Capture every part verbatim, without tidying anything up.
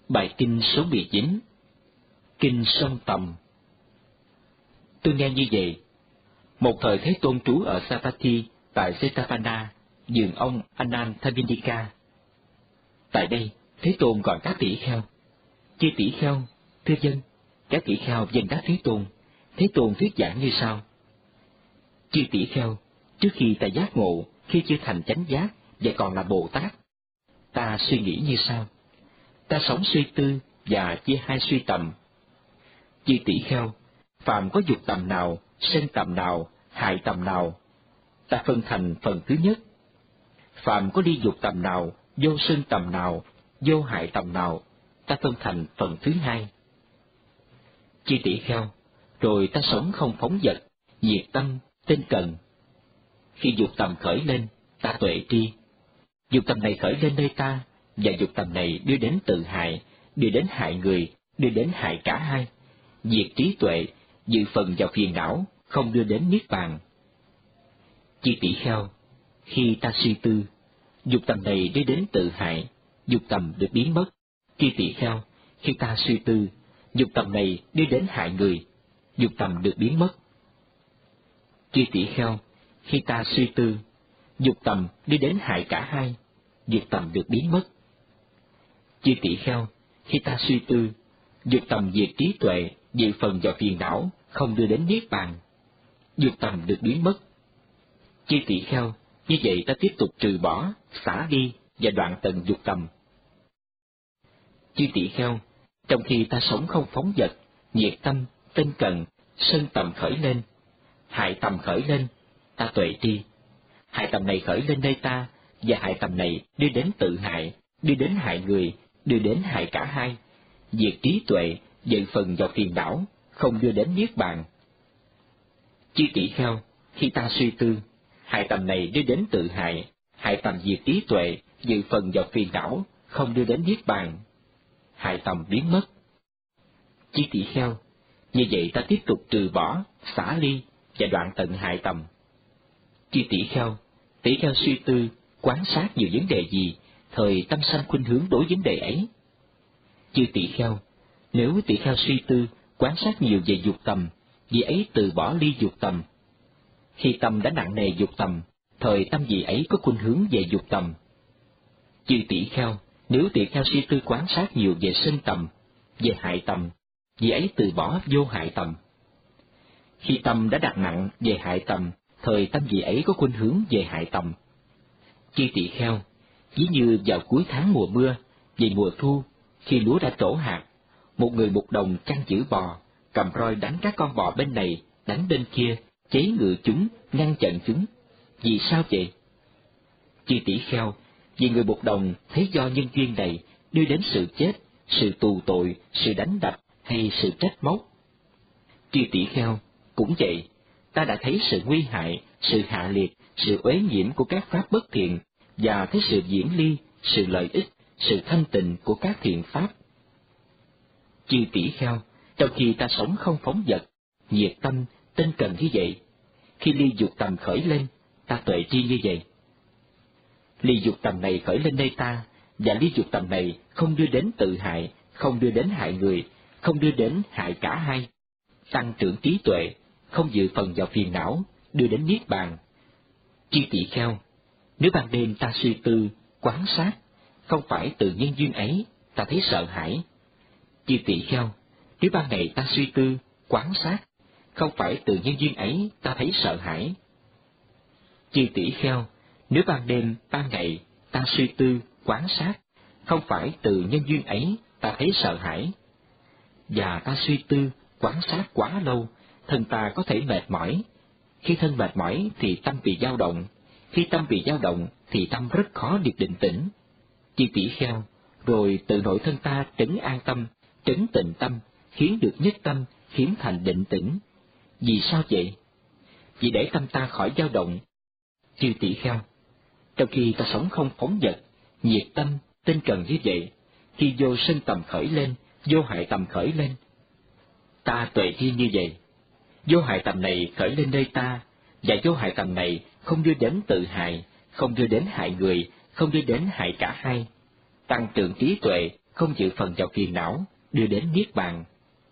Bài kinh số mười chín. Kinh Sông Tầm. Tôi nghe như vậy. Một thời Thế Tôn trú ở Savatthi tại Jetavana, vườn ông Ananthavinika. Tại đây, Thế Tôn gọi các tỷ kheo. Chư tỷ kheo, thưa dân. Các tỷ kheo dân đáp Thế Tôn. Thế Tôn thuyết giảng như sau. Chư tỷ kheo, trước khi ta giác ngộ, khi chưa thành chánh giác và còn là Bồ Tát, ta suy nghĩ như sau. Ta sống suy tư và chia hai suy tầm. Chư tỷ kheo, phàm có dục tầm nào, sân tầm nào, hại tầm nào, ta phân thành phần thứ nhất. Phàm có ly dục tầm nào, vô sân tầm nào, vô hại tầm nào, ta phân thành phần thứ hai. Chư tỷ kheo, rồi ta sống không phóng dật, nhiệt tâm, tinh cần. Khi dục tầm khởi lên, ta tuệ tri. Dục tầm này khởi lên nơi ta, và dục tầm này đưa đến tự hại, đưa đến hại người, đưa đến hại cả hai. Diệt trí tuệ, dự phần vào phiền não, không đưa đến niết bàn. Chư tỷ kheo, khi ta suy tư, dục tầm này đưa đến tự hại, dục tầm được biến mất. Chư tỷ kheo, khi ta suy tư, dục tầm này đưa đến hại người, dục tầm được biến mất. Chư tỷ kheo, khi ta suy tư, dục tầm đưa đến hại cả hai, dục tầm được biến mất. Chư tỷ kheo, khi ta suy tư, dục tầm diệt trí tuệ, dự phần vào phiền não, không đưa đến niết bàn, dục tầm được biến mất. Chư tỷ kheo, như vậy ta tiếp tục trừ bỏ, xả đi và đoạn tận dục tầm. Chư tỷ kheo, trong khi ta sống không phóng dật, nhiệt tâm, tinh cần, sân tầm khởi lên, hại tầm khởi lên, ta tuệ tri. Hại tầm này khởi lên nơi ta, và hại tầm này đưa đến tự hại, đưa đến hại người, đưa đến hại cả hai. Diệt trí tuệ, dự phần vào phiền não, không đưa đến niết bàn. Chư tỷ kheo, khi ta suy tư, hại tầm này đưa đến tự hại, hại tầm diệt trí tuệ, dự phần vào phiền não, không đưa đến niết bàn. Hại tầm biến mất. Chư tỷ kheo, như vậy ta tiếp tục trừ bỏ, xả ly và đoạn tận hại tầm. Chư tỷ kheo, tỷ kheo suy tư, quán sát nhiều vấn đề gì, thời tâm sanh khuynh hướng đối vấn đề ấy. Chư tỷ kheo, nếu tỷ kheo suy tư, quán sát nhiều về dục tầm, vì ấy từ bỏ ly dục tầm. Khi tâm đã nặng nề dục tầm, thời tâm vị ấy có khuynh hướng về dục tầm. Chư tỷ kheo, nếu tỷ kheo suy tư quán sát nhiều về sinh tầm, về hại tầm, vì ấy từ bỏ vô hại tầm. Khi tâm đã đặt nặng về hại tầm, thời tâm vị ấy có khuynh hướng về hại tầm. Chư tỷ kheo, ví như vào cuối tháng mùa mưa, về mùa thu, khi lúa đã trổ hạt, một người mục đồng chăn giữ bò, cầm roi đánh các con bò bên này, đánh bên kia, chế ngự chúng, ngăn chặn chúng. Vì sao vậy? Chư tỷ kheo, vì người mục đồng thấy do nhân duyên này đưa đến sự chết, sự tù tội, sự đánh đập hay sự trách móc. Chư tỷ kheo, cũng vậy, ta đã thấy sự nguy hại, sự hạ liệt, sự uế nhiễm của các pháp bất thiện, và thấy sự diễn ly, sự lợi ích, sự thanh tịnh của các thiện pháp. Chư tỷ kheo, trong khi ta sống không phóng dật, nhiệt tâm, tinh cần như vậy, khi ly dục tầm khởi lên, ta tuệ tri như vậy. Ly dục tầm này khởi lên nơi ta, và ly dục tầm này không đưa đến tự hại, không đưa đến hại người, không đưa đến hại cả hai. Tăng trưởng trí tuệ, không dự phần vào phiền não, đưa đến niết bàn. Chư tỷ kheo, nếu ban đêm ta suy tư, quán sát, không phải từ nhân duyên ấy, ta thấy sợ hãi. Chư tỷ kheo, nếu ban ngày ta suy tư, quán sát, không phải từ nhân duyên ấy, ta thấy sợ hãi. Chư tỷ kheo, nếu ban đêm, ban ngày ta suy tư, quán sát, không phải từ nhân duyên ấy, ta thấy sợ hãi. Và ta suy tư, quán sát quá lâu, thân ta có thể mệt mỏi. Khi thân mệt mỏi thì tâm bị dao động, khi tâm bị dao động thì tâm rất khó được định tĩnh. Chư tỷ kheo, rồi từ nội thân ta trấn an tâm, trấn tịnh tâm, khiến được nhất tâm, khiến thành định tĩnh. Vì sao vậy? Vì để tâm ta khỏi dao động. Chư tỷ kheo, trong khi ta sống không phóng dật, nhiệt tâm, tinh cần như vậy, khi vô sân tầm khởi lên, vô hại tầm khởi lên, ta tuệ tri như vậy. Vô hại tầm này khởi lên nơi ta, và vô hại tầm này không đưa đến tự hại, không đưa đến hại người, không đưa đến hại cả hai. Tăng trưởng trí tuệ, không dự phần vào phiền não, đưa đến niết bàn.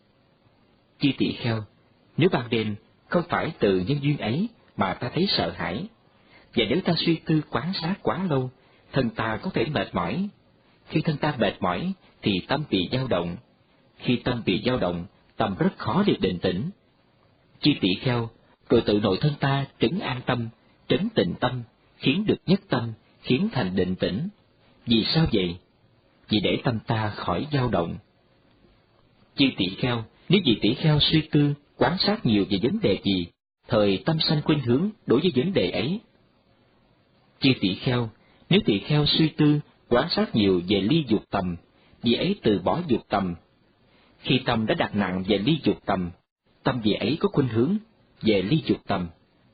Chư tỷ kheo, nếu ban đêm không phải từ nhân duyên ấy mà ta thấy sợ hãi, và nếu ta suy tư quán sát quá lâu, thân ta có thể mệt mỏi. Khi thân ta mệt mỏi, thì tâm bị dao động. Khi tâm bị dao động, tâm rất khó để định tĩnh. Chư tỷ kheo, rồi tự nội thân ta trấn an tâm, trấn tịnh tâm, khiến được nhất tâm, khiến thành định tĩnh. Vì sao vậy? Vì để tâm ta khỏi dao động. Chư tỷ kheo, nếu vị tỷ kheo suy tư, quán sát nhiều về vấn đề gì, thời tâm sanh khuynh hướng đối với vấn đề ấy. Chư tỷ kheo, nếu tỷ kheo suy tư, quán sát nhiều về ly dục tầm, vị ấy từ bỏ dục tầm. Khi tâm đã đặt nặng về ly dục tầm, tâm vị ấy có khuynh hướng về ly dục tầm.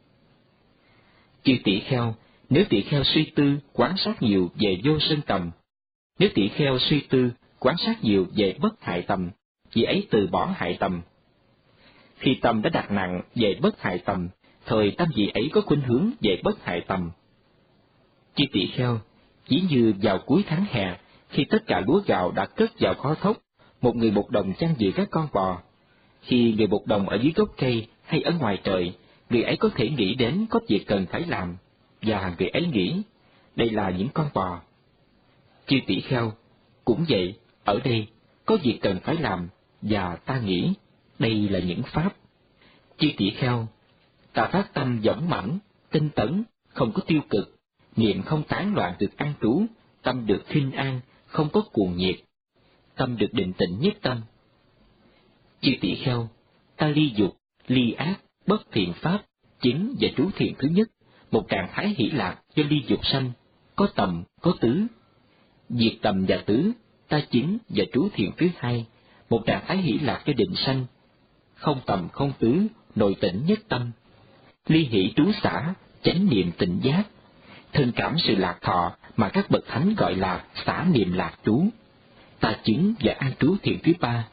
Chư tỷ kheo, nếu tỷ kheo suy tư, quán sát nhiều về vô sân tầm, nếu tỷ kheo suy tư, quán sát nhiều về bất hại tầm, vị ấy từ bỏ hại tầm. Khi tâm đã đặt nặng về bất hại tầm, thời tâm vị ấy có khuynh hướng về bất hại tầm. Chư tỷ kheo, chỉ như vào cuối tháng hè, khi tất cả lúa gạo đã cất vào kho thóc, một người bột đồng chăn giữ các con bò. Khi người bột đồng ở dưới gốc cây hay ở ngoài trời, người ấy có thể nghĩ đến có việc cần phải làm, và người ấy nghĩ, đây là những con bò. Chư tỷ kheo, cũng vậy, ở đây, có việc cần phải làm, và ta nghĩ, đây là những pháp. Chư tỷ kheo, ta phát tâm dõng mãnh, tinh tấn, không có tiêu cực, niệm không tán loạn được an trú, tâm được khinh an, không có cuồng nhiệt, tâm được định tĩnh nhất tâm. Chư tỷ kheo, ta ly dục, ly ác, bất thiện pháp, chính và trú thiện thứ nhất, một trạng thái hỷ lạc do ly dục sanh, có tầm, có tứ. Diệt tầm và tứ, ta chính và trú thiện thứ hai, một trạng thái hỷ lạc do định sanh, không tầm không tứ, nội tĩnh nhất tâm. Ly hỷ trú xả, chánh niệm tịnh giác, thân cảm sự lạc thọ mà các bậc thánh gọi là xả niệm lạc trú. Ta chứng và an trú thiện thứ ba.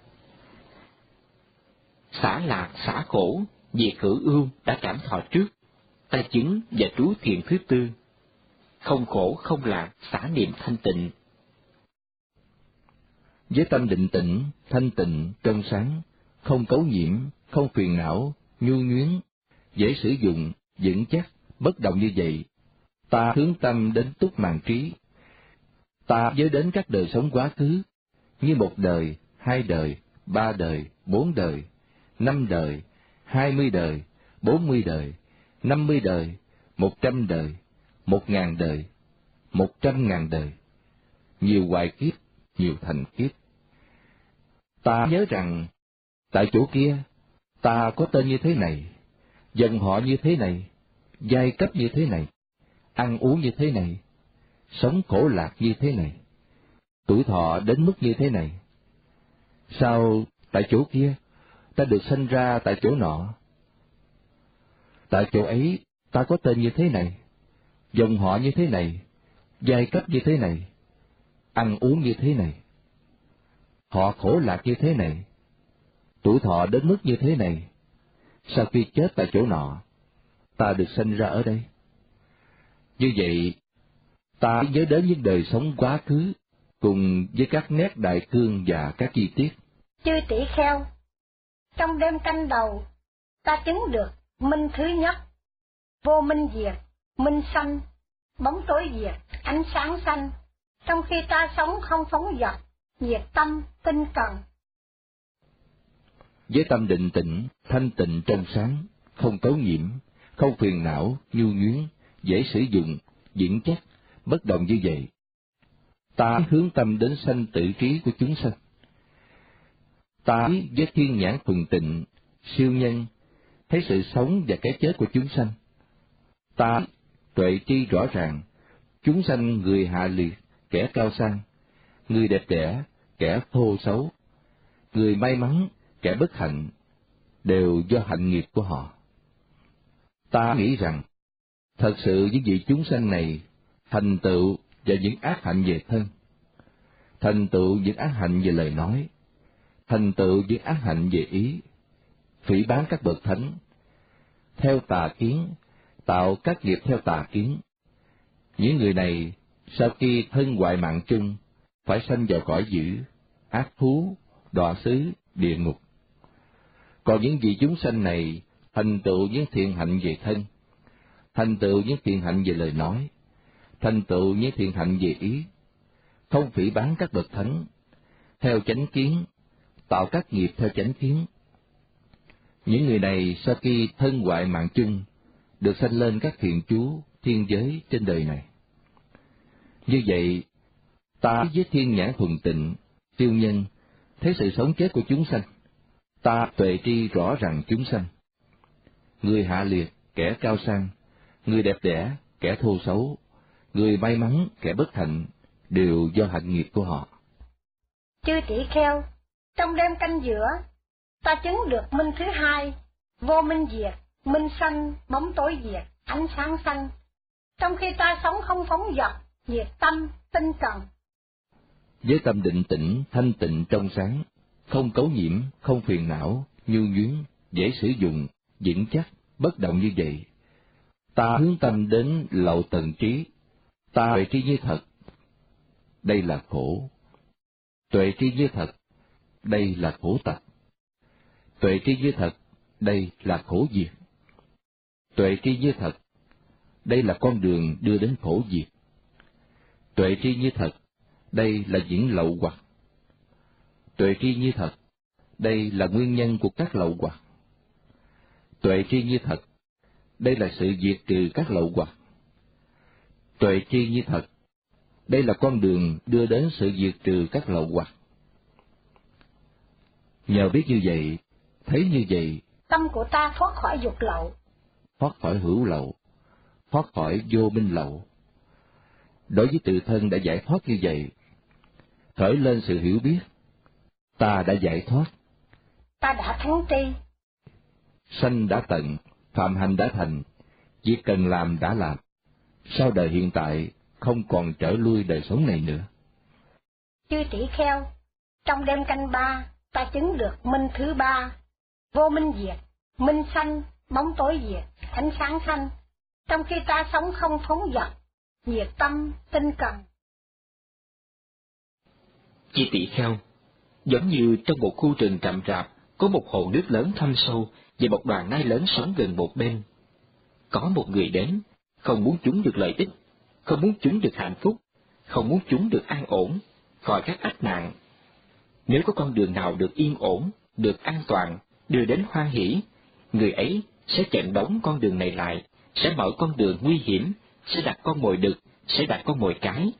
Xả lạc xả khổ, diệt hữu ưu đã cảm thọ trước. Ta chứng và trú thiện thứ tư. Không khổ không lạc, xả niệm thanh tịnh. Với tâm định tĩnh, thanh tịnh, trong sáng, không cấu nhiễm, không phiền não, nhu nhuyến, dễ sử dụng, vững chắc, bất động như vậy, ta hướng tâm đến túc màn trí. Ta giới đến các đời sống quá khứ, như một đời, hai đời, ba đời, bốn đời, năm đời, hai mươi đời, bốn mươi đời, năm mươi đời, một trăm đời, một ngàn đời, một trăm ngàn đời, nhiều hoài kiếp, nhiều thành kiếp. Ta nhớ rằng, tại chỗ kia, ta có tên như thế này, dòng họ như thế này, giai cấp như thế này, ăn uống như thế này, sống khổ lạc như thế này, tuổi thọ đến mức như thế này. Sao tại chỗ kia, ta được sanh ra tại chỗ nọ? Tại chỗ ấy, ta có tên như thế này, dòng họ như thế này, giai cấp như thế này, ăn uống như thế này, họ khổ lạc như thế này, tuổi thọ đến mức như thế này. Sau khi chết tại chỗ nọ, ta được sanh ra ở đây. Như vậy, ta nhớ đến những đời sống quá khứ, cùng với các nét đại cương và các chi tiết. Chư tỷ kheo, trong đêm canh đầu, ta chứng được minh thứ nhất, vô minh diệt, minh sanh, bóng tối diệt, ánh sáng sanh, trong khi ta sống không phóng dật, nhiệt tâm, tinh cần. Với tâm định tĩnh, thanh tịnh trong sáng, không cấu nhiễm, không phiền não, nhu nhuyến, dễ sử dụng, vững chắc, bất động như vậy, ta hướng tâm đến sanh tử trí của chúng sanh. Ta với thiên nhãn thuần tịnh, siêu nhân, thấy sự sống và cái chết của chúng sanh. Ta tuệ tri rõ ràng, chúng sanh người hạ liệt, kẻ cao sang, người đẹp đẽ, kẻ thô xấu, người may mắn, kẻ bất hạnh, đều do hạnh nghiệp của họ. Ta nghĩ rằng, thật sự những vị chúng sanh này thành tựu và những ác hạnh về thân, thành tựu những ác hạnh về lời nói, thành tựu những ác hạnh về ý, phỉ báng các bậc thánh, theo tà kiến, tạo các nghiệp theo tà kiến. Những người này, sau khi thân hoại mạng chung, phải sanh vào cõi dữ, ác thú, đọa xứ, địa ngục. Còn những vị chúng sanh này thành tựu những thiện hạnh về thân, thành tựu những thiện hạnh về lời nói, thành tựu những thiện hạnh về ý, không phỉ báng các bậc thánh, theo chánh kiến, tạo các nghiệp theo chánh kiến. Những người này sau khi thân hoại mạng chung, được sanh lên các thiện chú, thiên giới trên đời này. Như vậy, ta với thiên nhãn thuần tịnh, siêu nhân, thấy sự sống chết của chúng sanh, ta tuệ tri rõ rằng chúng sanh. Người hạ liệt, kẻ cao sang, người đẹp đẽ, kẻ thô xấu, người may mắn, kẻ bất hạnh, đều do hạnh nghiệp của họ. Chư tỷ kheo, trong đêm canh giữa, ta chứng được minh thứ hai, vô minh diệt, minh sanh, bóng tối diệt, ánh sáng sanh. Trong khi ta sống không phóng dật, nhiệt tâm, tinh cần. Với tâm định tĩnh, thanh tịnh trong sáng, không cấu nhiễm, không phiền não, nhu nhuyến, dễ sử dụng, vững chắc, bất động như vậy, ta hướng tâm đến lậu tận trí, ta tuệ tri như thật, đây là khổ. Tuệ tri như thật, đây là khổ tập. Tuệ tri như thật, đây là khổ diệt. Tuệ tri như thật, đây là con đường đưa đến khổ diệt. Tuệ tri như thật, đây là diễn lậu hoặc. Tuệ tri như thật, đây là nguyên nhân của các lậu hoặc. Tuệ tri như thật, đây là sự diệt trừ các lậu hoặc. Tuệ tri như thật, đây là con đường đưa đến sự diệt trừ các lậu hoặc. Nhờ biết như vậy, thấy như vậy, tâm của ta thoát khỏi dục lậu, thoát khỏi hữu lậu, thoát khỏi vô minh lậu. Đối với tự thân đã giải thoát như vậy, khởi lên sự hiểu biết, ta đã giải thoát, ta đã thắng tri, sanh đã tận, phạm hành đã thành, việc cần làm đã làm, sau đời hiện tại không còn trở lui đời sống này nữa. Chư tỷ kheo, trong đêm canh ba, ta chứng được minh thứ ba, vô minh diệt, minh sanh, bóng tối diệt, ánh sáng sanh. Trong khi ta sống không phóng dật, nhiệt tâm, tinh cần. Chư tỷ kheo, giống như trong một khu rừng rậm rạp có một hồ nước lớn thâm sâu và một đoàn nai lớn sống gần một bên. Có một người đến, không muốn chúng được lợi ích, không muốn chúng được hạnh phúc, không muốn chúng được an ổn, khỏi các ách nạn. Nếu có con đường nào được yên ổn, được an toàn, đưa đến hoan hỷ, người ấy sẽ chặn đóng con đường này lại, sẽ mở con đường nguy hiểm, sẽ đặt con mồi đực, sẽ đặt con mồi cái.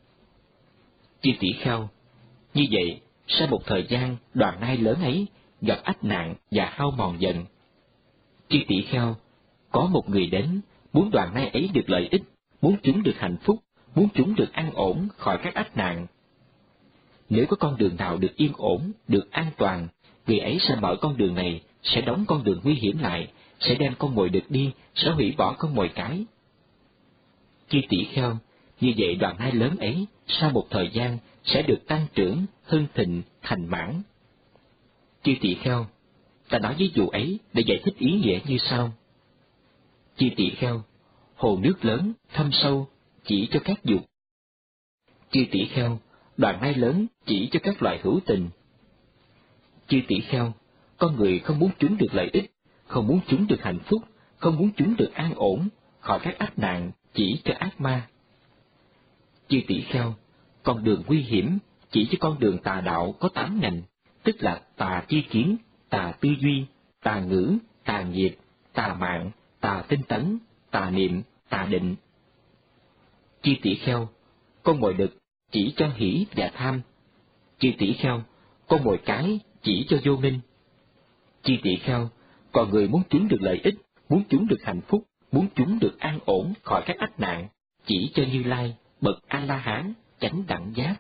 Chư tỷ kheo, như vậy, sau một thời gian, đoàn nai lớn ấy gặp ách nạn và hao mòn dần. Chư tỷ kheo, có một người đến, muốn đoàn nai ấy được lợi ích, muốn chúng được hạnh phúc, muốn chúng được an ổn khỏi các ách nạn. Nếu có con đường nào được yên ổn, được an toàn, người ấy sẽ mở con đường này, sẽ đóng con đường nguy hiểm lại, sẽ đem con mồi đực đi, sẽ hủy bỏ con mồi cái. Chư tỷ kheo, như vậy đoàn nai lớn ấy, sau một thời gian, sẽ được tăng trưởng, hưng thịnh, thành mãn. Chư tỷ kheo, ta nói ví dụ ấy để giải thích ý nghĩa như sau. Chư tỷ kheo, hồ nước lớn, thâm sâu, chỉ cho các dục. Chư tỷ kheo, đoàn nai lớn chỉ cho các loài hữu tình. Chư tỷ kheo, con người không muốn chúng được lợi ích, không muốn chúng được hạnh phúc, không muốn chúng được an ổn, khỏi các ách nạn, chỉ cho ác ma. Chư tỷ kheo, con đường nguy hiểm chỉ cho con đường tà đạo có tám ngành, tức là tà chi kiến, tà tư duy, tà ngữ, tà nghiệp, tà mạng, tà tinh tấn, tà niệm, tà định. Chư tỷ kheo, con mồi đực chỉ cho hỷ và tham. Chư tỷ kheo, con mồi cái chỉ cho vô minh. Chư tỷ kheo, còn người muốn chúng được lợi ích, muốn chúng được hạnh phúc, muốn chúng được an ổn khỏi các ách nạn, chỉ cho Như Lai, bậc A La Hán, chánh đẳng giác.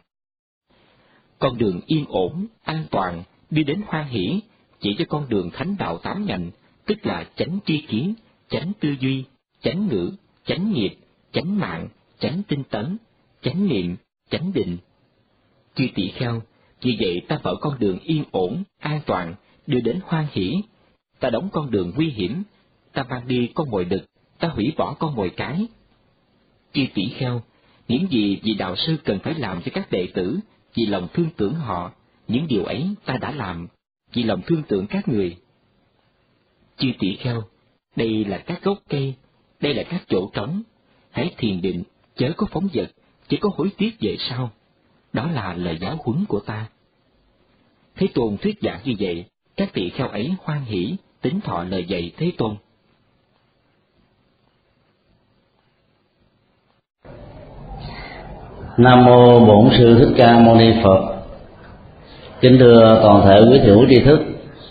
Con đường yên ổn, an toàn, đi đến hoan hỷ, chỉ cho con đường thánh đạo tám ngành, tức là chánh tri kiến, chánh tư duy, chánh ngữ, chánh nghiệp, chánh mạng, chánh tinh tấn, chánh niệm, chánh định. Chư tỷ kheo, vì vậy ta mở con đường yên ổn, an toàn, đưa đến hoan hỷ. Ta đóng con đường nguy hiểm, ta mang đi con mồi đực, ta hủy bỏ con mồi cái. Chư tỷ kheo, những gì vị đạo sư cần phải làm cho các đệ tử, vì lòng thương tưởng họ, những điều ấy ta đã làm vì lòng thương tưởng các người. Chư tỷ kheo, đây là các gốc cây, đây là các chỗ trống, hãy thiền định, chớ có phóng dật, chỉ có hối tiếc về sau. Đó là lời giáo huấn của ta. Thế Tôn thuyết giảng như vậy, các tỷ kheo ấy hoan hỷ, tín thọ lời dạy Thế Tôn. Nam mô Bổn Sư Thích Ca Mâu Ni Phật. Kính thưa toàn thể quý hữu tri thức.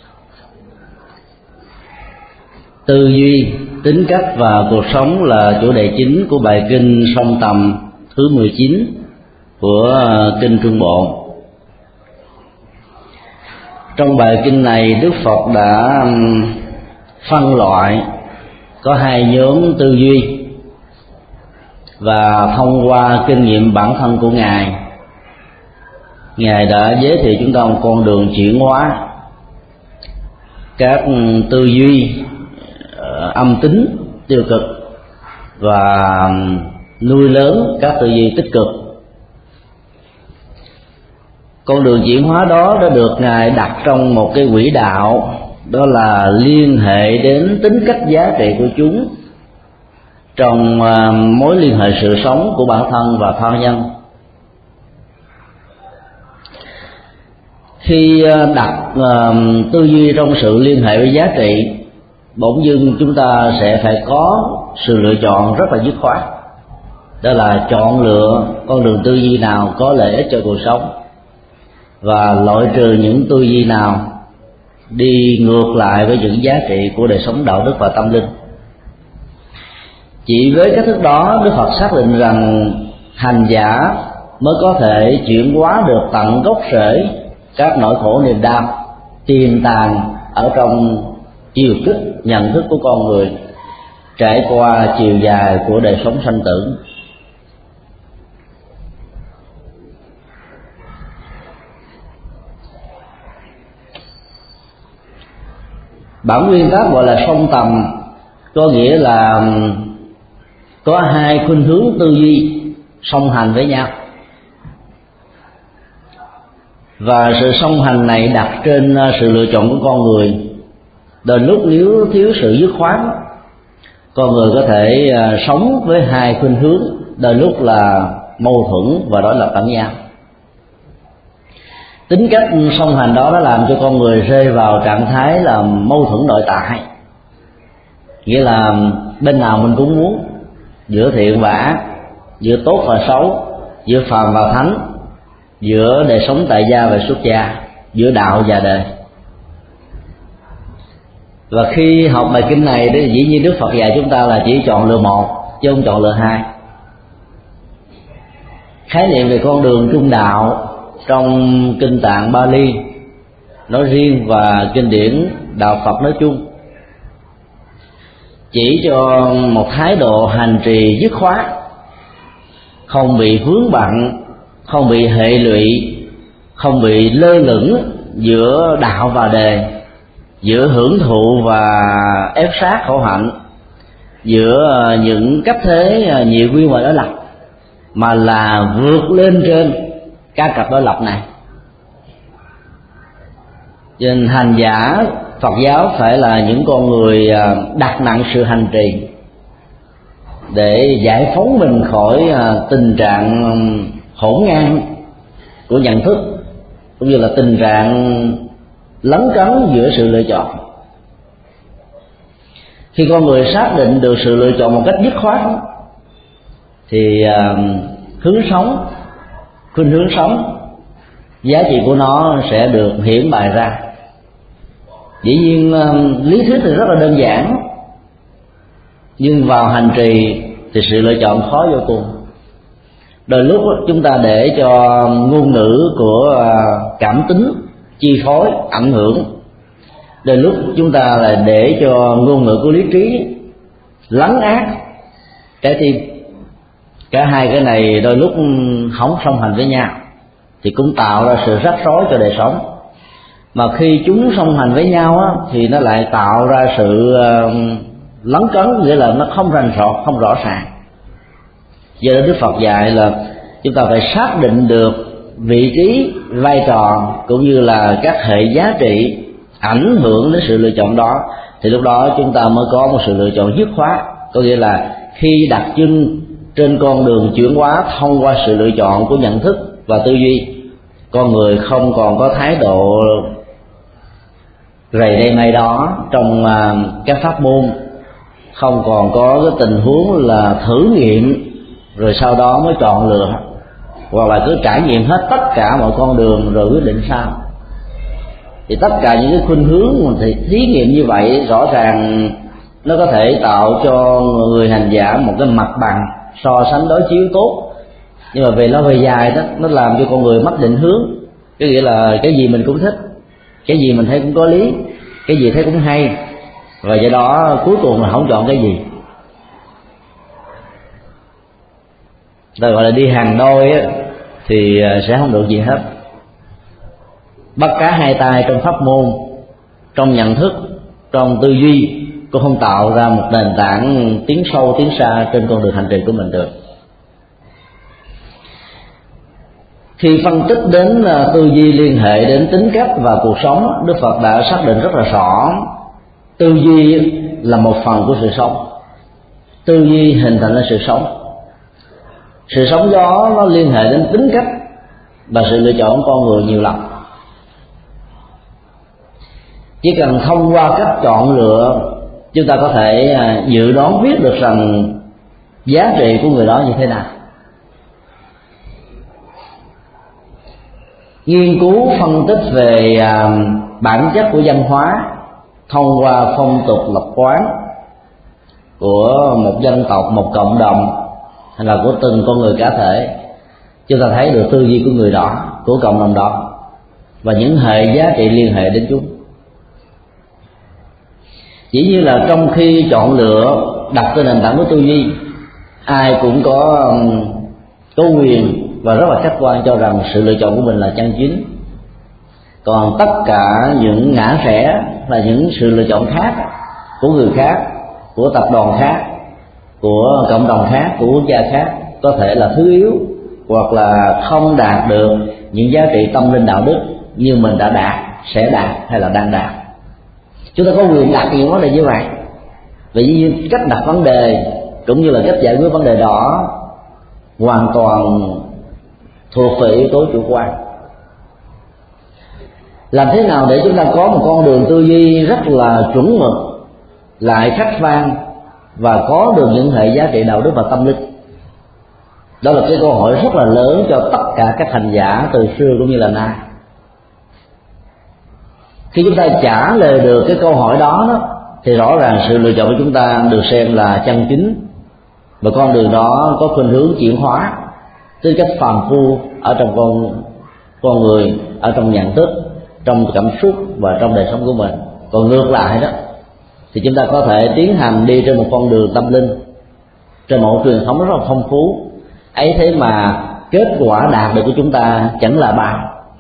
Tư duy, tính cách và cuộc sống là chủ đề chính của bài kinh Song Tầm thứ mười chín của kinh Trung Bộ. Trong bài kinh này, Đức Phật đã phân loại có hai nhóm tư duy, và thông qua kinh nghiệm bản thân của Ngài, Ngài đã giới thiệu chúng ta một con đường chuyển hóa các tư duy âm tính tiêu cực và nuôi lớn các tư duy tích cực. Con đường chuyển hóa đó đã được Ngài đặt trong một cái quỹ đạo, đó là liên hệ đến tính cách giá trị của chúng trong mối liên hệ sự sống của bản thân và tha nhân. Khi đặt tư duy trong sự liên hệ với giá trị, bỗng dưng chúng ta sẽ phải có sự lựa chọn rất là dứt khoát, đó là chọn lựa con đường tư duy nào có lợi ích cho cuộc sống và loại trừ những tư duy nào đi ngược lại với những giá trị của đời sống đạo đức và tâm linh. Chỉ với cách thức đó, Đức Phật xác định rằng hành giả mới có thể chuyển hóa được tận gốc rễ các nỗi khổ niềm đau tiềm tàng ở trong chiều kích nhận thức của con người trải qua chiều dài của đời sống sanh tử. Bản nguyên tắc gọi là song tầm, có nghĩa là có hai khuynh hướng tư duy song hành với nhau, và sự song hành này đặt trên sự lựa chọn của con người. Đôi lúc nếu thiếu sự dứt khoát, con người có thể sống với hai khuynh hướng, đôi lúc là mâu thuẫn và đối lập lẫn nhau. Tính cách song hành đó đã làm cho con người rơi vào trạng thái là mâu thuẫn nội tại, nghĩa là bên nào mình cũng muốn, giữa thiện và ác, giữa tốt và xấu, giữa phàm và thánh, giữa đời sống tại gia và xuất gia, giữa đạo và đời. Và khi học bài kinh này thì dĩ nhiên Đức Phật dạy chúng ta là chỉ chọn lựa một chứ không chọn lựa hai. Khái niệm về con đường trung đạo trong kinh Tạng Bali nói riêng và kinh điển đạo Phật nói chung chỉ cho một thái độ hành trì dứt khoát, không bị vướng bận, không bị hệ lụy, không bị lơ lửng giữa đạo và đề, giữa hưởng thụ và ép sát khổ hạnh, giữa những cách thế nhị quy và đối lập, mà là vượt lên trên các cặp đối lập này. Cho nên hành giả Phật giáo phải là những con người đặt nặng sự hành trì để giải phóng mình khỏi tình trạng hỗn ngang của nhận thức, cũng như là tình trạng lấn cấn giữa sự lựa chọn. Khi con người xác định được sự lựa chọn một cách dứt khoát thì uh, hướng sống, khuynh hướng sống, giá trị của nó sẽ được hiển bày ra. Dĩ nhiên uh, lý thuyết thì rất là đơn giản, nhưng vào hành trì thì sự lựa chọn khó vô cùng. Đôi lúc chúng ta để cho ngôn ngữ của uh, cảm tính chi phối ảnh hưởng, đôi lúc chúng ta là để cho ngôn ngữ của lý trí lấn át trái tim. Cả hai cái này đôi lúc không song hành với nhau thì cũng tạo ra sự rắc rối cho đời sống. Mà khi chúng song hành với nhau á, thì nó lại tạo ra sự uh, lấn cấn, nghĩa là nó không rành rọt, không rõ ràng. Do đó Đức Phật dạy là chúng ta phải xác định được vị trí, vai trò cũng như là các hệ giá trị ảnh hưởng đến sự lựa chọn đó, thì lúc đó chúng ta mới có một sự lựa chọn dứt khoát. Có nghĩa là khi đặt chân trên con đường chuyển hóa thông qua sự lựa chọn của nhận thức và tư duy, con người không còn có thái độ rầy đây may đó trong các pháp môn, không còn có cái tình huống là thử nghiệm rồi sau đó mới chọn lựa, hoặc là cứ trải nghiệm hết tất cả mọi con đường rồi quyết định sao. Thì tất cả những cái khuynh hướng thì thí nghiệm như vậy rõ ràng nó có thể tạo cho người hành giả một cái mặt bằng so sánh đối chiếu tốt, nhưng mà về lâu về dài đó nó làm cho con người mất định hướng. Cái nghĩa là cái gì mình cũng thích, cái gì mình thấy cũng có lý, cái gì thấy cũng hay, và do đó cuối cùng là không chọn cái gì. Tôi gọi là đi hàng đôi á, thì sẽ không được gì hết. Bắt cá hai tay trong pháp môn, trong nhận thức, trong tư duy cũng không tạo ra một nền tảng tiến sâu tiến xa trên con đường hành trình của mình được. Khi phân tích đến tư duy liên hệ đến tính cách và cuộc sống, Đức Phật đã xác định rất là rõ tư duy là một phần của sự sống. Tư duy hình thành lên sự sống. Sự sống đó nó liên hệ đến tính cách và sự lựa chọn của con người nhiều lắm. Chỉ cần thông qua cách chọn lựa, chúng ta có thể dự đoán biết được rằng giá trị của người đó như thế nào. Nghiên cứu phân tích về bản chất của văn hóa thông qua phong tục tập quán của một dân tộc, một cộng đồng, hay là của từng con người cá thể, chúng ta thấy được tư duy của người đó, của cộng đồng đó, và những hệ giá trị liên hệ đến chúng. Chỉ như là trong khi chọn lựa đặt trên nền tảng của tư duy, ai cũng có có quyền và rất là khách quan cho rằng sự lựa chọn của mình là chân chính. Còn tất cả những ngã rẽ là những sự lựa chọn khác của người khác, của tập đoàn khác, của cộng đồng khác, của quốc gia khác, có thể là thứ yếu hoặc là không đạt được những giá trị tâm linh đạo đức như mình đã đạt, sẽ đạt hay là đang đạt. Chúng ta có quyền đặt những vấn đề như vậy. Vì như cách đặt vấn đề cũng như là cách giải quyết vấn đề đó hoàn toàn thuộc về yếu tố chủ quan. Làm thế nào để chúng ta có một con đường tư duy rất là chuẩn mực, lại khách quan và có được những hệ giá trị đạo đức và tâm linh? Đó là cái câu hỏi rất là lớn cho tất cả các hành giả từ xưa cũng như là nay. Khi chúng ta trả lời được cái câu hỏi đó, đó thì rõ ràng sự lựa chọn của chúng ta được xem là chân chính, và con đường đó có khuynh hướng chuyển hóa tư cách phàm phu ở trong con con người, ở trong nhận thức, trong cảm xúc và trong đời sống của mình. Còn ngược lại đó thì chúng ta có thể tiến hành đi trên một con đường tâm linh, trên một truyền thống rất là phong phú ấy, thế mà kết quả đạt được của chúng ta chẳng là bao.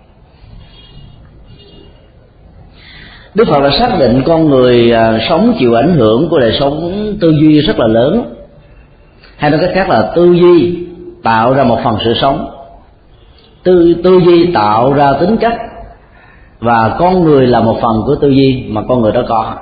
Đức Phật đã xác định con người sống chịu ảnh hưởng của đời sống tư duy rất là lớn, hay nói cách khác là tư duy tạo ra một phần sự sống, tư tư duy tạo ra tính cách, và con người là một phần của tư duy mà con người đó có.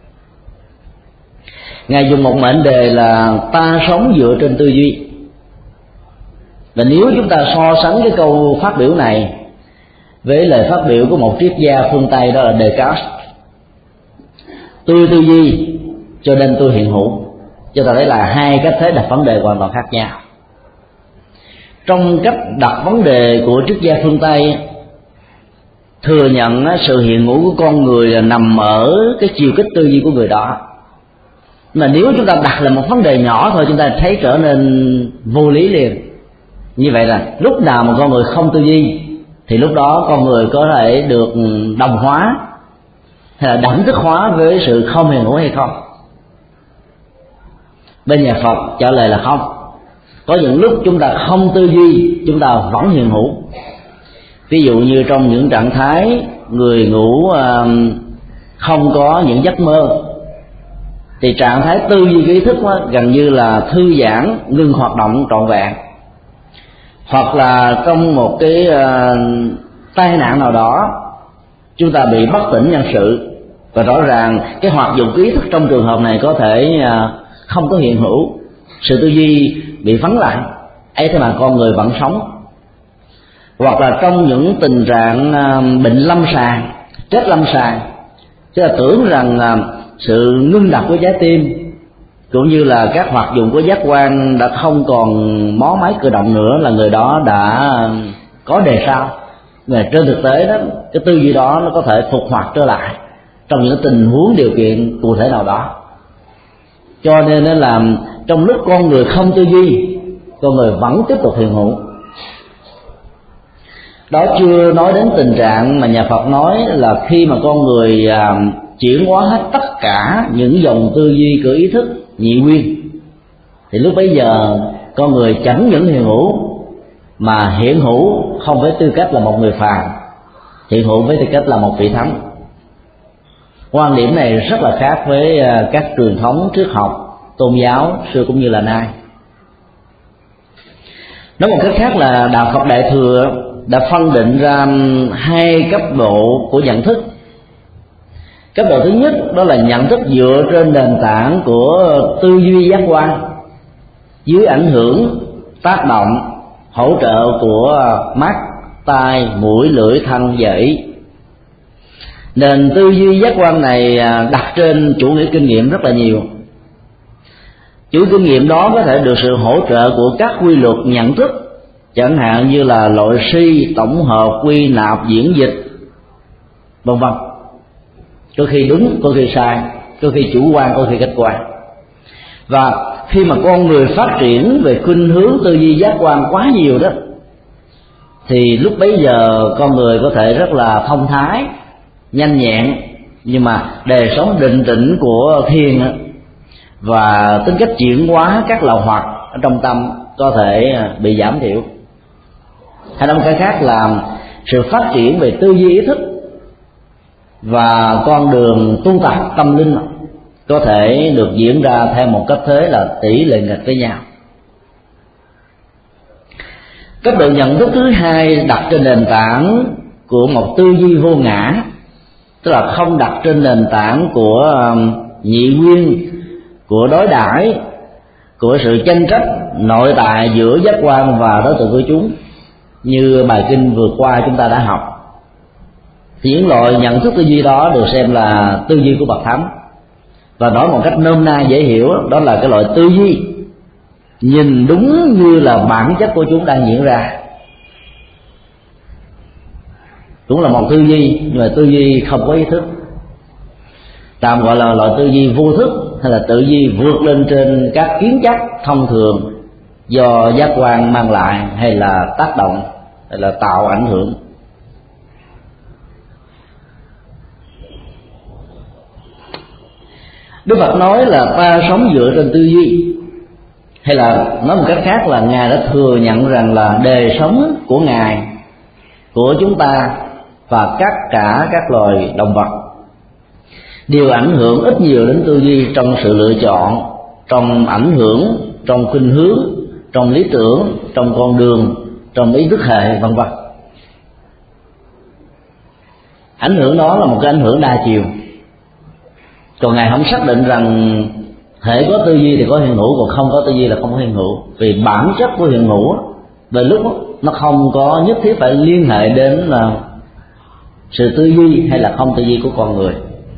Ngài dùng một mệnh đề là ta sống dựa trên tư duy. Và nếu chúng ta so sánh cái câu phát biểu này với lời phát biểu của một triết gia phương Tây, đó là Descartes: tôi tư duy cho nên tôi hiện hữu, cho ta thấy là hai cách thế đặt vấn đề hoàn toàn khác nhau. Trong cách đặt vấn đề của triết gia phương Tây, thừa nhận sự hiện hữu của con người là nằm ở cái chiều kích tư duy của người đó. Mà nếu chúng ta đặt là một vấn đề nhỏ thôi, chúng ta thấy trở nên vô lý liền. Như vậy là lúc nào mà con người không tư duy thì lúc đó con người có thể được đồng hóa hay là đẳng thức hóa với sự không hiện hữu hay không? Bên nhà Phật trả lời là không. Có những lúc chúng ta không tư duy, chúng ta vẫn hiện hữu. Ví dụ như trong những trạng thái người ngủ không có những giấc mơ, thì trạng thái tư duy ý thức đó gần như là thư giãn, ngưng hoạt động trọn vẹn. hoặc là trong một cái uh, tai nạn nào đó chúng ta bị bất tỉnh nhân sự, và rõ ràng cái hoạt dụng ý thức trong trường hợp này có thể uh, không có hiện hữu, sự tư duy bị vắng lại, ấy thế mà con người vẫn sống. Hoặc là trong những tình trạng uh, bệnh lâm sàng, chết lâm sàng, chúng ta tưởng rằng uh, sự ngưng đập của trái tim cũng như là các hoạt dụng của giác quan đã không còn mó máy cử động nữa, là người đó đã có đề sao. Và trên thực tế đó, cái tư duy đó nó có thể phục hoạt trở lại trong những tình huống điều kiện cụ thể nào đó. Cho nên nó làm trong lúc con người không tư duy, con người vẫn tiếp tục hiện hữu. Đó chưa nói đến tình trạng mà nhà Phật nói là khi mà con người à, chuyển hóa hết tất cả những dòng tư duy của ý thức nhị nguyên, thì lúc bấy giờ con người chẳng những hiện hữu mà hiện hữu không với tư cách là một người phàm, hiện hữu với tư cách là một vị thánh. Quan điểm này rất là khác với các truyền thống triết học tôn giáo xưa cũng như là nay. Nói một cách khác là đạo Phật Đại Thừa đã phân định ra hai cấp độ của nhận thức. Cấp độ thứ nhất đó là nhận thức dựa trên nền tảng của tư duy giác quan, dưới ảnh hưởng tác động hỗ trợ của mắt, tai, mũi, lưỡi, thân, dẫy. Nền tư duy giác quan này đặt trên chủ nghĩa kinh nghiệm rất là nhiều. Chủ kinh nghiệm đó có thể được sự hỗ trợ của các quy luật nhận thức, chẳng hạn như là loại suy, tổng hợp, quy nạp, diễn dịch, vân vân. Có khi đúng, có khi sai, có khi chủ quan, có khi khách quan. Và khi mà con người phát triển về khuynh hướng tư duy giác quan quá nhiều đó, thì lúc bấy giờ con người có thể rất là thông thái, nhanh nhẹn, nhưng mà đời sống định tĩnh của thiền và tính cách chuyển hóa các lậu hoặc ở trong tâm có thể bị giảm thiểu. Hay nói một cái khác là sự phát triển về tư duy ý thức và con đường tu tập tâm linh có thể được diễn ra theo một cách thế là tỷ lệ nghịch với nhau. Cấp độ nhận thức thứ hai đặt trên nền tảng của một tư duy vô ngã, tức là không đặt trên nền tảng của nhị nguyên, của đối đãi, của sự tranh chấp nội tại giữa giác quan và đối tượng của chúng, như bài kinh vừa qua chúng ta đã học. Thì những loại nhận thức tư duy đó được xem là tư duy của bậc thánh, và nói một cách nôm na dễ hiểu, đó là cái loại tư duy nhìn đúng như là bản chất của chúng đang diễn ra. Cũng là một tư duy, nhưng mà tư duy không có ý thức, tạm gọi là loại tư duy vô thức, hay là tư duy vượt lên trên các kiến chấp thông thường do giác quan mang lại, hay là tác động, hay là tạo ảnh hưởng. Đức Phật nói là ta sống dựa trên tư duy, hay là nói một cách khác là Ngài đã thừa nhận rằng là đời sống của Ngài, của chúng ta và tất cả các loài động vật đều ảnh hưởng ít nhiều đến tư duy trong sự lựa chọn, trong ảnh hưởng, trong khuynh hướng, trong lý tưởng, trong con đường, trong ý thức hệ, vân vân. Ảnh hưởng đó là một cái ảnh hưởng đa chiều. Còn Ngài không xác định rằng hễ có tư duy thì có hiện hữu, còn không có tư duy là không có hiện hữu. Vì bản chất của hiện hữu về lúc đó, nó không có nhất thiết phải liên hệ đến là sự tư duy hay là không tư duy của con người.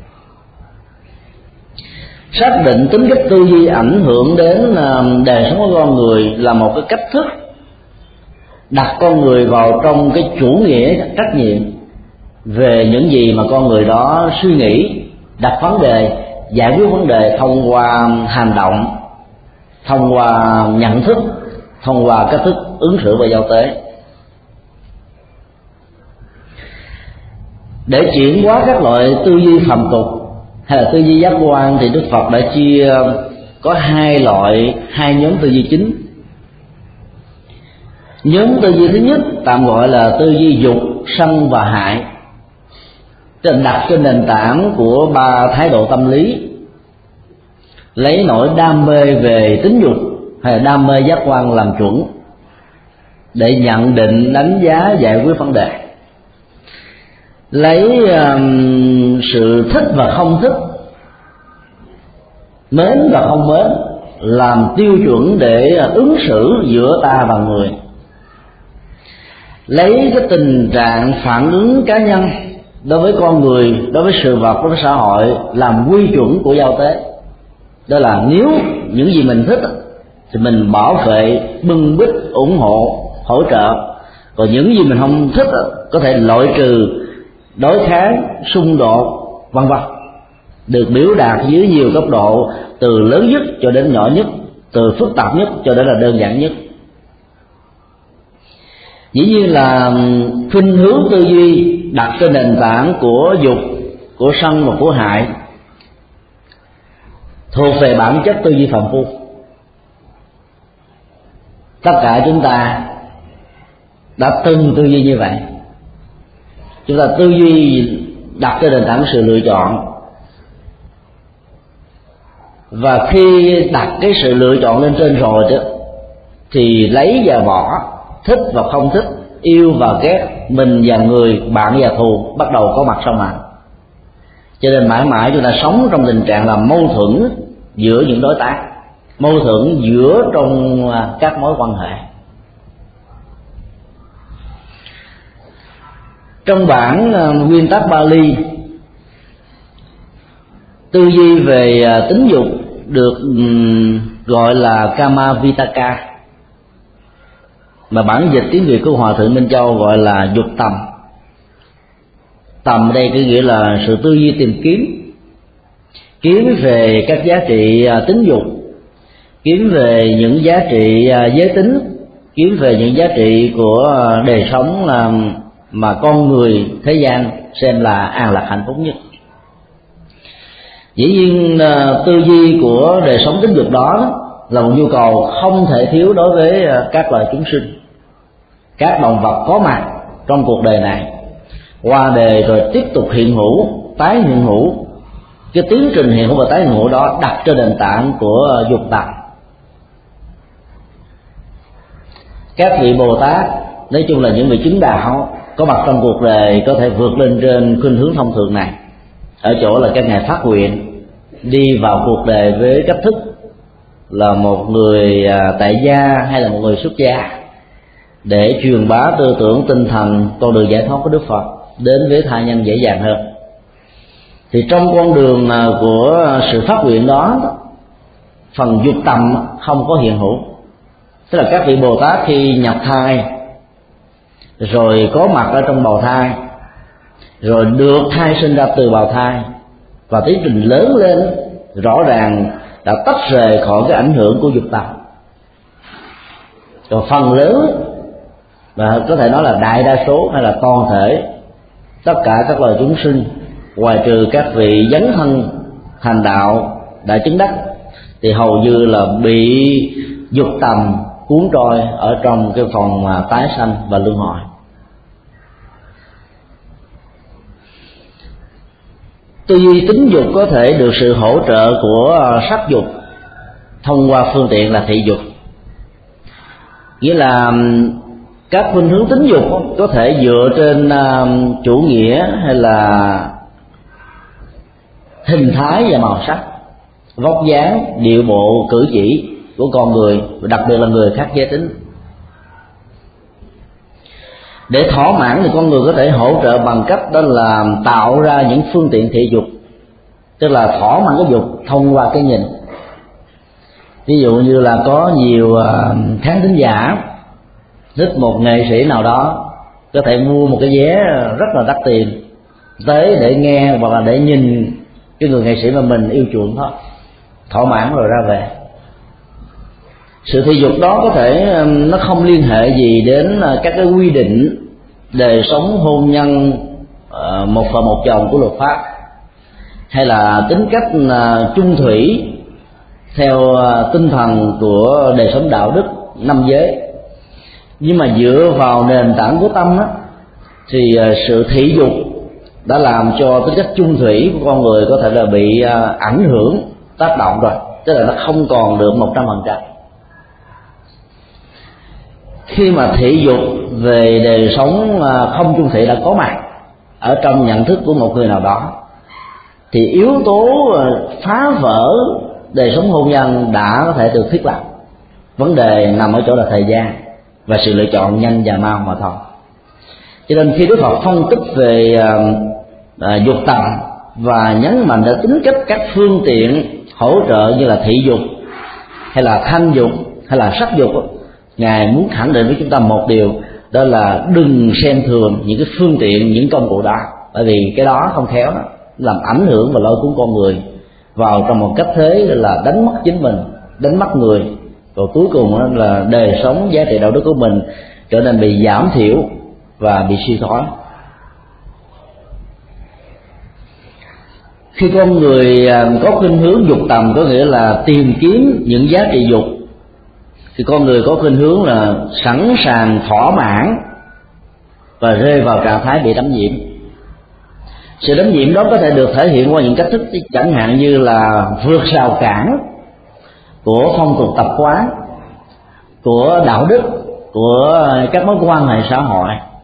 Xác định tính cách tư duy ảnh hưởng đến đời sống của con người là một cái cách thức đặt con người vào trong cái chủ nghĩa trách nhiệm về những gì mà con người đó suy nghĩ, đặt vấn đề, giải quyết vấn đề thông qua hành động, thông qua nhận thức, thông qua cách thức ứng xử và giao tế. Để chuyển hóa các loại tư duy phàm tục hay là tư duy giác quan thì Đức Phật đã chia có hai loại, hai nhóm tư duy chính. Nhóm tư duy thứ nhất tạm gọi là tư duy dục, sân và hại, tức là đặt trên nền tảng của ba thái độ tâm lý, lấy nỗi đam mê về tính dục hay là đam mê giác quan làm chuẩn. để nhận định, đánh giá, giải quyết vấn đề. Lấy um, sự thích và không thích, mến và không mến làm tiêu chuẩn để ứng xử giữa ta và người. Lấy cái tình trạng phản ứng cá nhân đối với con người, đối với sự vật, đối với xã hội làm quy chuẩn của giao tế. Đó là nếu những gì mình thích thì mình bảo vệ, bưng bít, ủng hộ, hỗ trợ. Còn những gì mình không thích có thể loại trừ, đối kháng, xung đột, vân vân. Được biểu đạt dưới nhiều cấp độ, từ lớn nhất cho đến nhỏ nhất, từ phức tạp nhất cho đến là đơn giản nhất. Dĩ nhiên là khuynh hướng tư duy đặt trên nền tảng của dục, của sân và của hại thuộc về bản chất tư duy phàm phu. Tất cả chúng ta đã từng tư duy như vậy. Chúng ta tư duy đặt trên nền tảng sự lựa chọn, và khi đặt cái sự lựa chọn lên trên rồi đó thì lấy và bỏ, thích và không thích, yêu và ghét, mình và người, bạn và thù bắt đầu có mặt sau màn. Cho nên mãi mãi chúng ta sống trong tình trạng là mâu thuẫn giữa những đối tác, mâu thuẫn giữa trong các mối quan hệ. Trong bản nguyên tắc Bali, tư duy về tính dục được gọi là Kama Vitaka, mà bản dịch tiếng Việt của Hòa thượng Minh Châu gọi là dục tầm. Tầm ở đây có nghĩa là sự tư duy tìm kiếm, kiếm về các giá trị tính dục, kiếm về những giá trị giới tính, kiếm về những giá trị của đời sống mà con người thế gian xem là an lạc hạnh phúc nhất. Dĩ nhiên tư duy của đời sống tính dục đó là một nhu cầu không thể thiếu đối với các loài chúng sinh, các động vật có mặt trong cuộc đời này, qua đời rồi tiếp tục hiện hữu, tái hiện hữu. Cái tiến trình hiện hữu và tái hiện hữu đó đặt trên nền tảng của dục tầm. Các vị Bồ Tát nói chung là những vị chứng đạo có mặt trong cuộc đời có thể vượt lên trên khuynh hướng thông thường này, ở chỗ là các ngài phát nguyện đi vào cuộc đời với cách thức là một người tại gia hay là một người xuất gia, để truyền bá tư tưởng tinh thần con đường giải thoát của Đức Phật đến với tha nhân dễ dàng hơn. Thì trong con đường của sự phát nguyện đó, phần dục tầm không có hiện hữu. Tức là các vị Bồ Tát khi nhập thai, rồi có mặt ở trong bào thai, rồi được thai sinh ra từ bào thai, và tiến trình lớn lên rõ ràng đã tách rời khỏi cái ảnh hưởng của dục tầm. Còn phần lớn, và có thể nói là đại đa số hay là toàn thể tất cả các loài chúng sinh, ngoài trừ các vị dấn thân thành đạo đã chứng đắc, thì hầu như là bị dục tầm cuốn trôi ở trong cái phòng tái sanh và luân hồi. Tư duy tính dục có thể được sự hỗ trợ của sắc dục thông qua phương tiện là thị dục, nghĩa là các khuynh hướng tính dục có thể dựa trên chủ nghĩa hay là hình thái và màu sắc, vóc dáng, điệu bộ, cử chỉ của con người, đặc biệt là người khác giới tính. Để thỏa mãn thì con người có thể hỗ trợ bằng cách đó là tạo ra những phương tiện thị dục, tức là thỏa mãn cái dục thông qua cái nhìn. Ví dụ như là có nhiều khán thính giả thích một nghệ sĩ nào đó, có thể mua một cái vé rất là đắt tiền tới để nghe hoặc là để nhìn cái người nghệ sĩ mà mình yêu chuộng thôi, thỏa mãn rồi ra về. Sự thị dục đó có thể nó không liên hệ gì đến các cái quy định đời sống hôn nhân một vợ một chồng của luật pháp, hay là tính cách chung thủy theo tinh thần của đời sống đạo đức năm giới. Nhưng mà dựa vào nền tảng của tâm đó, thì sự thị dục đã làm cho tính cách chung thủy của con người có thể là bị ảnh hưởng, tác động rồi, tức là nó không còn được một trăm phần trăm. khi mà thị dục về đời sống không chung thủy đã có mặt ở trong nhận thức của một người nào đó, thì yếu tố phá vỡ đời sống hôn nhân đã có thể được thiết lập. Vấn đề nằm ở chỗ là thời gian và sự lựa chọn nhanh và mau mà thôi. Cho nên khi Đức Phật phân tích về uh, dục tầm và nhấn mạnh đã tính cách các phương tiện hỗ trợ như là thị dục hay là thanh dục hay là sắc dục, Ngài muốn khẳng định với chúng ta một điều, đó là đừng xem thường những cái phương tiện, những công cụ đó, bởi vì cái đó không khéo đó làm ảnh hưởng và lôi cuốn con người vào trong một cách thế là đánh mất chính mình, đánh mất người, rồi cuối cùng là đời sống giá trị đạo đức của mình trở nên bị giảm thiểu và bị suy thoái. Khi con người có khuynh hướng dục tầm, có nghĩa là tìm kiếm những giá trị dục, thì con người có khuynh hướng là sẵn sàng thỏa mãn và rơi vào trạng thái bị đắm nhiễm. Sự đắm nhiễm đó có thể được thể hiện qua những cách thức chẳng hạn như là vượt rào cản của phong tục tập quán, của đạo đức, của các mối quan hệ xã hội.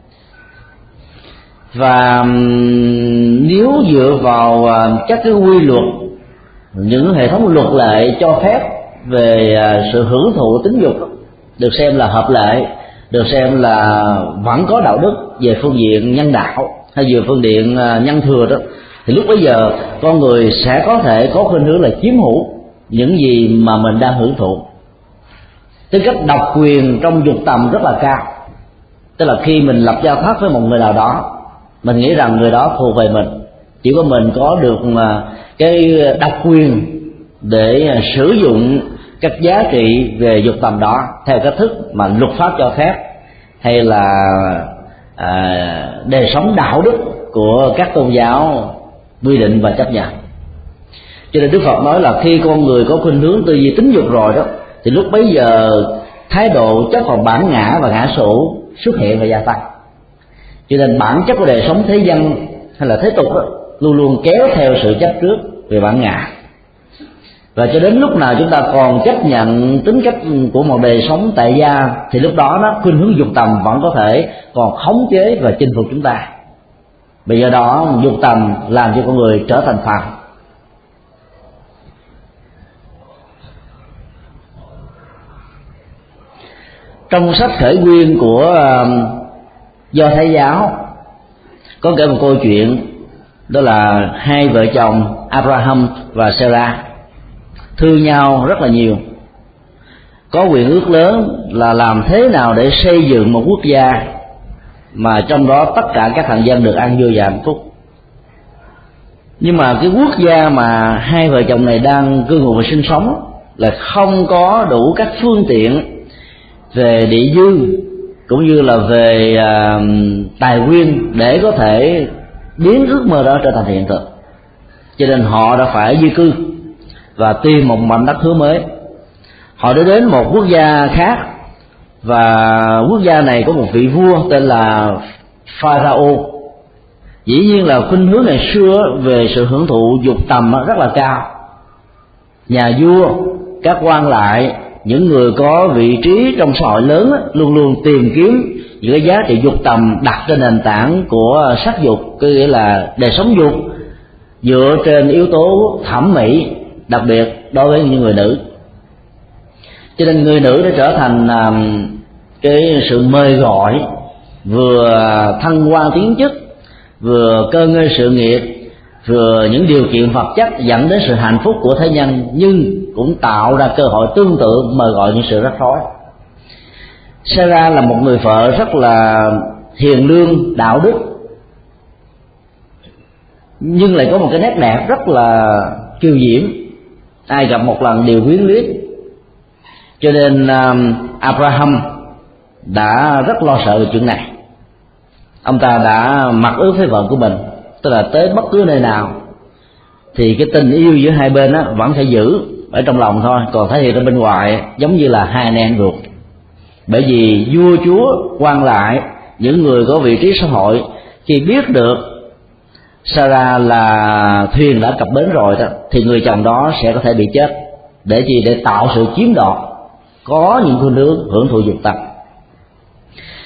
Và nếu dựa vào các cái quy luật, những hệ thống luật lệ cho phép về sự hưởng thụ tính dục được xem là hợp lệ, được xem là vẫn có đạo đức về phương diện nhân đạo hay về phương diện nhân thừa đó, thì lúc bấy giờ con người sẽ có thể có khuynh hướng là chiếm hữu những gì mà mình đang hưởng thụ. Tính cách độc quyền trong dục tầm rất là cao, tức là khi mình lập giao thác với một người nào đó, mình nghĩ rằng người đó thuộc về mình, chỉ có mình có được cái độc quyền để sử dụng các giá trị về dục tầm đó theo cách thức mà luật pháp cho phép, hay là à, đời sống đạo đức của các tôn giáo quy định và chấp nhận. Cho nên Đức Phật nói là khi con người có khuynh hướng tư duy tính dục rồi đó, thì lúc bấy giờ thái độ chấp vào bản ngã và ngã sủ xuất hiện và gia tăng. Cho nên bản chất của đời sống thế gian hay là thế tục đó, luôn luôn kéo theo sự chấp trước về bản ngã. Và cho đến lúc nào chúng ta còn chấp nhận tính cách của một đời sống tại gia, thì lúc đó nó khuynh hướng dục tầm vẫn có thể còn khống chế và chinh phục chúng ta. Bây giờ đó dục tầm làm cho con người trở thành phàm. Trong sách khởi nguyên của Do Thái giáo có kể một câu chuyện, đó là hai vợ chồng Abraham và Sarah thương nhau rất là nhiều, có quyền ước lớn là làm thế nào để xây dựng một quốc gia mà trong đó tất cả các thành dân được an vui và hạnh phúc. Nhưng mà cái quốc gia mà hai vợ chồng này đang cư ngụ và sinh sống là không có đủ các phương tiện về địa dư cũng như là về uh, tài nguyên để có thể biến ước mơ đó trở thành hiện thực. Cho nên họ đã phải di cư và tìm một mảnh đất hứa mới. Họ đã đến một quốc gia khác, và quốc gia này có một vị vua tên là Pharaoh. Dĩ nhiên là khuynh hướng ngày xưa về sự hưởng thụ dục tầm rất là cao. Nhà vua, các quan lại, những người có vị trí trong xã hội lớn luôn luôn tìm kiếm những cái giá trị dục tầm đặt trên nền tảng của sắc dục, có nghĩa là đời sống dục dựa trên yếu tố thẩm mỹ, đặc biệt đối với những người nữ. Cho nên người nữ đã trở thành cái sự mời gọi, vừa thăng quan tiến chức, vừa cơ ngơi sự nghiệp, vừa những điều kiện vật chất dẫn đến sự hạnh phúc của thế nhân, nhưng cũng tạo ra cơ hội tương tự mời gọi những sự rắc rối. Sarah là một người vợ rất là hiền lương, đạo đức, nhưng lại có một cái nét đẹp rất là kiêu diễm, ai gặp một lần đều quyến luyến. Cho nên Abraham đã rất lo sợ về chuyện này. Ông ta đã mặc ước với vợ của mình, tức là tới bất cứ nơi nào thì cái tình yêu giữa hai bên á vẫn phải giữ ở trong lòng thôi, còn thể hiện ra bên ngoài giống như là hai anh em ruột. Bởi vì vua chúa, quan lại, những người có vị trí xã hội khi biết được Sarah là thuyền đã cập bến rồi đó, thì người chồng đó sẽ có thể bị chết. Để gì? Để tạo sự chiếm đoạt, có những khuynh hướng hưởng thụ dục tầm.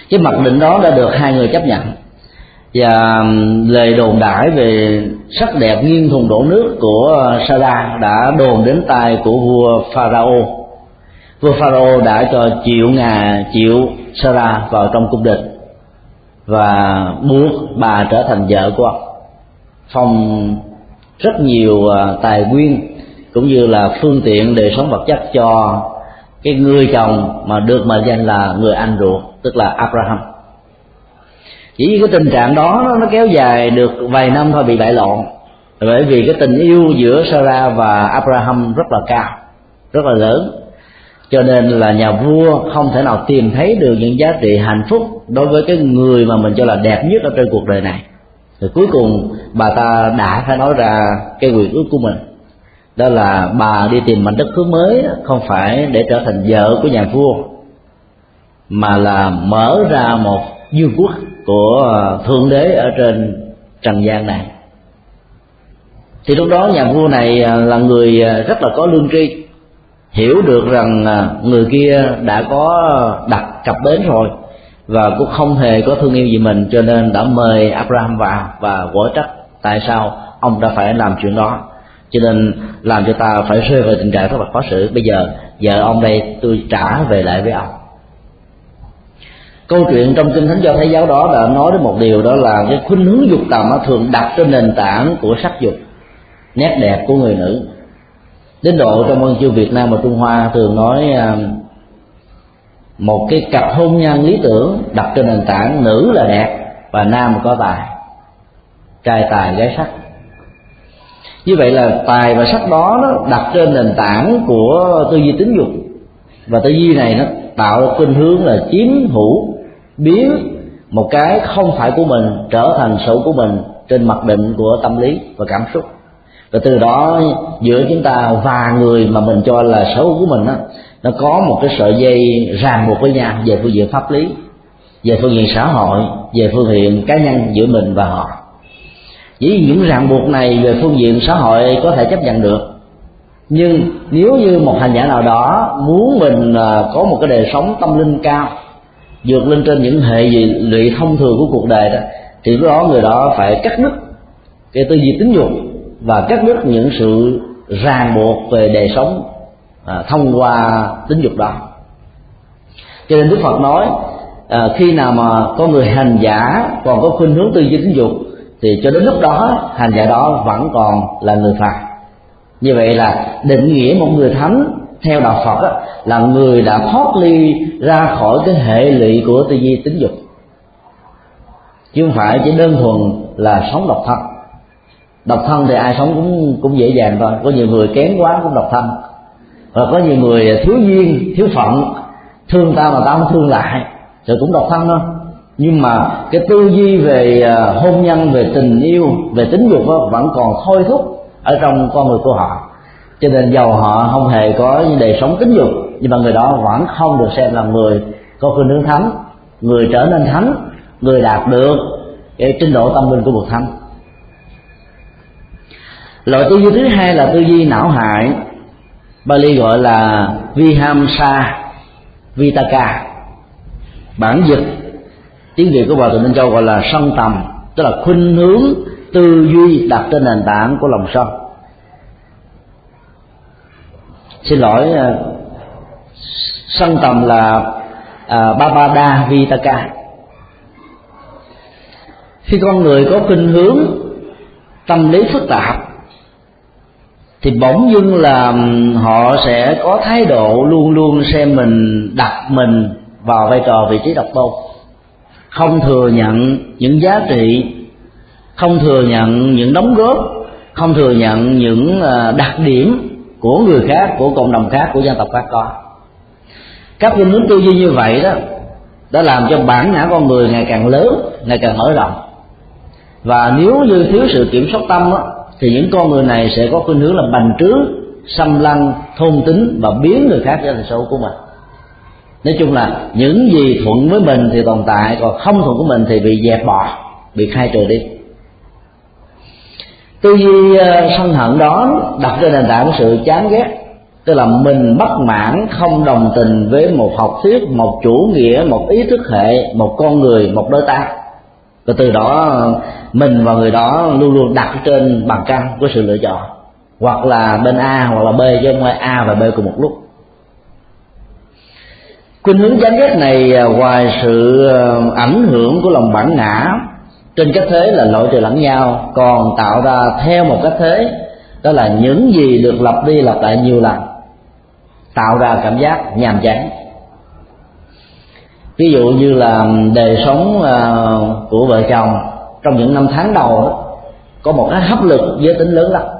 Cái mặc định đó đã được hai người chấp nhận, và lời đồn đãi về sắc đẹp nghiêng thùng đổ nước của Sarah đã đồn đến tai của vua Pharaoh. Vua Pharaoh đã cho triệu ngà triệu Sarah vào trong cung đình và buộc bà trở thành vợ của ông, phong rất nhiều tài nguyên cũng như là phương tiện đời sống vật chất cho cái người chồng mà được mệnh danh là người anh ruột, tức là Abraham. Chỉ vì cái tình trạng đó nó kéo dài được vài năm thôi bị bại lộ, bởi vì cái tình yêu giữa Sarah và Abraham rất là cao, rất là lớn, cho nên là nhà vua không thể nào tìm thấy được những giá trị hạnh phúc đối với cái người mà mình cho là đẹp nhất ở trên cuộc đời này. Rồi cuối cùng bà ta đã phải nói ra cái quyền ước của mình, đó là bà đi tìm mảnh đất hứa mới không phải để trở thành vợ của nhà vua, mà là mở ra một vương quốc của thượng đế ở trên trần gian này. Thì lúc đó nhà vua này là người rất là có lương tri, hiểu được rằng người kia đã có đặt cặp bến rồi và cũng không hề có thương yêu gì mình, cho nên đã mời Abraham vào và quở trách tại sao ông đã phải làm chuyện đó, cho nên làm cho ta phải rơi vào tình trạng rất là khó xử. Bây giờ vợ ông đây tôi trả về lại với ông. Câu chuyện trong Kinh Thánh Do Thái giáo đó đã nói đến một điều, đó là cái khuynh hướng dục tầm thường đặt trên nền tảng của sắc dục, nét đẹp của người nữ. Đến độ trong văn chương Việt Nam và Trung Hoa thường nói một cái cặp hôn nhân lý tưởng đặt trên nền tảng nữ là đẹp và nam có tài, trai tài gái sắc. Như vậy là tài và sắc đó nó đặt trên nền tảng của tư duy tính dục, và tư duy này nó tạo khuynh hướng là chiếm hữu, biến một cái không phải của mình trở thành sở của mình trên mặc định của tâm lý và cảm xúc. Và từ đó giữa chúng ta và người mà mình cho là sở hữu của mình đó, nó có một cái sợi dây ràng buộc với nhau về phương diện pháp lý, về phương diện xã hội, về phương diện cá nhân giữa mình và họ. Chỉ những ràng buộc này về phương diện xã hội có thể chấp nhận được, nhưng nếu như một hành giả nào đó muốn mình có một cái đời sống tâm linh cao, vượt lên trên những hệ lụy thông thường của cuộc đời đó, thì lúc đó người đó phải cắt đứt cái tư duy tính dục và cắt đứt những sự ràng buộc về đời sống à, thông qua tính dục đó. Cho nên Đức Phật nói à, khi nào mà con người hành giả còn có khuynh hướng tư duy tính dục thì cho đến lúc đó hành giả đó vẫn còn là người phàm. Như vậy là định nghĩa một người thánh theo đạo Phật á, là người đã thoát ly ra khỏi cái hệ lụy của tư duy tính dục, chứ không phải chỉ đơn thuần là sống độc thân. Độc thân thì ai sống cũng cũng dễ dàng thôi, có nhiều người kén quá cũng độc thân, và có nhiều người thiếu duyên thiếu phận, thương ta mà ta không thương lại rồi cũng độc thân thôi. Nhưng mà cái tư duy về hôn nhân, về tình yêu, về tính dục đó, vẫn còn thôi thúc ở trong con người của họ. Cho nên dầu họ không hề có đời sống tính dục, nhưng mà người đó vẫn không được xem là người có khuynh hướng thánh, người trở nên thánh, người đạt được cái trình độ tâm linh của bậc thánh. Loại tư duy thứ hai là tư duy não hại, Bali gọi là Vihamsa Vitaka, bản dịch tiếng Việt của Hòa Thượng Minh Châu gọi là sân tầm, tức là khuynh hướng tư duy đặt trên nền tảng của lòng sân. Xin lỗi, sân tầm là à, Babada Vitaka. Khi con người có khuynh hướng tâm lý phức tạp thì bỗng dưng là họ sẽ có thái độ luôn luôn xem mình, đặt mình vào vai trò vị trí độc tôn, không thừa nhận những giá trị, không thừa nhận những đóng góp, không thừa nhận những đặc điểm của người khác, của cộng đồng khác, của dân tộc khác có. Các khuynh hướng tư duy như vậy đó đã làm cho bản ngã con người ngày càng lớn, ngày càng mở rộng. Và nếu như thiếu sự kiểm soát tâm đó, thì những con người này sẽ có khuynh hướng là bành trướng, xâm lăng, thôn tính và biến người khác trở thành số của mình. Nói chung là những gì thuận với mình thì tồn tại, còn không thuận của mình thì bị dẹp bỏ, bị khai trừ đi. Tư duy sân hận đó đặt trên nền tảng của sự chán ghét, tức là mình bất mãn, không đồng tình với một học thuyết, một chủ nghĩa, một ý thức hệ, một con người, một đối tác, và từ đó mình và người đó luôn luôn đặt trên bàn cân của sự lựa chọn, hoặc là bên A hoặc là B, chứ không phải A và B cùng một lúc. Khuynh hướng chán ghét này ngoài sự ảnh hưởng của lòng bản ngã trên cách thế là loại trừ lẫn nhau, còn tạo ra theo một cách thế, đó là những gì được lặp đi lặp lại nhiều lần tạo ra cảm giác nhàm chán. Ví dụ như là đời sống của vợ chồng trong những năm tháng đầu đó, có một cái áp lực giới tính lớn lắm.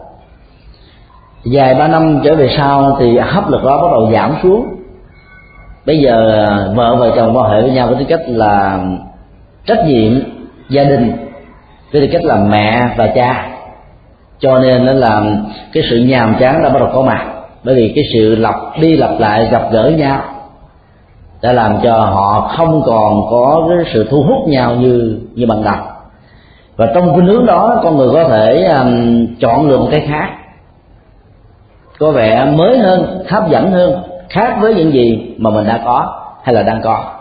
Vài ba năm trở về sau thì áp lực đó bắt đầu giảm xuống. Bây giờ vợ vợ chồng quan hệ với nhau với tư cách là trách nhiệm gia đình, với tư cách là mẹ và cha, cho nên nó làm cái sự nhàm chán đã bắt đầu có mặt, bởi vì cái sự lặp đi lặp lại gặp gỡ nhau đã làm cho họ không còn có cái sự thu hút nhau như như ban đầu. Và trong khuynh hướng đó, con người có thể um, chọn lựa một cái khác, có vẻ mới hơn, hấp dẫn hơn, khác với những gì mà mình đã có hay là đang có.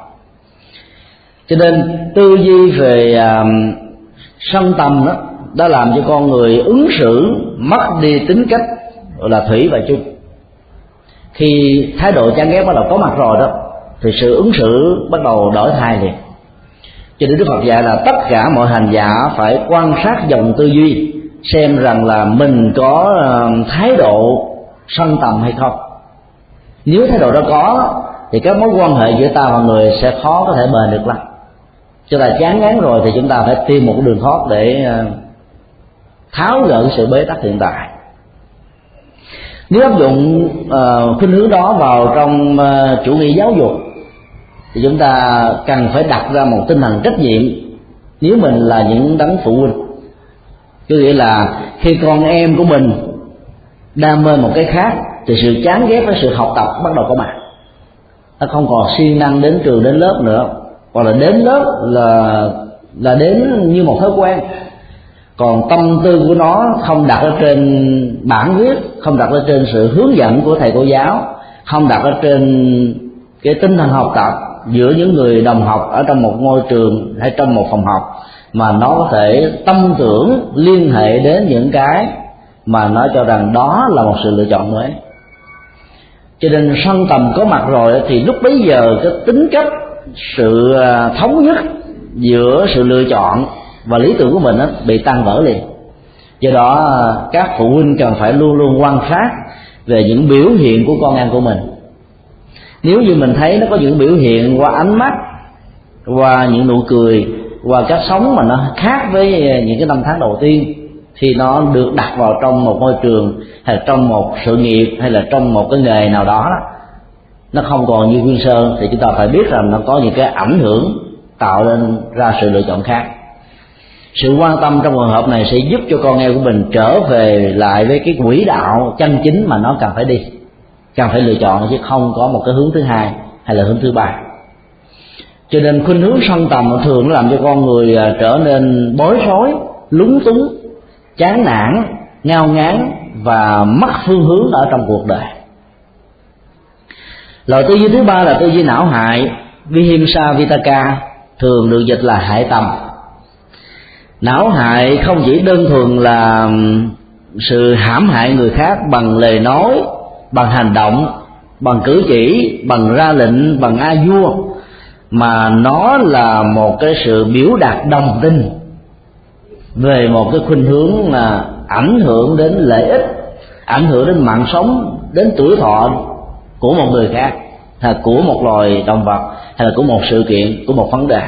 Cho nên tư duy về um, sân tầm đó đã làm cho con người ứng xử mất đi tính cách gọi là thủy và chung. Khi thái độ chán ghét bắt đầu có mặt rồi đó, thì sự ứng xử bắt đầu đổi thay liền. Cho nên Đức Phật dạy là tất cả mọi hành giả phải quan sát dòng tư duy, xem rằng là mình có thái độ sân tầm hay không. Nếu thái độ đó có thì các mối quan hệ giữa ta và người sẽ khó có thể bền được lắm. Cho ta chán ngán rồi thì chúng ta phải tìm một đường thoát để tháo gỡ sự bế tắc hiện tại. Nếu áp dụng uh, khuynh hướng đó vào trong uh, chủ nghĩa giáo dục thì chúng ta cần phải đặt ra một tinh thần trách nhiệm nếu mình là những đấng phụ huynh. Có nghĩa là khi con em của mình đam mê một cái khác thì sự chán ghét với sự học tập bắt đầu có mặt. Nó không còn siêng năng đến trường đến lớp nữa, hoặc là đến lớp là là đến như một thói quen, còn tâm tư của nó không đặt ở trên bản viết, không đặt ở trên sự hướng dẫn của thầy cô giáo, không đặt ở trên cái tinh thần học tập giữa những người đồng học ở trong một ngôi trường hay trong một phòng học, mà nó có thể tâm tưởng liên hệ đến những cái mà nó cho rằng đó là một sự lựa chọn mới. Cho nên sân tầm có mặt rồi thì lúc bấy giờ cái tính cách, sự thống nhất giữa sự lựa chọn và lý tưởng của mình đó, bị tan vỡ liền. Do đó các phụ huynh cần phải luôn luôn quan sát về những biểu hiện của con em của mình. Nếu như mình thấy nó có những biểu hiện qua ánh mắt, qua những nụ cười, qua cách sống mà nó khác với những cái năm tháng đầu tiên, khi nó được đặt vào trong một môi trường hay là trong một sự nghiệp hay là trong một cái nghề nào đó, đó nó không còn như nguyên sơ, thì chúng ta phải biết rằng nó có những cái ảnh hưởng tạo nên ra sự lựa chọn khác. Sự quan tâm trong trường hợp này sẽ giúp cho con em của mình trở về lại với cái quỹ đạo chân chính mà nó cần phải đi, cần phải lựa chọn, chứ không có một cái hướng thứ hai hay là hướng thứ ba. Cho nên khuynh hướng sân tầm thường nó làm cho con người trở nên bối rối, lúng túng, chán nản, ngao ngán và mất phương hướng ở trong cuộc đời. Loại tư duy thứ ba là tư duy não hại, Vihimsa Vitaka, thường được dịch là hại tầm. Não hại không chỉ đơn thuần là sự hãm hại người khác bằng lời nói, bằng hành động, bằng cử chỉ, bằng ra lệnh, bằng a vua, mà nó là một cái sự biểu đạt đồng tình về một cái khuynh hướng là ảnh hưởng đến lợi ích, ảnh hưởng đến mạng sống, đến tuổi thọ của một người khác, hay của một loài động vật, hay là của một sự kiện, của một vấn đề.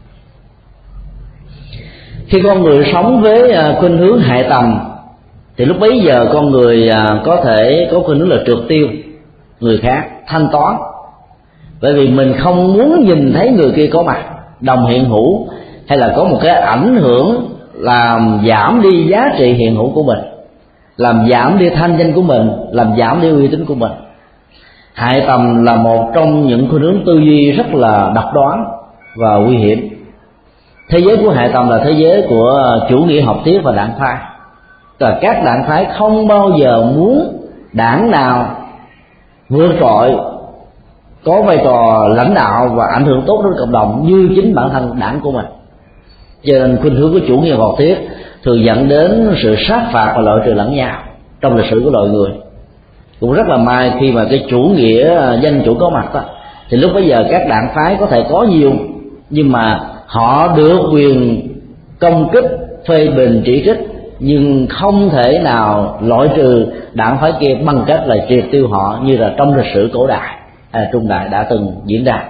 Khi con người sống với khuynh hướng hại tầm thì lúc bấy giờ con người có thể có khuynh hướng là trượt tiêu người khác, thanh toán, bởi vì mình không muốn nhìn thấy người kia có mặt, đồng hiện hữu, hay là có một cái ảnh hưởng làm giảm đi giá trị hiện hữu của mình, làm giảm đi thanh danh của mình, làm giảm đi uy tín của mình. Hại tầm là một trong những khuynh hướng tư duy rất là độc đoán và nguy hiểm. Thế giới của hại tầm là thế giới của chủ nghĩa học thuyết và đảng phái. Và các đảng phái không bao giờ muốn đảng nào vượt trội, có vai trò lãnh đạo và ảnh hưởng tốt đến cộng đồng như chính bản thân đảng của mình. Cho nên khuynh hướng của chủ nghĩa học thuyết thường dẫn đến sự sát phạt và loại trừ lẫn nhau trong lịch sử của loài người. Cũng rất là may khi mà cái chủ nghĩa dân chủ có mặt đó, thì lúc bấy giờ các đảng phái có thể có nhiều, nhưng mà họ được quyền công kích, phê bình, chỉ trích, nhưng không thể nào loại trừ đảng phái kia bằng cách là triệt tiêu họ như là trong lịch sử cổ đại hay trung đại đã từng diễn ra.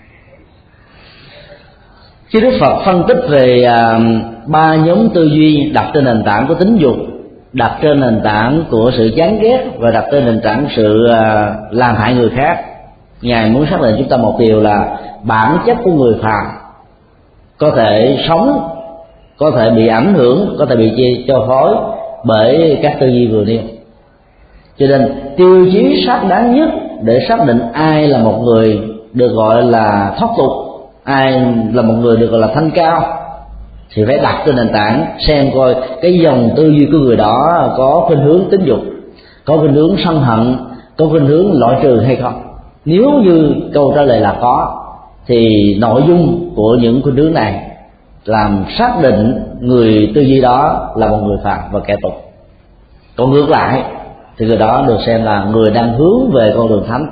Khi Đức Phật phân tích về à, ba nhóm tư duy đặt trên nền tảng của tính dục, đặt trên nền tảng của sự chán ghét và đặt trên nền tảng sự à, làm hại người khác, Ngài muốn xác định chúng ta một điều là bản chất của người phàm có thể sống, có thể bị ảnh hưởng, có thể bị chi cho phối bởi các tư duy vừa nêu. Cho nên tiêu chí xác đáng nhất để xác định ai là một người được gọi là thoát tục, ai là một người được gọi là thanh cao, thì phải đặt trên nền tảng xem coi cái dòng tư duy của người đó có khuynh hướng tính dục, có khuynh hướng sân hận, có khuynh hướng loại trừ hay không. Nếu như câu trả lời là có, thì nội dung của những khuynh hướng này làm xác định người tư duy đó là một người phàm và kẻ tục. Còn ngược lại thì người đó được xem là người đang hướng về con đường thánh.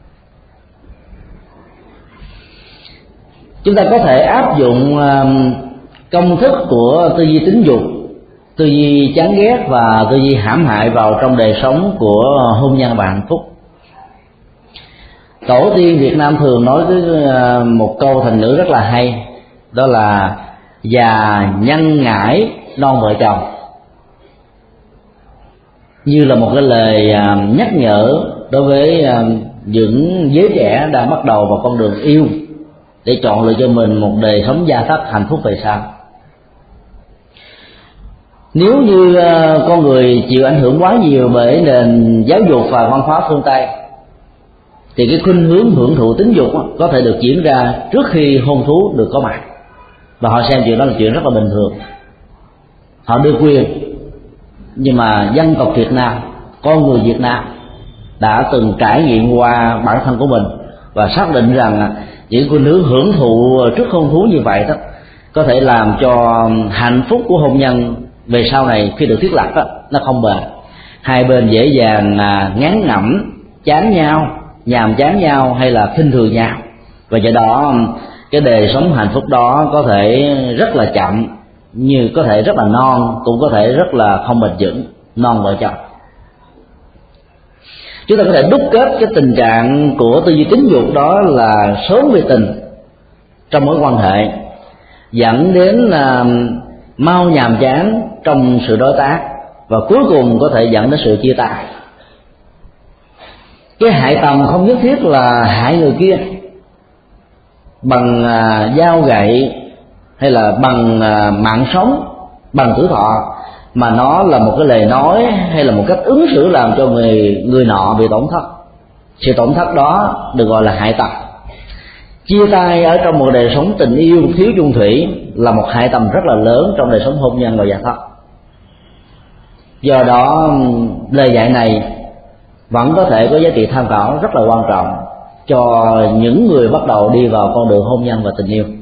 Chúng ta có thể áp dụng công thức của tư duy tính dục, tư duy chán ghét và tư duy hãm hại vào trong đời sống của hôn nhân và hạnh phúc. Tổ tiên Việt Nam thường nói với một câu thành ngữ rất là hay, đó là già nhân ngãi non vợ chồng, như là một cái lời nhắc nhở đối với những giới trẻ đang bắt đầu vào con đường yêu để chọn lựa cho mình một đời sống gia thất hạnh phúc về sau. Nếu như con người chịu ảnh hưởng quá nhiều bởi nền giáo dục và văn hóa phương Tây, thì cái khuynh hướng hưởng thụ tính dục có thể được diễn ra trước khi hôn thú được có mặt, và họ xem chuyện đó là chuyện rất là bình thường, họ được quyền. Nhưng mà dân tộc Việt Nam, con người Việt Nam đã từng trải nghiệm qua bản thân của mình và xác định rằng những khuynh hướng hưởng thụ trước hôn thú như vậy đó có thể làm cho hạnh phúc của hôn nhân về sau này khi được thiết lập đó, nó không bền. Hai bên dễ dàng ngán ngẩm, chán nhau, nhàm chán nhau hay là khinh thường nhau, và do đó cái đời sống hạnh phúc đó có thể rất là chậm, như có thể rất là non, cũng có thể rất là không bền vững, non vợ chồng. Chúng ta có thể đúc kết cái tình trạng của tư duy tính dục đó là sớm vì tình trong mối quan hệ, dẫn đến là mau nhàm chán trong sự đối tác, và cuối cùng có thể dẫn đến sự chia tay. Cái hại tầm không nhất thiết là hại người kia bằng à, dao gậy hay là bằng à, mạng sống, bằng tuổi thọ, mà nó là một cái lời nói hay là một cách ứng xử làm cho người người nọ bị tổn thất. Sự tổn thất đó được gọi là hại tầm. Chia tay ở trong một đời sống tình yêu thiếu chung thủy là một hại tầm rất là lớn trong đời sống hôn nhân và gia thất. Do đó lời dạy này vẫn có thể có giá trị tham khảo rất là quan trọng cho những người bắt đầu đi vào con đường hôn nhân và tình yêu.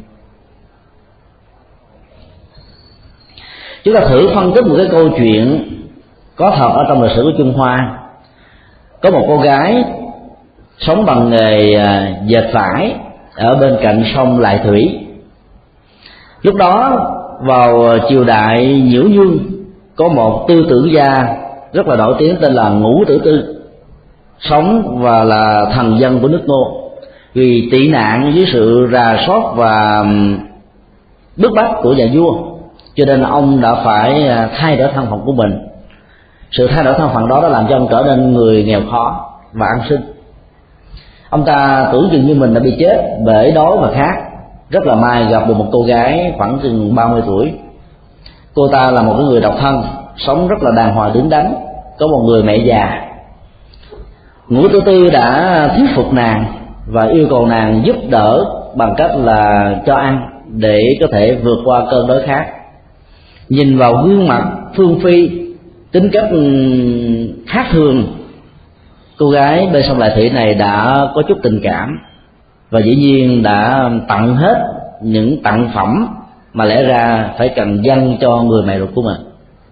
Chúng ta thử phân tích một cái câu chuyện có thật ở trong lịch sử của Trung Hoa. Có một cô gái sống bằng nghề dệt vải ở bên cạnh sông Lại Thủy. Lúc đó vào triều đại Nhiễu Nhương, có một tư tưởng gia rất là nổi tiếng tên là Ngũ Tử Tư, sống và là thần dân của nước Ngô. Vì tị nạn dưới sự rà soát và bức bách của nhà vua, cho nên ông đã phải thay đổi thân phận của mình. Sự thay đổi thân phận đó đã làm cho ông trở nên người nghèo khó và ăn xin. Ông ta tưởng chừng như mình đã bị chết bởi đói và khát. Rất là may gặp được một cô gái khoảng chừng ba mươi tuổi. Cô ta là một cái người độc thân, sống rất là đàng hoàng đứng đắn, có một người mẹ già. Ngũ Tử Tư đã thuyết phục nàng và yêu cầu nàng giúp đỡ bằng cách là cho ăn để có thể vượt qua cơn đói khát. Nhìn vào gương mặt phương phi, tính cách khác thường cô gái bên sông Lại Thủy này đã có chút tình cảm và dĩ nhiên đã tặng hết những tặng phẩm mà lẽ ra phải cần dâng cho người mẹ ruột của mình.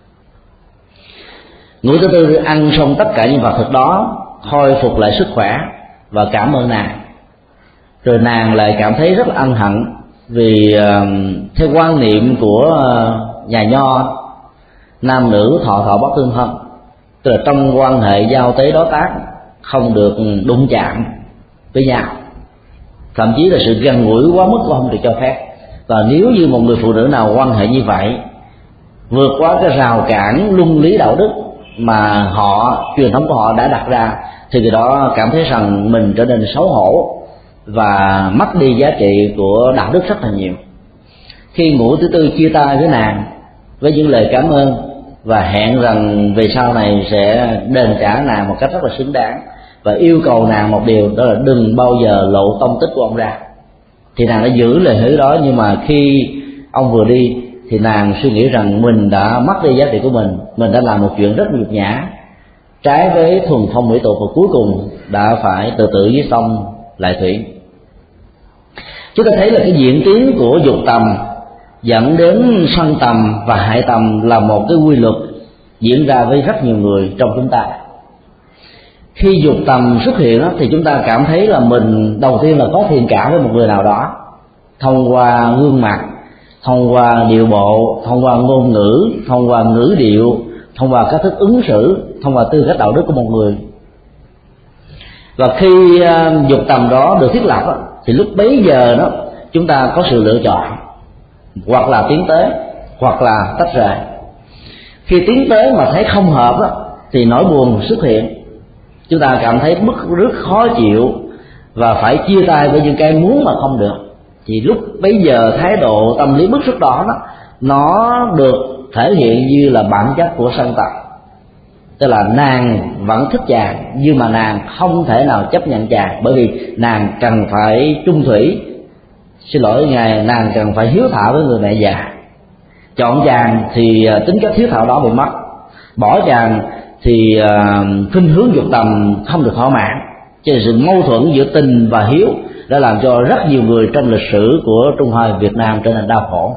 Ngũ Tử Tư ăn xong tất cả những vật thực đó, khôi phục lại sức khỏe và cảm ơn nàng. Rồi nàng lại cảm thấy rất là ân hận vì uh, theo quan niệm của uh, nhà Nho, nam nữ thọ thọ bất tương thân, tức là trong quan hệ giao tế đối tác không được đụng chạm với nhau, thậm chí là sự gần gũi quá mức cũng không được cho phép. Và nếu như một người phụ nữ nào quan hệ như vậy, vượt quá cái rào cản luân lý đạo đức mà họ truyền thống của họ đã đặt ra, thì người đó cảm thấy rằng mình trở nên xấu hổ và mất đi giá trị của đạo đức rất là nhiều. Khi Ngũ Tử Tư chia tay với nàng với những lời cảm ơn và hẹn rằng về sau này sẽ đền trả nàng một cách rất là xứng đáng, và yêu cầu nàng một điều, đó là đừng bao giờ lộ tông tích của ông ra, thì nàng đã giữ lời hứa đó. Nhưng mà khi ông vừa đi thì nàng suy nghĩ rằng mình đã mất đi giá trị của mình, mình đã làm một chuyện rất nhục nhã, trái với thuần phong mỹ tục, và cuối cùng đã phải tự tử dưới sông Lại Thủy. Chúng ta thấy là cái diễn tiến của dục tầm dẫn đến sân tầm và hại tầm là một cái quy luật diễn ra với rất nhiều người trong chúng ta. Khi dục tầm xuất hiện thì chúng ta cảm thấy là mình đầu tiên là có thiện cảm với một người nào đó, thông qua gương mặt, thông qua điệu bộ, thông qua ngôn ngữ, thông qua ngữ điệu, thông qua cách thức ứng xử, thông qua tư cách đạo đức của một người. Và khi dục tầm đó được thiết lập thì lúc bấy giờ đó chúng ta có sự lựa chọn, hoặc là tiến tới hoặc là tách rời. Khi tiến tới mà thấy không hợp đó, thì nỗi buồn xuất hiện, chúng ta cảm thấy bức rứt khó chịu và phải chia tay với những cái muốn mà không được. Thì lúc bấy giờ thái độ tâm lý bức rứt đó, đó nó được thể hiện như là bản chất của sân tầm, tức là nàng vẫn thích chàng nhưng mà nàng không thể nào chấp nhận chàng, bởi vì nàng cần phải trung thủy, xin lỗi ngài, nàng cần phải hiếu thảo với người mẹ già. Chọn chàng thì tính cách hiếu thảo đó bị mất, bỏ chàng thì uh, khuynh hướng dục tầm không được thỏa mãn. Cho nên sự mâu thuẫn giữa tình và hiếu đã làm cho rất nhiều người trong lịch sử của Trung Hoa Việt Nam trở nên đau khổ.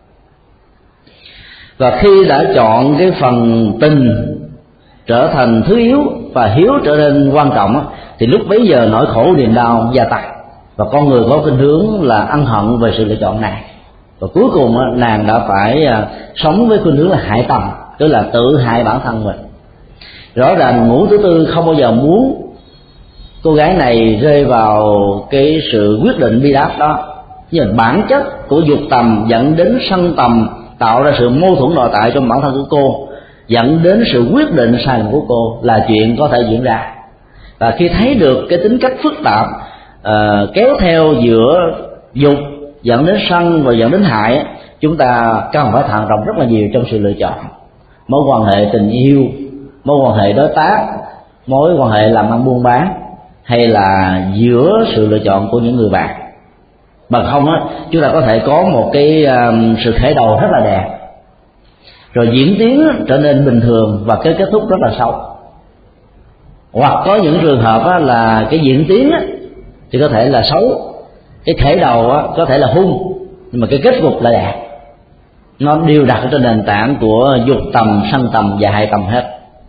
Và khi đã chọn cái phần tình trở thành thứ yếu và hiếu trở nên quan trọng, thì lúc bấy giờ nỗi khổ niềm đau gia tăng, và con người có khuynh hướng là ân hận về sự lựa chọn này. Và cuối cùng nàng đã phải sống với khuynh hướng là hại tầm, tức là tự hại bản thân mình. Rõ ràng Ngũ Tử Tư không bao giờ muốn cô gái này rơi vào cái sự quyết định bi đát đó, nhưng mà bản chất của dục tầm dẫn đến sân tầm, tạo ra sự mâu thuẫn nội tại trong bản thân của cô, dẫn đến sự quyết định sai lầm của cô là chuyện có thể diễn ra. Và khi thấy được cái tính cách phức tạp uh, kéo theo giữa dục dẫn đến sân và dẫn đến hại, chúng ta cần phải thận trọng rất là nhiều trong sự lựa chọn. Mối quan hệ tình yêu, mối quan hệ đối tác, mối quan hệ làm ăn buôn bán, hay là giữa sự lựa chọn của những người bạn. Bằng không á, chúng ta có thể có một cái um, sự khởi đầu rất là đẹp, rồi diễn tiến trở nên bình thường và cái kết thúc rất là xấu. Hoặc có những trường hợp á, là cái diễn tiến á, thì có thể là xấu, cái khởi đầu á, có thể là hung, nhưng mà cái kết cục là đẹp. Nó đều đặt trên nền tảng của dục tầm, sân tầm và hại tầm hết.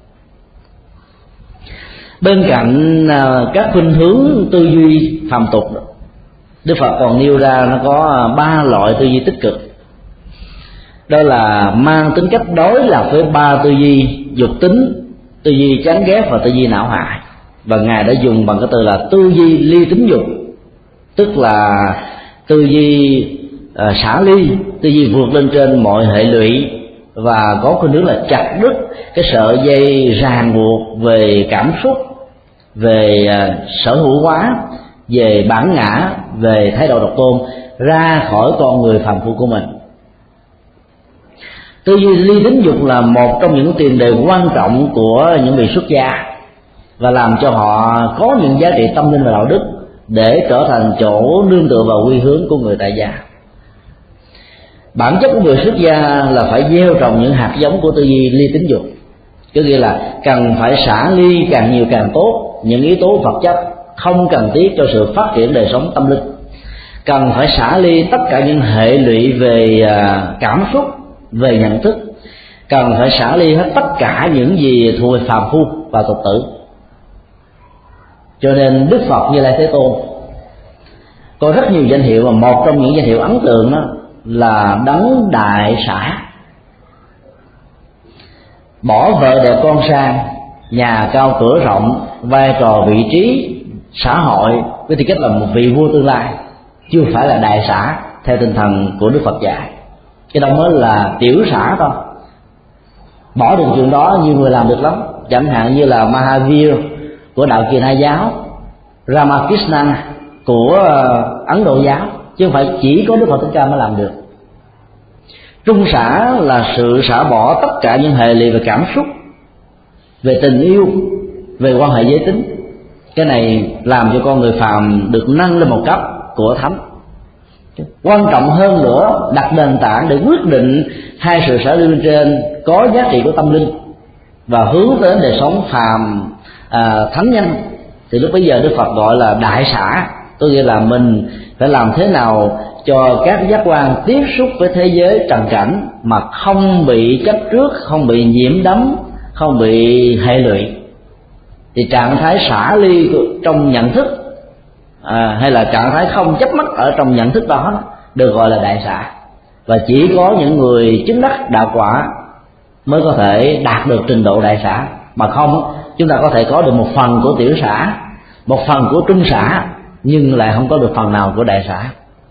Bên cạnh các khuynh hướng tư duy phàm tục, Đức Phật còn nêu ra nó có ba loại tư duy tích cực. Đó là mang tính cách đối lập với ba tư duy dục tính, tư duy chán ghét và tư duy não hại. Và Ngài đã dùng bằng cái từ là tư duy ly tính dục, tức là tư duy uh, xả ly, tư duy vượt lên trên mọi hệ lụy và có khuynh hướng là chặt đứt cái sợi dây ràng buộc về cảm xúc, về uh, sở hữu hóa, về bản ngã, về thái độ độc tôn ra khỏi con người phàm phu của mình. Tư duy ly tính dục là một trong những tiền đề quan trọng của những vị xuất gia, và làm cho họ có những giá trị tâm linh và đạo đức để trở thành chỗ nương tựa và quy hướng của người tại gia. Bản chất của người xuất gia là phải gieo trồng những hạt giống của tư duy ly tính dục. Có nghĩa là cần phải xả ly càng nhiều càng tốt những yếu tố vật chất không cần thiết cho sự phát triển đời sống tâm linh, cần phải xả ly tất cả những hệ lụy về cảm xúc, về nhận thức, cần phải xả ly hết tất cả những gì thuộc về phàm phu và tục tử. Cho nên Đức Phật Như Lai Thế Tôn có rất nhiều danh hiệu, mà một trong những danh hiệu ấn tượng đó là Đấng Đại Xả. Bỏ vợ đẹp con sang, nhà cao cửa rộng, vai trò vị trí xã hội với tư cách là một vị vua tương lai, chưa phải là đại xả theo tinh thần của Đức Phật dạy. Cái đó mới là tiểu xả thôi. Bỏ được chuyện đó nhiều người làm được lắm, chẳng hạn như là Mahavir của đạo Kiền Hai giáo, Ramakrishna của Ấn Độ giáo, chứ không phải chỉ có Đức Phật Thích Ca mới làm được. Trung xả là sự xả bỏ tất cả những hệ lụy về cảm xúc, về tình yêu, về quan hệ giới tính. Cái này làm cho con người phàm được nâng lên một cấp của thánh. Quan trọng hơn nữa, đặt nền tảng để quyết định hai sự xả ly bên trên có giá trị của tâm linh và hướng tới đời sống phàm à, thánh nhân, thì lúc bấy giờ Đức Phật gọi là đại xả. Tôi nghĩa là mình phải làm thế nào cho các giác quan tiếp xúc với thế giới trần cảnh mà không bị chấp trước, không bị nhiễm đắm, không bị hệ lụy. Thì trạng thái xả ly trong nhận thức à, hay là trạng thái không chấp mắc ở trong nhận thức đó được gọi là đại xả. Và chỉ có những người chứng đắc đạo quả mới có thể đạt được trình độ đại xả, mà không chúng ta có thể có được một phần của tiểu xả, một phần của trung xả, nhưng lại không có được phần nào của đại xả.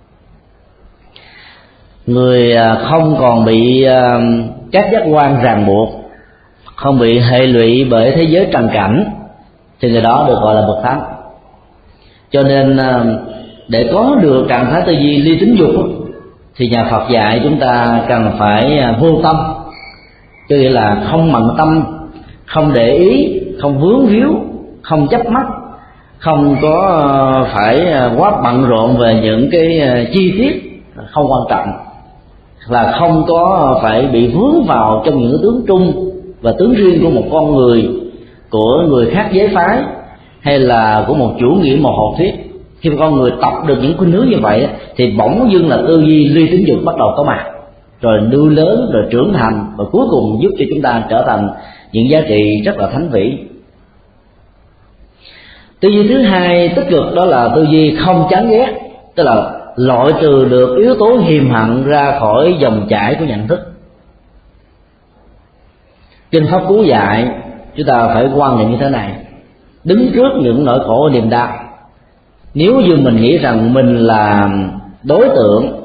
Người không còn bị các giác quan ràng buộc, không bị hệ lụy bởi thế giới trần cảnh, thì người đó được gọi là bậc thánh. Cho nên để có được trạng thái tư duy ly tính dục thì nhà Phật dạy chúng ta cần phải vô tâm, tức là không mặn tâm, không để ý, không vướng víu, không chấp mắc, không có phải quá bận rộn về những cái chi tiết không quan trọng, là không có phải bị vướng vào trong những tướng trung và tướng riêng của một con người, của người khác giới phái, hay là của một chủ nghĩa một học thuyết. Khi con người tập được những khuynh hướng như vậy thì bỗng dưng là tư duy ly tính dục bắt đầu có mặt, rồi nuôi lớn, rồi trưởng thành, và cuối cùng giúp cho chúng ta trở thành những giá trị rất là thánh vĩ. Tư duy thứ hai tích cực đó là tư duy không chán ghét, tức là loại trừ được yếu tố hiềm hận ra khỏi dòng chảy của nhận thức. Kinh Pháp Cú dạy chúng ta phải quan niệm như thế này: đứng trước những nỗi khổ niềm đau, nếu như mình nghĩ rằng mình là đối tượng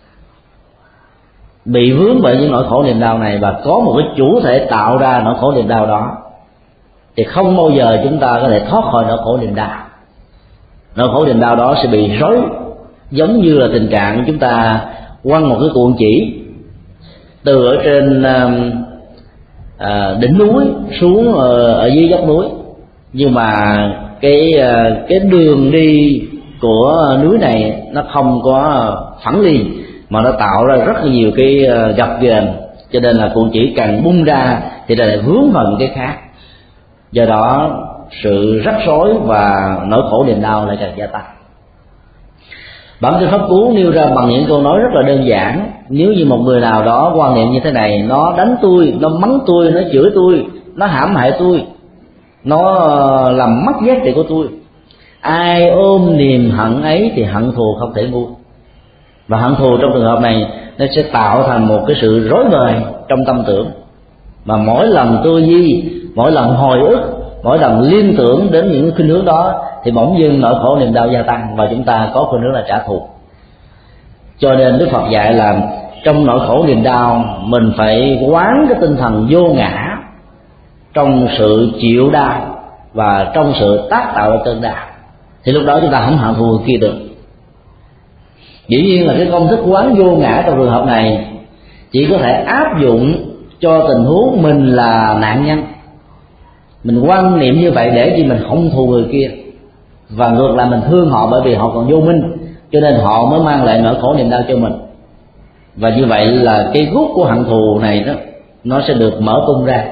bị vướng bởi những nỗi khổ niềm đau này và có một cái chủ thể tạo ra nỗi khổ niềm đau đó, thì không bao giờ chúng ta có thể thoát khỏi nỗi khổ niềm đau. Nỗi khổ niềm đau đó sẽ bị rối, giống như là tình trạng chúng ta quăng một cái cuộn chỉ từ ở trên à, đỉnh núi xuống ở dưới dốc núi, nhưng mà cái cái đường đi của núi này nó không có phẳng liền, mà nó tạo ra rất là nhiều cái gập ghềnh, cho nên là cuộn chỉ càng bung ra thì lại vướng vào những cái khác. Do đó sự rắc rối và nỗi khổ niềm đau lại càng gia tăng. Bản kinh Pháp Cú nêu ra bằng những câu nói rất là đơn giản: nếu như một người nào đó quan niệm như thế này, nó đánh tôi, nó mắng tôi, nó chửi tôi, nó hãm hại tôi, nó làm mất giá trị của tôi, ai ôm niềm hận ấy thì hận thù không thể nguôi. Và hận thù trong trường hợp này nó sẽ tạo thành một cái sự rối bời trong tâm tưởng, mà mỗi lần tư duy, mỗi lần hồi ức, mỗi lần liên tưởng đến những khuynh hướng đó thì bỗng dưng nỗi khổ niềm đau gia tăng, và chúng ta có khuynh hướng là trả thù. Cho nên Đức Phật dạy là trong nỗi khổ niềm đau mình phải quán cái tinh thần vô ngã trong sự chịu đau và trong sự tác tạo ra cơn đau, thì lúc đó chúng ta không hận thù người kia được. Dĩ nhiên là cái công thức quán vô ngã trong trường hợp này chỉ có thể áp dụng cho tình huống mình là nạn nhân. Mình quan niệm như vậy để chi mình không thù người kia, và ngược lại mình thương họ bởi vì họ còn vô minh, cho nên họ mới mang lại nỗi khổ niềm đau cho mình. Và như vậy là cái gút của hận thù này đó nó sẽ được mở tung ra,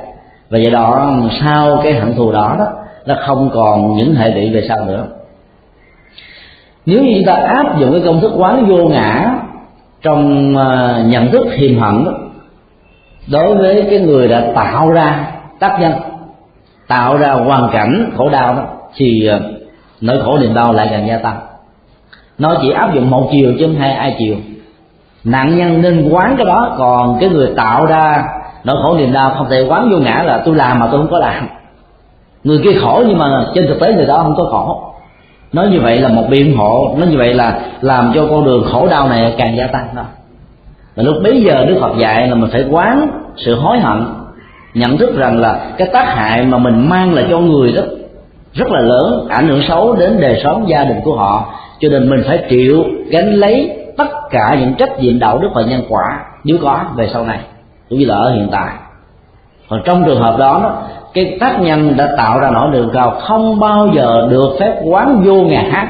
Và do đó sau cái hận thù đó đó, nó không còn những hệ lụy về sau nữa. Nếu như chúng ta áp dụng cái công thức quán vô ngã trong nhận thức hiềm hận đó, đối với cái người đã tạo ra tác nhân, tạo ra hoàn cảnh khổ đau đó, thì nỗi khổ niềm đau lại càng gia tăng. Nó chỉ áp dụng một chiều chứ không hai ai chiều. Nạn nhân nên quán cái đó, còn cái người tạo ra nỗi khổ niềm đau không thể quán vô ngã là tôi làm mà tôi không có làm. Người kia khổ nhưng mà trên thực tế người đó không có khổ. Nói như vậy là một biện hộ, nói như vậy là làm cho con đường khổ đau này càng gia tăng thôi. Và lúc bấy giờ Đức Phật dạy là mình phải quán sự hối hận, nhận thức rằng là cái tác hại mà mình mang lại cho người đó rất là lớn, ảnh hưởng xấu đến đời sống gia đình của họ, cho nên mình phải chịu gánh lấy tất cả những trách nhiệm đạo đức và nhân quả nếu có về sau này, cũng như là ở hiện tại. Còn trong trường hợp đó, đó cái tác nhân đã tạo ra nỗi niềm đau không bao giờ được phép quán vô ngã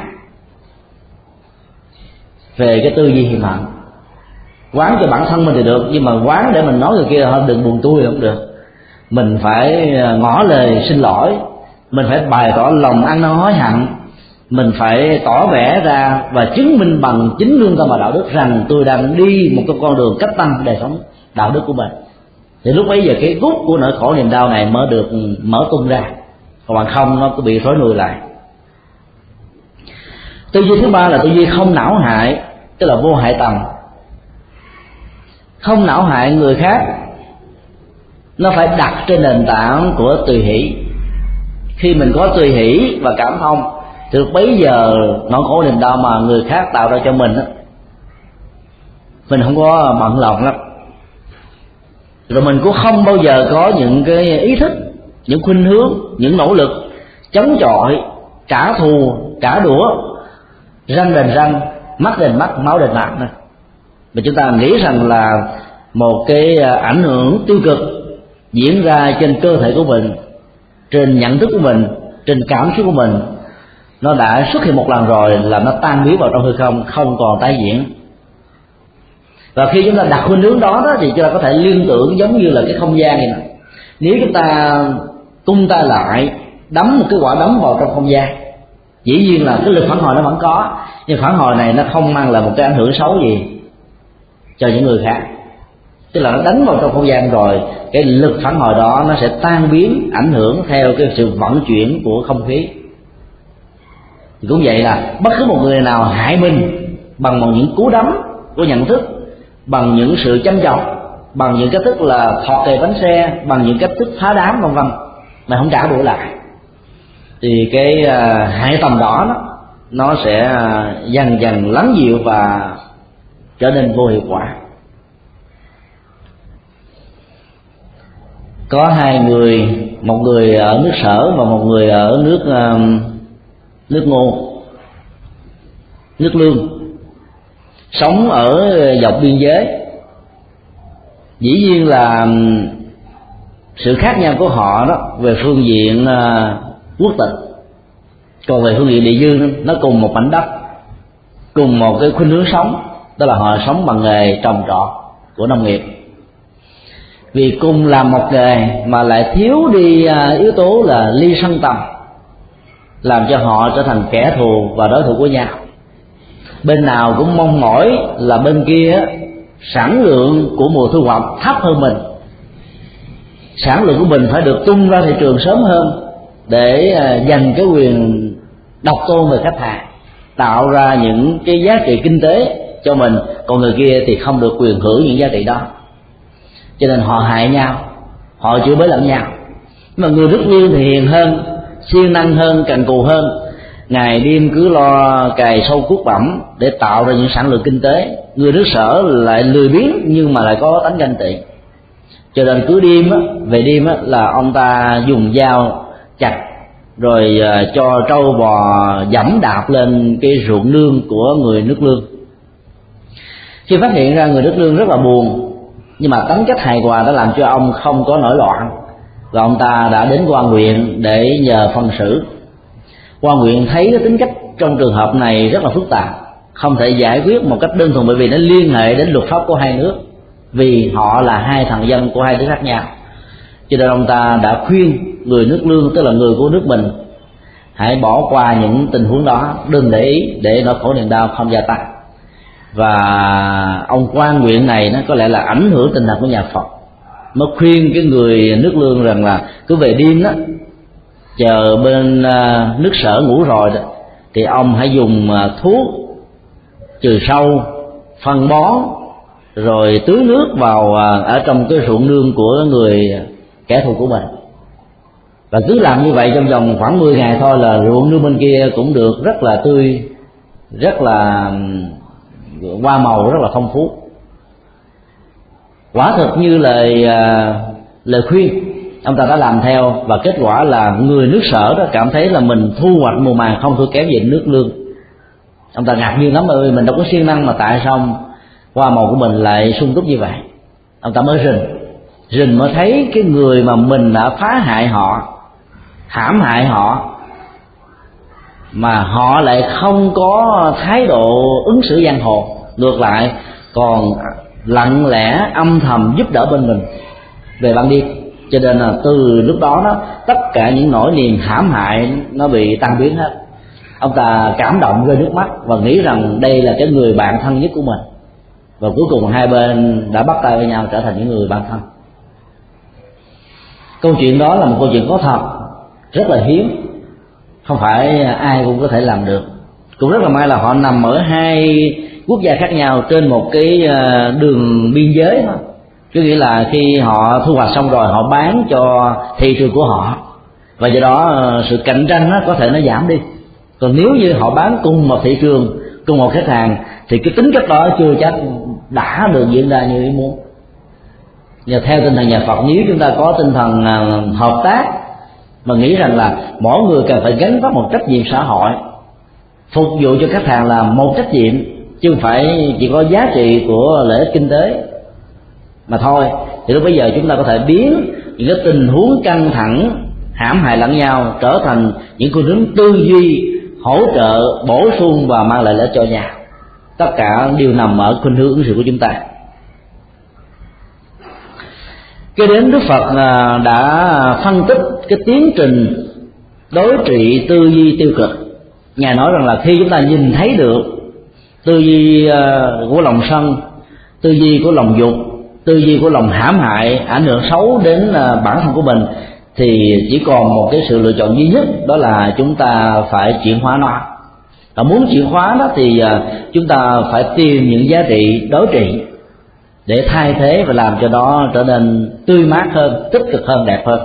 về cái tư duy hiềm hận. Quán cho bản thân mình thì được, nhưng mà quán để mình nói người kia hơn đừng buồn tôi không được. Mình phải ngỏ lời xin lỗi, mình phải bày tỏ lòng ăn năn hối hận, mình phải tỏ vẻ ra và chứng minh bằng chính lương tâm và đạo đức rằng tôi đang đi một cái con đường cách tăng đời sống đạo đức của mình. Thì lúc bấy giờ cái gút của nỗi khổ niềm đau này mới được mở tung ra, còn bằng không nó cứ bị rối nuôi lại. Tư duy thứ ba là tư duy không não hại, tức là vô hại tầm. Không não hại người khác, nó phải đặt trên nền tảng của tùy hỷ. Khi mình có tùy hỷ và cảm thông, từ bấy giờ nỗi khổ niềm đau mà người khác tạo ra cho mình đó, mình không có bận lòng lắm. Rồi mình cũng không bao giờ có những cái ý thức, những khuynh hướng, những nỗ lực chống chọi, trả thù, trả đũa, răng đền răng, mắt đền mắt, máu đền mặt nữa. Mà chúng ta nghĩ rằng là một cái ảnh hưởng tiêu cực diễn ra trên cơ thể của mình, trên nhận thức của mình, trên cảm xúc của mình, nó đã xuất hiện một lần rồi là nó tan biến vào trong hư không, không còn tái diễn. Và khi chúng ta đặt khuynh hướng đó, đó thì chúng ta có thể liên tưởng giống như là cái không gian này nè. Nếu chúng ta tung tay lại đấm một cái quả đấm vào trong không gian, dĩ nhiên là cái lực phản hồi nó vẫn có, nhưng phản hồi này nó không mang lại một cái ảnh hưởng xấu gì cho những người khác. Tức là nó đánh vào trong không gian rồi, cái lực phản hồi đó nó sẽ tan biến, ảnh hưởng theo cái sự vận chuyển của không khí. Thì cũng vậy là bất cứ một người nào hại mình bằng một những cú đấm của nhận thức, bằng những sự chăm chọc, bằng những cách thức là thọt kề bánh xe, bằng những cách thức phá đám vân vân, mà không trả đũa lại, thì cái uh, hại tầm đó nó, nó sẽ uh, dần dần lắng dịu và trở nên vô hiệu quả. Có hai người, một người ở nước Sở và một người ở nước uh, nước Ngô, nước Lương, sống ở dọc biên giới. Dĩ nhiên là sự khác nhau của họ đó về phương diện uh, quốc tịch, còn về phương diện địa dương nó cùng một mảnh đất, cùng một cái khuynh hướng sống, đó là họ sống bằng nghề trồng trọt của nông nghiệp. Vì cùng làm một nghề mà lại thiếu đi uh, yếu tố là ly sân tầm, làm cho họ trở thành kẻ thù và đối thủ của nhau. Bên nào cũng mong mỏi là bên kia sản lượng của mùa thu hoạch thấp hơn mình, sản lượng của mình phải được tung ra thị trường sớm hơn để giành cái quyền độc tôn về khách hàng, tạo ra những cái giá trị kinh tế cho mình, còn người kia thì không được quyền hưởng những giá trị đó. Cho nên họ hại nhau, họ chửi bới lẫn nhau. Mà người nước Lương thì hiền hơn, siêng năng hơn, cần cù hơn, ngày đêm cứ lo cày sâu cuốc bẩm để tạo ra những sản lượng kinh tế. Người nước Sở lại lười biếng nhưng mà lại có tánh ganh tị, cho nên cứ đêm á, về đêm á, là ông ta dùng dao chặt rồi uh, cho trâu bò dẫm đạp lên cái ruộng nương của người nước Lương. Khi phát hiện ra, người nước Lương rất là buồn, nhưng mà tính cách hài hòa đã làm cho ông không có nổi loạn, và ông ta đã đến quan huyện để nhờ phân xử. Quan huyện thấy cái tính cách trong trường hợp này rất là phức tạp, không thể giải quyết một cách đơn thuần, bởi vì nó liên hệ đến luật pháp của hai nước, vì họ là hai thần dân của hai nước khác nhau. Cho nên ông ta đã khuyên người nước lương, tức là người của nước mình, hãy bỏ qua những tình huống đó, đừng để ý để nỗi khổ niềm đau không gia tăng. Và ông quan nguyện này nó có lẽ là ảnh hưởng tinh thần của nhà Phật, mới khuyên cái người nước lương rằng là cứ về đêm đó, chờ bên nước Sở ngủ rồi đó, thì ông hãy dùng thuốc trừ sâu, phân bón, rồi tưới nước vào ở trong cái ruộng nương của người kẻ thù của mình. Và cứ làm như vậy trong vòng khoảng mười ngày thôi là ruộng nương bên kia cũng được rất là tươi, rất là hoa màu, rất là phong phú. Quả thực như lời lời khuyên, ông ta đã làm theo, và kết quả là người nước Sở đó cảm thấy là mình thu hoạch mùa màng không thua kém gì nước lương. Ông ta ngạc nhiên lắm, bởi vì mình đâu có siêng năng mà tại sao hoa màu của mình lại sung túc như vậy. Ông ta mới rình rình mới thấy cái người mà mình đã phá hại họ, hãm hại họ, mà họ lại không có thái độ ứng xử giang hồ, ngược lại còn lặng lẽ âm thầm giúp đỡ bên mình về ban đêm. Cho nên là từ lúc đó đó, tất cả những nỗi niềm hãm hại nó bị tan biến hết. Ông ta cảm động rơi nước mắt và nghĩ rằng đây là cái người bạn thân nhất của mình, và cuối cùng hai bên đã bắt tay với nhau trở thành những người bạn thân. Câu chuyện đó là một câu chuyện có thật, rất là hiếm, không phải ai cũng có thể làm được. Cũng rất là may là họ nằm ở hai quốc gia khác nhau trên một cái đường biên giới thôi. Có nghĩa là khi họ thu hoạch xong rồi họ bán cho thị trường của họ, và do đó sự cạnh tranh nó có thể nó giảm đi. Còn nếu như họ bán cùng một thị trường, cùng một khách hàng, thì cái tính cách đó chưa chắc đã được diễn ra như ý muốn. Và theo tinh thần nhà Phật, nếu chúng ta có tinh thần hợp tác mà nghĩ rằng là mỗi người cần phải gánh vác một trách nhiệm xã hội, phục vụ cho khách hàng là một trách nhiệm, chứ không phải chỉ có giá trị của lợi ích kinh tế mà thôi, thì lúc bây giờ chúng ta có thể biến những cái tình huống căng thẳng hãm hại lẫn nhau trở thành những khuynh hướng tư duy hỗ trợ, bổ sung và mang lại lợi ích cho nhau. Tất cả đều nằm ở khuynh hướng ứng xử của chúng ta. Cái đến Đức Phật đã phân tích cái tiến trình đối trị tư duy tiêu cực. Ngài nói rằng là khi chúng ta nhìn thấy được tư duy của lòng sân, tư duy của lòng dục, tư duy của lòng hãm hại ảnh hưởng xấu đến bản thân của mình, thì chỉ còn một cái sự lựa chọn duy nhất, đó là chúng ta phải chuyển hóa nó. Và muốn chuyển hóa nó thì chúng ta phải tìm những giá trị đối trị để thay thế và làm cho nó trở nên tươi mát hơn, tích cực hơn, đẹp hơn.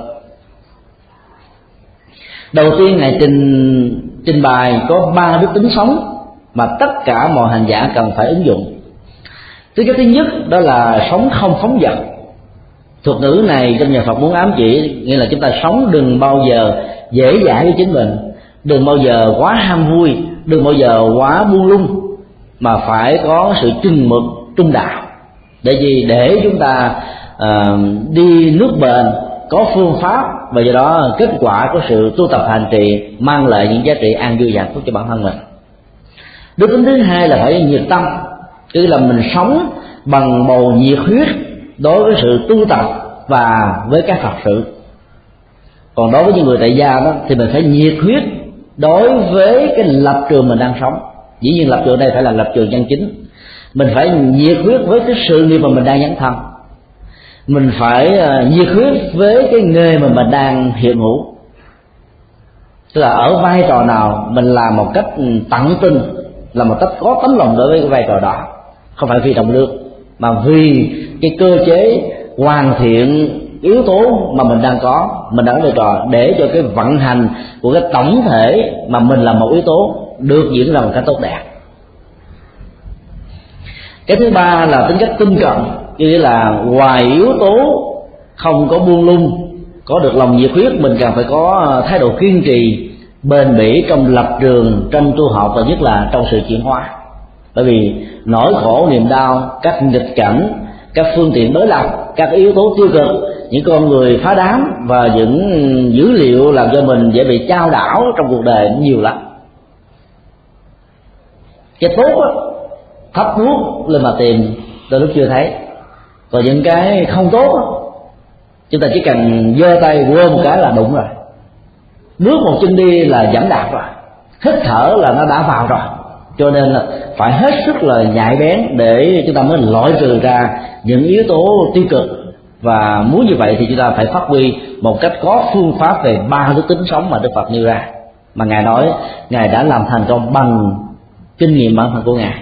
Đầu tiên Ngài trình trình bày có ba đức tính sống mà tất cả mọi hành giả cần phải ứng dụng. Thứ cái thứ nhất đó là sống không phóng dật. Thuật ngữ này trong nhà Phật muốn ám chỉ nghĩa là chúng ta sống đừng bao giờ dễ dãi với chính mình, đừng bao giờ quá ham vui, đừng bao giờ quá buông lung, mà phải có sự chừng mực trung đạo. Để gì? Để chúng ta uh, đi nước bền, có phương pháp, và do đó kết quả của sự tu tập hành trì mang lại những giá trị an vui và hạnh phúc cho bản thân mình. Đức tính thứ hai là phải nhiệt tâm, tức là mình sống bằng bầu nhiệt huyết đối với sự tu tập và với các Phật sự. Còn đối với những người tại gia đó thì mình phải nhiệt huyết đối với cái lập trường mình đang sống. Dĩ nhiên lập trường đây phải là lập trường chân chính. Mình phải nhiệt huyết với cái sự nghiệp mà mình đang dấn thân. Mình phải nhiệt huyết với cái nghề mà mình đang hiện hữu. Tức là ở vai trò nào mình làm một cách tận tình, là một cách có tấm lòng đối với cái vai trò đó, không phải vì đồng lương, mà vì cái cơ chế hoàn thiện yếu tố mà mình đang có, mình đang có vai trò để cho cái vận hành của cái tổng thể mà mình là một yếu tố được diễn ra một cách tốt đẹp. Cái thứ ba là tính cách tinh cận, nghĩa là ngoài yếu tố không có buông lung, có được lòng nhiệt huyết, mình cần phải có thái độ kiên trì, bền bỉ trong lập trường, trong tu học, và nhất là trong sự chuyển hóa. Bởi vì nỗi khổ niềm đau, các nghịch cảnh, các phương tiện đối lập, các yếu tố tiêu cực, những con người phá đám và những dữ liệu làm cho mình dễ bị chao đảo trong cuộc đời nhiều lắm. Cái tốt á, thấp vuốt lên mà tìm, đôi lúc chưa thấy. Còn những cái không tốt á, chúng ta chỉ cần giơ tay quơ một cái là đụng rồi, bước một chân đi là giảm đạp rồi, hít thở là nó đã vào rồi. Cho nên là phải hết sức là nhạy bén để chúng ta mới loại trừ ra những yếu tố tiêu cực. Và muốn như vậy thì chúng ta phải phát huy một cách có phương pháp về ba đức tính sống mà Đức Phật nêu ra, mà Ngài nói Ngài đã làm thành công bằng kinh nghiệm bản thân của Ngài.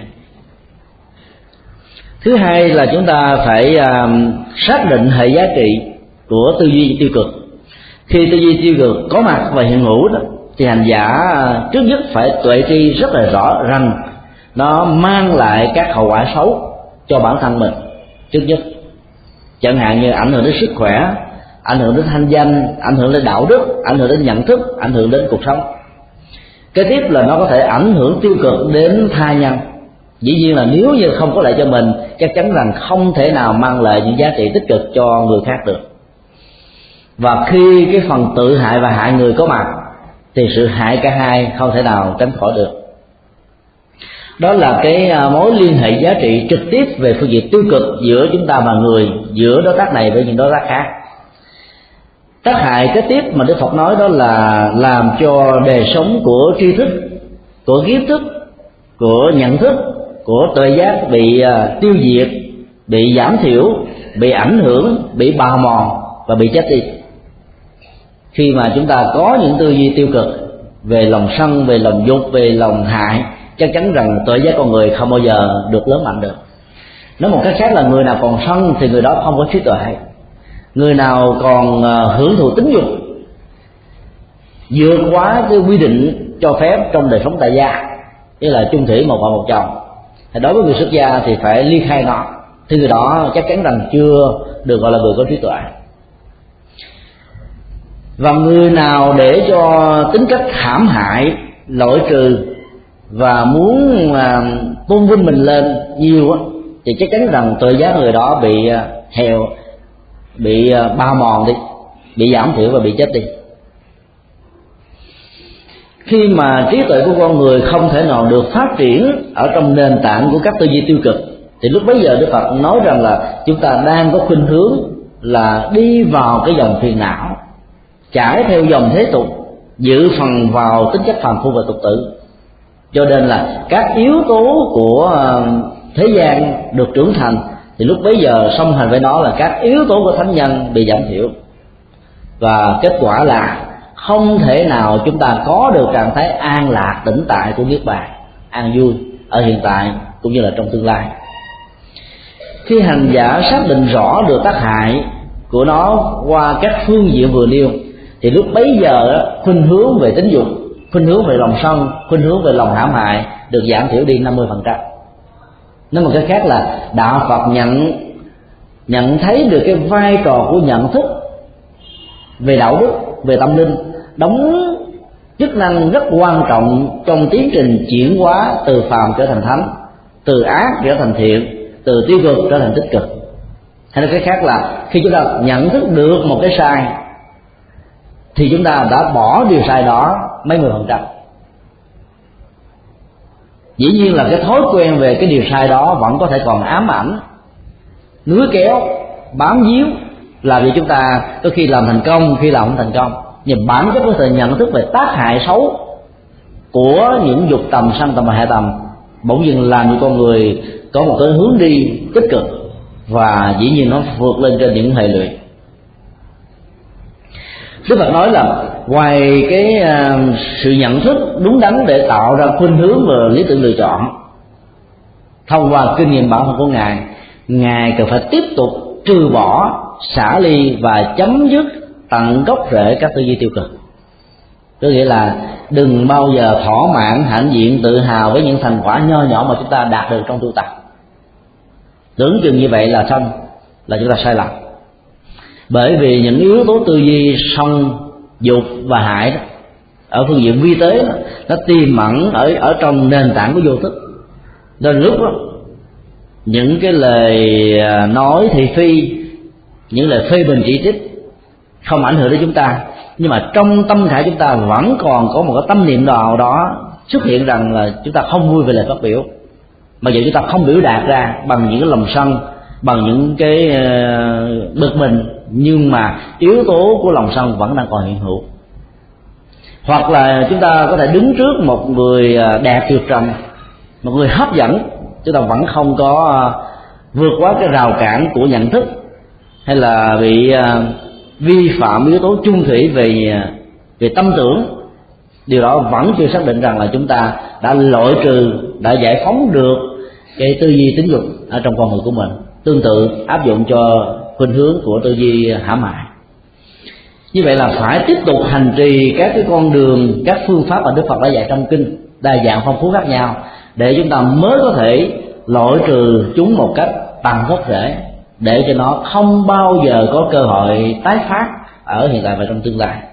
Thứ hai là chúng ta phải uh, xác định hệ giá trị của tư duy tiêu cực. Khi tư duy tiêu cực có mặt và hiện hữu đó, thì hành giả trước nhất phải tuệ tri rất là rõ rằng nó mang lại các hậu quả xấu cho bản thân mình trước nhất. Chẳng hạn như ảnh hưởng đến sức khỏe, ảnh hưởng đến thanh danh, ảnh hưởng đến đạo đức, ảnh hưởng đến nhận thức, ảnh hưởng đến cuộc sống. Kế tiếp là nó có thể ảnh hưởng tiêu cực đến tha nhân. Dĩ nhiên là nếu như không có lợi cho mình, chắc chắn rằng không thể nào mang lại những giá trị tích cực cho người khác được. Và khi cái phần tự hại và hại người có mặt thì sự hại cả hai không thể nào tránh khỏi được. Đó là cái mối liên hệ giá trị trực tiếp về phương diện tiêu cực giữa chúng ta và người, giữa đối tác này với những đối tác khác. Tác hại kế tiếp mà Đức Phật nói đó là làm cho đời sống của tri thức, của kiến thức, của nhận thức, của tuệ giác bị tiêu diệt, bị giảm thiểu, bị ảnh hưởng, bị bào mòn và bị chết đi. Khi mà chúng ta có những tư duy tiêu cực về lòng sân, về lòng dục, về lòng hại, chắc chắn rằng tuệ giác con người không bao giờ được lớn mạnh được. Nói một cách khác là người nào còn sân thì người đó không có trí tuệ. Người nào còn hưởng thụ tính dục vượt quá cái quy định cho phép trong đời sống tại gia, như là chung thủy một vợ một chồng, thì đối với người xuất gia thì phải ly khai nó, thì người đó chắc chắn rằng chưa được gọi là người có trí tuệ. Và người nào để cho tính cách hãm hại, loại trừ và muốn uh, tôn vinh mình lên nhiều á, thì chắc chắn rằng tuệ giác người đó bị uh, hèo, bị uh, bao mòn đi, bị giảm thiểu và bị chết đi. Khi mà trí tuệ của con người không thể nào được phát triển ở trong nền tảng của các tư duy tiêu cực, thì lúc bấy giờ Đức Phật nói rằng là chúng ta đang có khuynh hướng là đi vào cái dòng phiền não, trải theo dòng thế tục, dự phần vào tính chất phàm phu và tục tử. Cho nên là các yếu tố của thế gian được trưởng thành, thì lúc bấy giờ song hành với nó là các yếu tố của thánh nhân bị giảm thiểu. Và kết quả là không thể nào chúng ta có được trạng thái an lạc tĩnh tại của niết bàn, an vui ở hiện tại cũng như là trong tương lai. Khi hành giả xác định rõ được tác hại của nó qua các phương diện vừa nêu, thì lúc bấy giờ khuynh hướng về tính dục, khuynh hướng về lòng sân, khuynh hướng về lòng hãm hại được giảm thiểu đi năm mươi phần trăm. Nói một cách khác là đạo Phật nhận nhận thấy được cái vai trò của nhận thức về đạo đức, về tâm linh, đóng chức năng rất quan trọng trong tiến trình chuyển hóa từ phàm trở thành thánh, từ ác trở thành thiện, từ tiêu cực trở thành tích cực. Hay nói cách khác là khi chúng ta nhận thức được một cái sai thì chúng ta đã bỏ điều sai đó mấy mươi phần trăm. Dĩ nhiên là cái thói quen về cái điều sai đó vẫn có thể còn ám ảnh, níu kéo, bám víu, làm cho chúng ta có khi làm thành công, khi làm không thành công. Nhưng bản chất của sự nhận thức về tác hại xấu của những dục tầm, sân tầm và hạ tầm bỗng dưng làm cho con người có một cái hướng đi tích cực, và dĩ nhiên nó vượt lên trên những hệ lụy. Đức Phật nói là ngoài cái uh, sự nhận thức đúng đắn để tạo ra khuynh hướng và lý tưởng lựa chọn, thông qua kinh nghiệm bản thân của Ngài, Ngài cần phải tiếp tục trừ bỏ, xả ly và chấm dứt tận gốc rễ các tư duy tiêu cực. Có nghĩa là đừng bao giờ thỏa mãn, hãnh diện, tự hào với những thành quả nho nhỏ mà chúng ta đạt được trong tu tập. Tưởng chừng như vậy là xong, là chúng ta sai lầm. Bởi vì những yếu tố tư duy sân, dục và hại đó, ở phương diện vi tế đó, nó tiềm ẩn ở ở trong nền tảng của vô thức. Nên lúc đó những cái lời nói thị phi, những lời phê bình chỉ trích không ảnh hưởng đến chúng ta, nhưng mà trong tâm khải chúng ta vẫn còn có một cái tâm niệm nào đó xuất hiện rằng là chúng ta không vui về lời phát biểu, mà giờ chúng ta không biểu đạt ra bằng những cái lòng sân, bằng những cái bực mình, nhưng mà yếu tố của lòng sân vẫn đang còn hiện hữu. Hoặc là chúng ta có thể đứng trước một người đẹp tuyệt trần, một người hấp dẫn, chúng ta vẫn không có vượt qua cái rào cản của nhận thức, hay là bị vi phạm yếu tố chung thủy về về tâm tưởng. Điều đó vẫn chưa xác định rằng là chúng ta đã loại trừ, đã giải phóng được cái tư duy tính dục ở trong con người của mình. Tương tự áp dụng cho khuynh hướng của tư duy hãm hại. Như vậy là phải tiếp tục hành trì các cái con đường, các phương pháp mà Đức Phật đã dạy trong kinh, đa dạng phong phú khác nhau, để chúng ta mới có thể loại trừ chúng một cách bằng gốc rễ, để cho nó không bao giờ có cơ hội tái phát ở hiện tại và trong tương lai.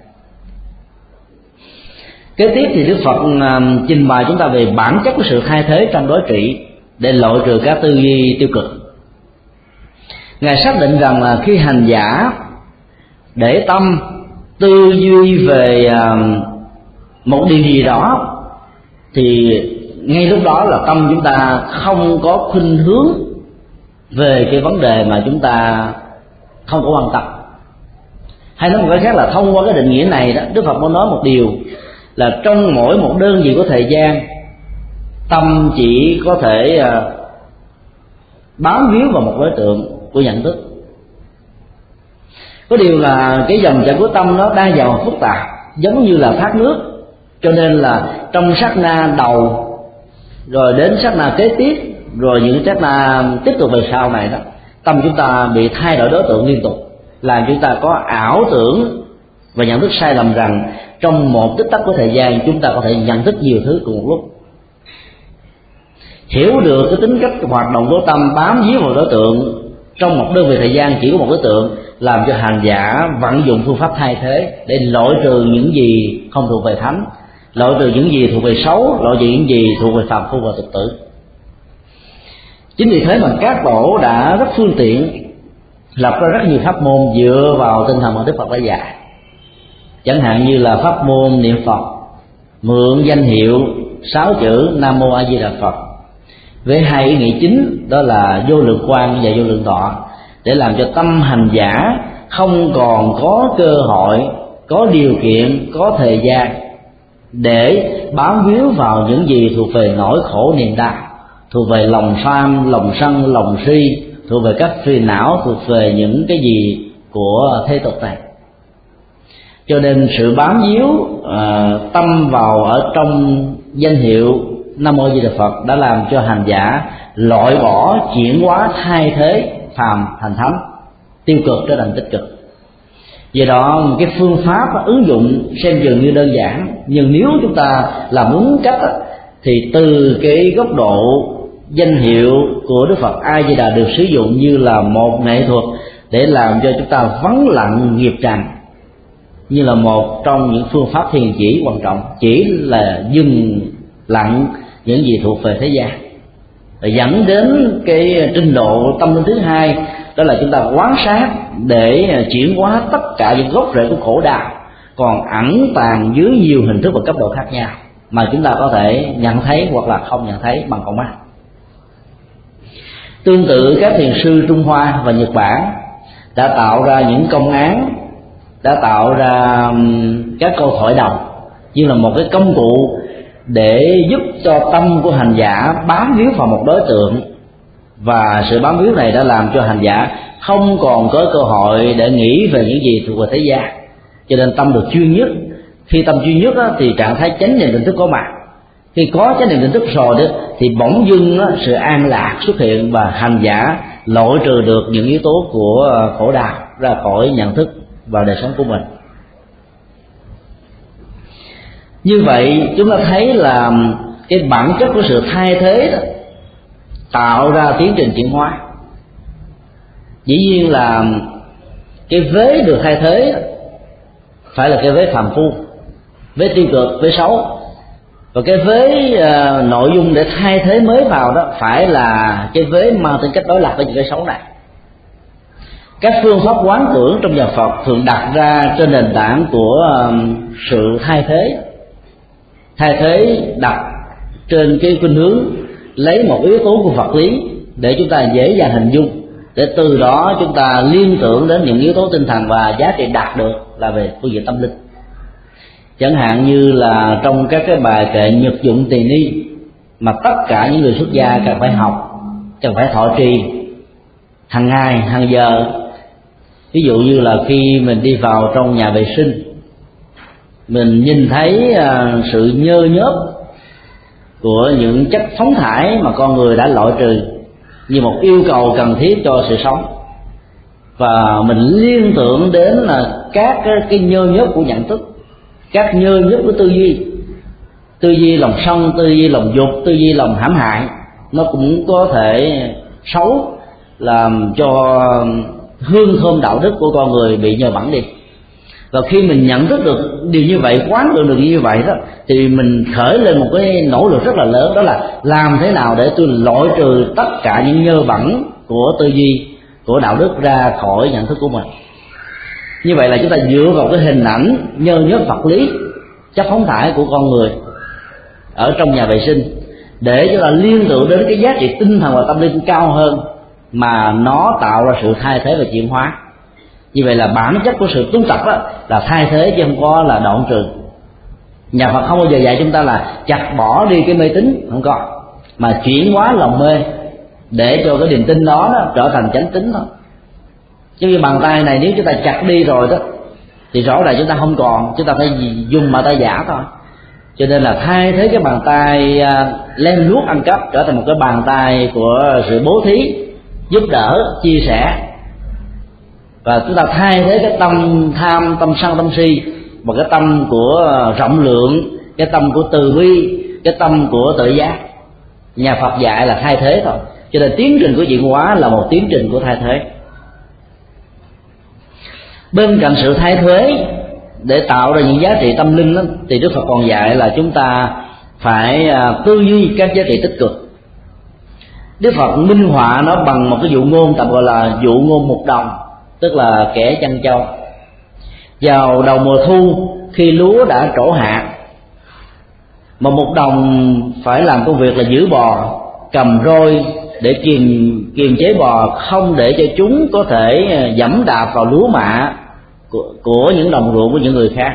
Kế tiếp thì Đức Phật trình bày chúng ta về bản chất của sự thay thế trong đối trị, để loại trừ các tư duy tiêu cực. Ngài xác định rằng là khi hành giả để tâm tư duy về một điều gì đó, thì ngay lúc đó là tâm chúng ta không có khuynh hướng về cái vấn đề mà chúng ta không có quan tâm. Hay nói một cái khác là thông qua cái định nghĩa này đó, Đức Phật muốn nói một điều là trong mỗi một đơn vị của thời gian, tâm chỉ có thể bám víu vào một đối tượng của nhận thức. Có điều là cái dòng chảy của tâm nó đa dạng và phức tạp, giống như là thác nước, cho nên là trong sát na đầu, rồi đến sát na kế tiếp, rồi những sát na tiếp tục về sau này đó, tâm chúng ta bị thay đổi đối tượng liên tục, làm chúng ta có ảo tưởng và nhận thức sai lầm rằng trong một tích tắc của thời gian chúng ta có thể nhận thức nhiều thứ cùng một lúc. Hiểu được cái tính cách hoạt động của tâm bám víu vào đối tượng trong một đơn vị thời gian chỉ có một đối tượng, làm cho hành giả vận dụng phương pháp thay thế để loại trừ những gì không thuộc về thánh, loại trừ những gì thuộc về xấu, loại trừ những gì thuộc về phàm phu và tục tử. Chính vì thế mà các tổ đã rất phương tiện lập ra rất nhiều pháp môn dựa vào tinh thần mà Đức Phật đã dạy. Chẳng hạn như là pháp môn niệm Phật, mượn danh hiệu sáu chữ Nam Mô A Di Đà Phật, với hai ý nghĩa chính đó là vô lượng quang và vô lượng thọ, để làm cho tâm hành giả không còn có cơ hội, có điều kiện, có thời gian để bám víu vào những gì thuộc về nỗi khổ niềm đau, thuộc về lòng tham, lòng sân, lòng si, thuộc về các phiền não, thuộc về những cái gì của thế tục này. Cho nên sự bám víu uh, tâm vào ở trong danh hiệu Nam Mô A Di Đà Phật đã làm cho hành giả loại bỏ, chuyển hóa, thay thế phàm thành thánh, tiêu cực trở thành tích cực. Do đó cái phương pháp ứng dụng xem dường như đơn giản, nhưng nếu chúng ta làm đúng cách thì từ cái góc độ danh hiệu của Đức Phật A Di Đà được sử dụng như là một nghệ thuật để làm cho chúng ta vắng lặng nghiệp trần, như là một trong những phương pháp thiền chỉ quan trọng, chỉ là dừng lặng những gì thuộc về thế gian, và dẫn đến cái trình độ tâm linh thứ hai, đó là chúng ta quán sát để chuyển hóa tất cả những gốc rễ của khổ đau còn ẩn tàng dưới nhiều hình thức và cấp độ khác nhau mà chúng ta có thể nhận thấy hoặc là không nhận thấy bằng con mắt. Tương tự các thiền sư Trung Hoa và Nhật Bản đã tạo ra những công án, đã tạo ra các câu thoại đồng như là một cái công cụ để giúp cho tâm của hành giả bám víu vào một đối tượng, và sự bám víu này đã làm cho hành giả không còn có cơ hội để nghĩ về những gì thuộc về thế gian, cho nên tâm được chuyên nhất. Khi tâm chuyên nhất á, thì trạng thái chánh niệm tỉnh thức có mặt. Khi có chánh niệm tỉnh thức rồi đó, thì bỗng dưng á, sự an lạc xuất hiện và hành giả loại trừ được những yếu tố của khổ đau ra khỏi nhận thức và đời sống của mình. Như vậy chúng ta thấy là cái bản chất của sự thay thế đó tạo ra tiến trình chuyển hóa. Dĩ nhiên là cái vế được thay thế phải là cái vế phàm phu, vế tiêu cực, vế xấu, và cái vế uh, nội dung để thay thế mới vào đó phải là cái vế mang tính cách đối lập với những cái xấu này. Các phương pháp quán tưởng trong nhà Phật thường đặt ra trên nền tảng của uh, sự thay thế. Thay thế đặt trên cái khuynh hướng lấy một yếu tố của vật lý để chúng ta dễ dàng hình dung, để từ đó chúng ta liên tưởng đến những yếu tố tinh thần và giá trị đạt được là về phương diện tâm linh. Chẳng hạn như là trong các cái bài kệ Nhật Dụng Tỳ Ni mà tất cả những người xuất gia cần phải học, cần phải thọ trì hàng ngày, hàng giờ. Ví dụ như là khi mình đi vào trong nhà vệ sinh, mình nhìn thấy sự nhơ nhớp của những chất phóng thải mà con người đã loại trừ như một yêu cầu cần thiết cho sự sống, và mình liên tưởng đến là các cái, cái nhơ nhớp của nhận thức, các nhơ nhớp của tư duy, tư duy lòng sân, tư duy lòng dục, tư duy lòng hãm hại, nó cũng có thể xấu, làm cho hương thơm đạo đức của con người bị nhờ bẩn đi. Và khi mình nhận thức được điều như vậy, quán được được như vậy đó, thì mình khởi lên một cái nỗ lực rất là lớn, đó là làm thế nào để tôi loại trừ tất cả những nhơ bẩn của tư duy, của đạo đức ra khỏi nhận thức của mình. Như vậy là chúng ta dựa vào cái hình ảnh nhơ nhớp vật lý, chất phóng thải của con người ở trong nhà vệ sinh, để chúng ta liên tưởng đến cái giá trị tinh thần và tâm linh cao hơn mà nó tạo ra sự thay thế và chuyển hóa. Như vậy là bản chất của sự tu tập đó là thay thế chứ không có là đoạn trừ. Nhà Phật không bao giờ dạy chúng ta là chặt bỏ đi cái mê tín, không có, mà chuyển hóa lòng mê để cho cái niềm tin đó, đó trở thành chánh tín thôi. Chứ như bàn tay này nếu chúng ta chặt đi rồi đó thì rõ ràng chúng ta không còn, chúng ta phải dùng bàn tay giả thôi. Cho nên là thay thế cái bàn tay lem luốc ăn cắp trở thành một cái bàn tay của sự bố thí, giúp đỡ, chia sẻ. Và chúng ta thay thế cái tâm tham, tâm sân, tâm si bằng cái tâm của rộng lượng, cái tâm của từ bi, cái tâm của tự giác. Nhà Phật dạy là thay thế thôi. Cho nên tiến trình của chuyển hóa là một tiến trình của thay thế. Bên cạnh sự thay thế để tạo ra những giá trị tâm linh đó, thì Đức Phật còn dạy là chúng ta phải tư duy các giá trị tích cực. Đức Phật minh họa nó bằng một cái dụ ngôn tạm gọi là dụ ngôn một đồng, tức là kẻ chăn trâu. Vào đầu mùa thu khi lúa đã trổ hạt, mà một đồng phải làm công việc là giữ bò, cầm roi để kiềm kiềm chế bò, không để cho chúng có thể giẫm đạp vào lúa mạ của, của những đồng ruộng của những người khác.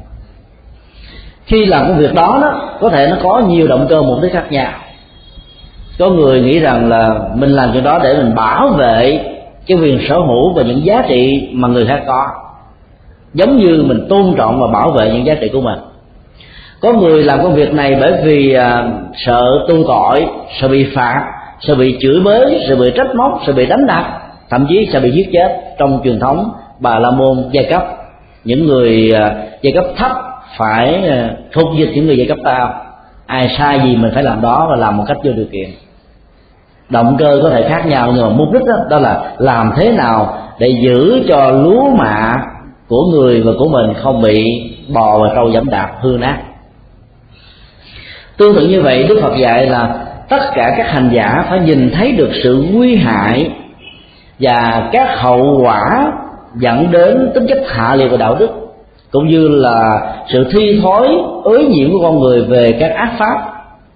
Khi làm công việc đó, đó có thể nó có nhiều động cơ mục đích khác nhau. Có người nghĩ rằng là mình làm chuyện đó để mình bảo vệ cái quyền sở hữu và những giá trị mà người khác có, giống như mình tôn trọng và bảo vệ những giá trị của mình. Có người làm công việc này bởi vì à, sợ tu tội, sợ bị phạt, sợ bị chửi bới, sợ bị trách móc, sợ bị đánh đập, thậm chí sợ bị giết chết. Trong truyền thống Bà La Môn giai cấp, những người à, giai cấp thấp phải à, phục dịch những người giai cấp cao, ai sai gì mình phải làm đó và làm một cách vô điều kiện. Động cơ có thể khác nhau, nhưng mà mục đích đó, đó là làm thế nào để giữ cho lúa mạ của người và của mình không bị bò và trâu giẫm đạp hư nát. Tương tự như vậy, Đức Phật dạy là tất cả các hành giả phải nhìn thấy được sự nguy hại và các hậu quả dẫn đến tính chất hạ liệt của đạo đức, cũng như là sự thi thối ối nhiễm của con người về các ác pháp,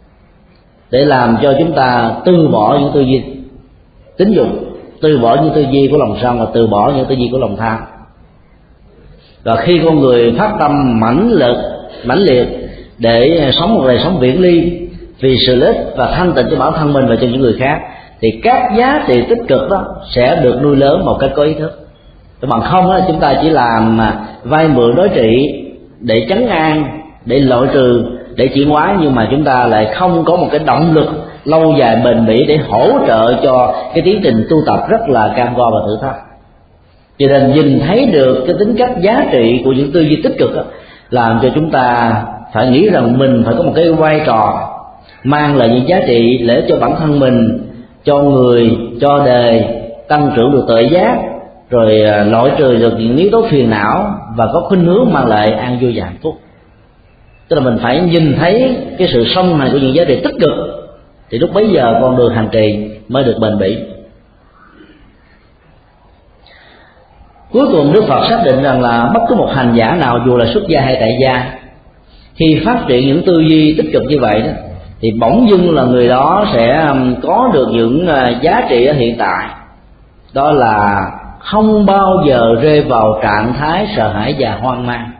để làm cho chúng ta từ bỏ những tư duy tính dục, từ bỏ những tư duy của lòng sân và từ bỏ những tư duy của lòng tham. Và khi con người phát tâm mãnh lực, mãnh liệt để sống một đời sống viễn ly vì sự lợi ích và thanh tịnh cho bản thân mình và cho những người khác, thì các giá trị tích cực đó sẽ được nuôi lớn một cách có ý thức. Bằng không đó, chúng ta chỉ làm vay mượn đối trị để trấn an, để loại trừ, để chuyển hóa, nhưng mà chúng ta lại không có một cái động lực lâu dài bền bỉ để hỗ trợ cho cái tiến trình tu tập rất là cam go và thử thách. Cho nên nhìn thấy được cái tính cách giá trị của những tư duy tích cực đó, làm cho chúng ta phải nghĩ rằng mình phải có một cái vai trò mang lại những giá trị để cho bản thân mình, cho người, cho đời, tăng trưởng được tự giác, rồi loại trừ được những yếu tố phiền não và có khuynh hướng mang lại an vui và hạnh phúc. Tức là mình phải nhìn thấy cái sự song hành của những giá trị tích cực, thì lúc bấy giờ con đường hành trì mới được bền bỉ. Cuối cùng Đức Phật xác định rằng là bất cứ một hành giả nào, dù là xuất gia hay tại gia, khi phát triển những tư duy tích cực như vậy đó, thì bỗng dưng là người đó sẽ có được những giá trị ở hiện tại, đó là không bao giờ rơi vào trạng thái sợ hãi và hoang mang.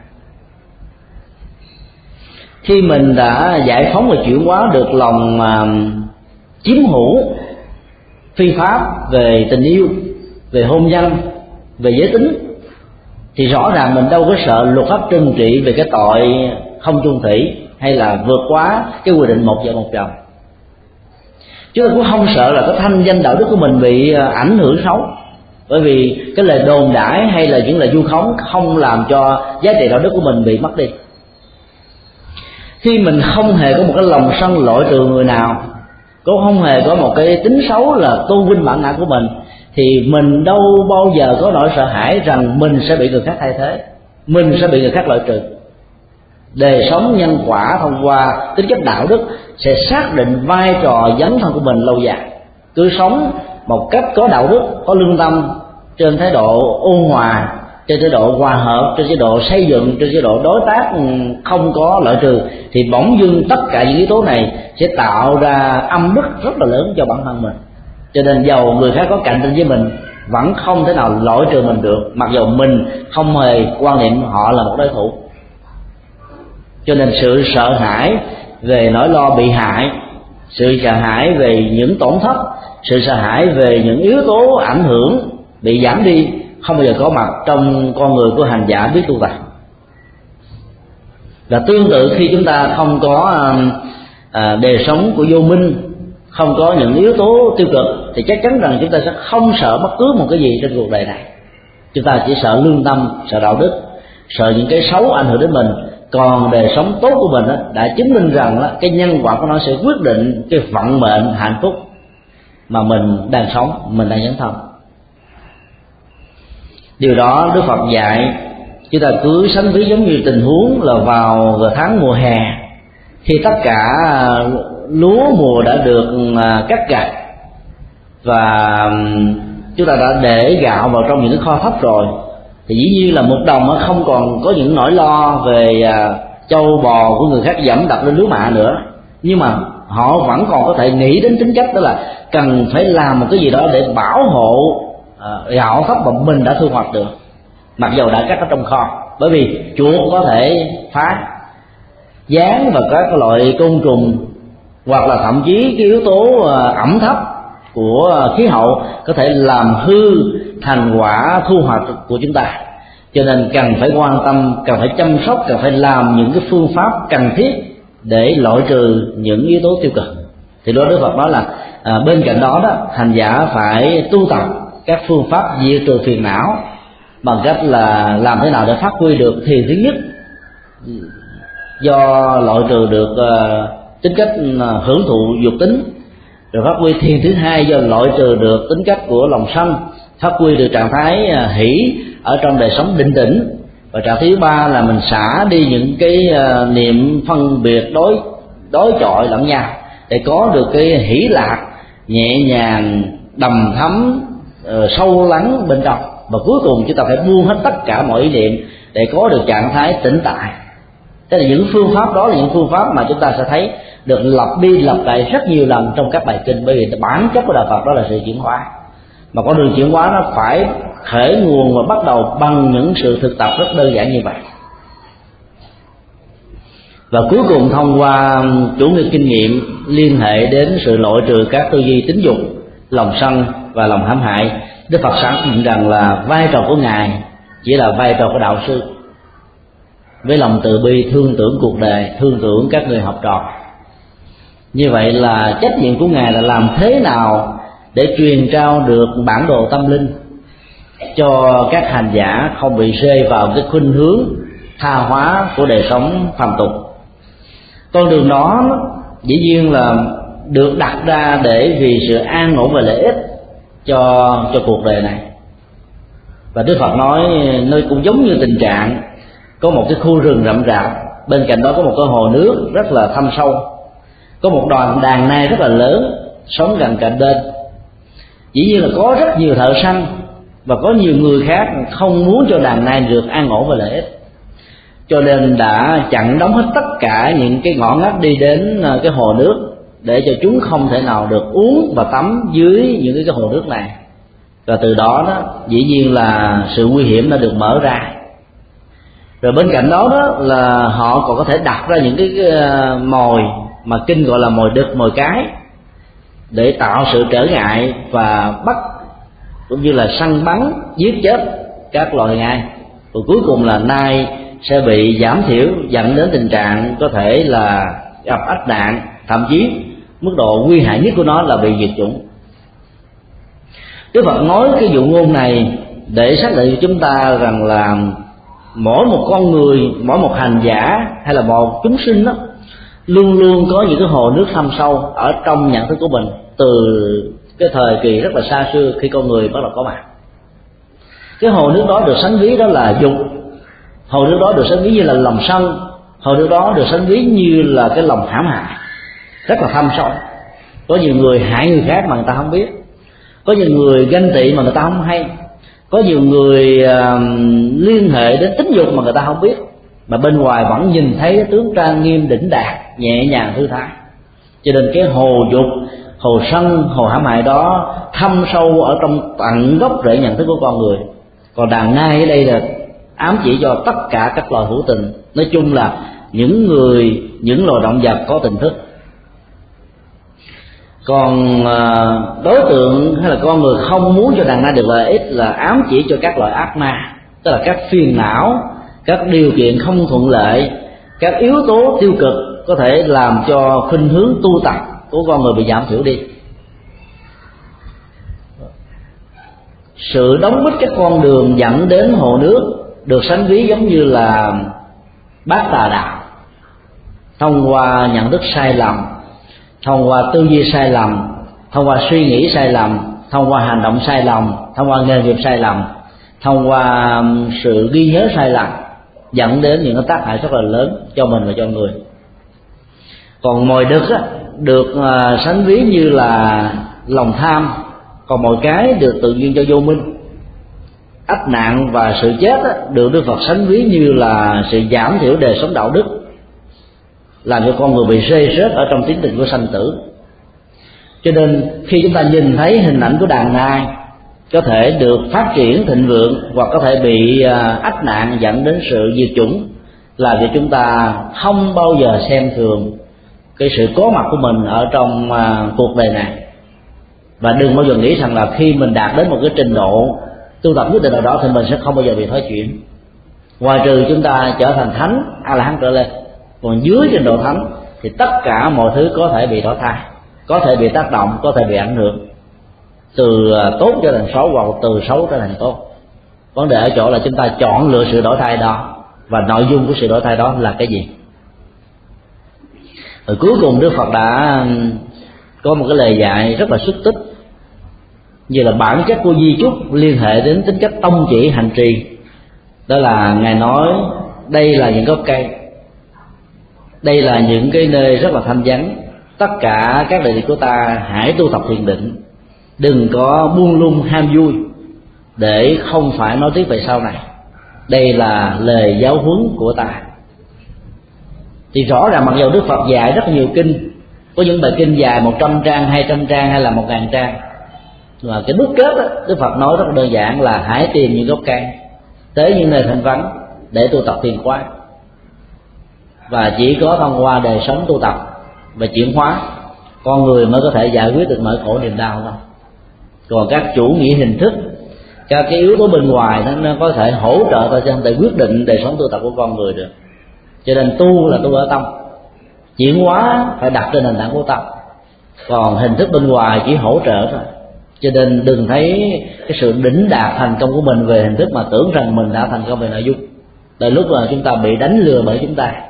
Khi mình đã giải phóng và chuyển hóa được lòng uh, chiếm hữu phi pháp về tình yêu, về hôn nhân, về giới tính, thì rõ ràng mình đâu có sợ luật pháp trừng trị về cái tội không chung thủy hay là vượt quá cái quy định một vợ một chồng. Chúng ta cũng không sợ là cái thanh danh đạo đức của mình bị ảnh hưởng xấu, bởi vì cái lời đồn đãi hay là những lời vu khống không làm cho giá trị đạo đức của mình bị mất đi. Khi mình không hề có một cái lòng sân loại trừ người nào, cũng không hề có một cái tính xấu là tôn vinh bản ngã của mình, thì mình đâu bao giờ có nỗi sợ hãi rằng mình sẽ bị người khác thay thế, mình sẽ bị người khác loại trừ. Đời sống nhân quả thông qua tính chất đạo đức sẽ xác định vai trò dấn thân của mình lâu dài. Cứ sống một cách có đạo đức, có lương tâm, trên thái độ ôn hòa, trên chế độ hòa hợp, trên chế độ xây dựng, trên chế độ đối tác không có loại trừ, thì bỗng dưng tất cả những yếu tố này sẽ tạo ra âm đức rất là lớn cho bản thân mình. Cho nên dầu người khác có cạnh tranh với mình vẫn không thể nào loại trừ mình được, mặc dù mình không hề quan niệm họ là một đối thủ. Cho nên sự sợ hãi về nỗi lo bị hại, sự sợ hãi về những tổn thất, sự sợ hãi về những yếu tố ảnh hưởng bị giảm đi không bao giờ có mặt trong con người của hành giả biết tu tập. Và tương tự khi chúng ta không có à, đời sống của vô minh, không có những yếu tố tiêu cực, thì chắc chắn rằng chúng ta sẽ không sợ bất cứ một cái gì trên cuộc đời này. Chúng ta chỉ sợ lương tâm, sợ đạo đức, sợ những cái xấu ảnh hưởng đến mình. Còn đời sống tốt của mình đã chứng minh rằng cái nhân quả của nó sẽ quyết định cái vận mệnh hạnh phúc mà mình đang sống, mình đang dấn thân. Điều đó Đức Phật dạy chúng ta cứ sánh ví giống như tình huống là vào tháng mùa hè, khi tất cả lúa mùa đã được cắt gặt và chúng ta đã để gạo vào trong những cái kho thóc rồi, thì dĩ nhiên là một đồng không còn có những nỗi lo về trâu bò của người khác dẫm đập lên lúa mạ nữa, nhưng mà họ vẫn còn có thể nghĩ đến tính chất đó là cần phải làm một cái gì đó để bảo hộ gạo thóc mà mình đã thu hoạch được, mặc dầu đã cắt ở trong kho, bởi vì chuột có thể phá, gián và các loại côn trùng hoặc là thậm chí cái yếu tố ẩm thấp của khí hậu có thể làm hư thành quả thu hoạch của chúng ta. Cho nên cần phải quan tâm, cần phải chăm sóc, cần phải làm những cái phương pháp cần thiết để loại trừ những yếu tố tiêu cực. Thì đó Đức Phật nói là à, bên cạnh đó đó hành giả phải tu tập các phương pháp diệt trừ phiền não bằng cách là làm thế nào để phát huy được thiền thứ nhất do loại trừ được uh, tính cách uh, hưởng thụ dục tính, rồi phát huy thiền thứ hai do loại trừ được tính cách của lòng sân, phát huy được trạng thái uh, hỷ ở trong đời sống định tĩnh, và trạng thái thứ ba là mình xả đi những cái uh, niệm phân biệt đối đối chọi lẫn nhau để có được cái hỷ lạc nhẹ nhàng đầm thấm uh, sâu lắng bên trong. Và cuối cùng chúng ta phải buông hết tất cả mọi ý niệm để có được trạng thái tĩnh tại. Thế là những phương pháp đó là những phương pháp mà chúng ta sẽ thấy được lặp đi lặp lại rất nhiều lần trong các bài kinh, bởi vì bản chất của đạo Phật đó là sự chuyển hóa, mà con đường chuyển hóa nó phải khởi nguồn và bắt đầu bằng những sự thực tập rất đơn giản như vậy. Và cuối cùng thông qua chủ nghĩa kinh nghiệm liên hệ đến sự loại trừ các tư duy tính dục, lòng sân và lòng hãm hại, Đức Phật xác định rằng là vai trò của Ngài chỉ là vai trò của đạo sư, với lòng từ bi thương tưởng cuộc đời, thương tưởng các người học trò. Như vậy là trách nhiệm của Ngài là làm thế nào để truyền trao được bản đồ tâm linh cho các hành giả không bị rơi vào cái khuynh hướng tha hóa của đời sống phàm tục. Con đường đó dĩ nhiên là được đặt ra để vì sự an ổn và lợi ích cho cho cuộc đời này. Và Đức Phật nói nơi cũng giống như tình trạng có một cái khu rừng rậm rạp, bên cạnh đó có một cái hồ nước rất là thâm sâu, có một đoàn đàn nai rất là lớn sống gần cạnh bên. Dĩ nhiên là có rất nhiều thợ săn và có nhiều người khác không muốn cho đàn nai được an ổn và lợi ích, cho nên đã chặn đóng hết tất cả những cái ngõ ngách đi đến cái hồ nước để cho chúng không thể nào được uống và tắm dưới những cái hồ nước này. Và từ đó đó dĩ nhiên là sự nguy hiểm đã được mở ra. Rồi bên cạnh đó đó là họ còn có thể đặt ra những cái mồi mà kinh gọi là mồi đực, mồi cái, để tạo sự trở ngại và bắt cũng như là săn bắn giết chết các loài ngai. Và cuối cùng là nai sẽ bị giảm thiểu, dẫn đến tình trạng có thể là gặp ách nạn, thậm chí mức độ nguy hại nhất của nó là bị diệt chủng. Đức Phật nói cái dụ ngôn này để xác định chúng ta rằng là mỗi một con người, mỗi một hành giả hay là một chúng sinh đó luôn luôn có những cái hồ nước thâm sâu ở trong nhận thức của mình từ cái thời kỳ rất là xa xưa khi con người bắt đầu có mặt. Cái hồ nước đó được sánh ví đó là dục, hồ nước đó được sánh ví như là lòng sân, hồ nước đó được sánh ví như là cái lòng hãm hại, rất là thâm sâu. Có nhiều người hại người khác mà người ta không biết, có nhiều người ganh tị mà người ta không hay, có nhiều người uh, liên hệ đến tính dục mà người ta không biết, mà bên ngoài vẫn nhìn thấy cái tướng trang nghiêm đỉnh đạt, nhẹ nhàng thư thái. Cho nên cái hồ dục, hồ sân, hồ hãm hại đó thâm sâu ở trong tận gốc rễ nhận thức của con người. Còn đàn nai ở đây là ám chỉ cho tất cả các loài hữu tình, nói chung là những người, những loài động vật có tình thức. Còn đối tượng hay là con người không muốn cho đàn na được lợi ích là ám chỉ cho các loại ác ma, tức là các phiền não, các điều kiện không thuận lợi, các yếu tố tiêu cực có thể làm cho khuynh hướng tu tập của con người bị giảm thiểu đi. Sự đóng bít các con đường dẫn đến hồ nước được sánh ví giống như là bát tà đạo. Thông qua nhận thức sai lầm, thông qua tư duy sai lầm, thông qua suy nghĩ sai lầm, thông qua hành động sai lầm, thông qua nghề nghiệp sai lầm, thông qua sự ghi nhớ sai lầm, dẫn đến những cái tác hại rất là lớn cho mình và cho người. Còn mồi đực á, được sánh ví như là lòng tham, còn mồi cái được tự nhiên cho vô minh. Ách nạn và sự chết á, được Đức Phật sánh ví như là sự giảm thiểu đời sống đạo đức, làm cho con người bị rơi rớt ở trong tiến trình của sanh tử. Cho nên khi chúng ta nhìn thấy hình ảnh của đàn nai có thể được phát triển thịnh vượng hoặc có thể bị ách nạn dẫn đến sự diệt chủng, là vì chúng ta không bao giờ xem thường cái sự có mặt của mình ở trong cuộc đời này. Và đừng bao giờ nghĩ rằng là khi mình đạt đến một cái trình độ tu tập nhất định nào đó thì mình sẽ không bao giờ bị thoái chuyển, ngoài trừ chúng ta trở thành thánh a la hán trở lên. Còn dưới trình độ thánh thì tất cả mọi thứ có thể bị đổi thay, có thể bị tác động, có thể bị ảnh hưởng, từ tốt trở thành xấu hoặc từ xấu trở thành tốt. Vấn đề ở chỗ là chúng ta chọn lựa sự đổi thay đó, và nội dung của sự đổi thay đó là cái gì. Rồi cuối cùng Đức Phật đã có một cái lời dạy rất là xúc tích, như là bản chất của di chúc liên hệ đến tính cách tông chỉ hành trì. Đó là Ngài nói đây là những gốc cây, đây là những cái nơi rất là thanh vắng, tất cả các đệ tử của ta hãy tu tập thiền định, đừng có buông lung ham vui để không phải nói tiếp về sau này. Đây là lời giáo huấn của ta. Thì rõ ràng mặc dù Đức Phật dạy rất nhiều kinh, có những bài kinh dài một trăm trang, hai trăm trang hay là một ngàn trang, mà cái đúc kết đó, Đức Phật nói rất đơn giản là hãy tìm những gốc cây, tới những nơi thanh vắng để tu tập thiền quán. Và chỉ có thông qua đời sống tu tập và chuyển hóa, con người mới có thể giải quyết được nỗi khổ niềm đau thôi. Còn các chủ nghĩa hình thức, các cái yếu tố bên ngoài nó, nó có thể hỗ trợ ta cho để quyết định đời sống tu tập của con người được. Cho nên tu là tu ở tâm, chuyển hóa phải đặt trên nền tảng của tâm, còn hình thức bên ngoài chỉ hỗ trợ thôi. Cho nên đừng thấy cái sự đỉnh đạt thành công của mình về hình thức mà tưởng rằng mình đã thành công về nội dung, tới lúc mà chúng ta bị đánh lừa bởi chúng ta.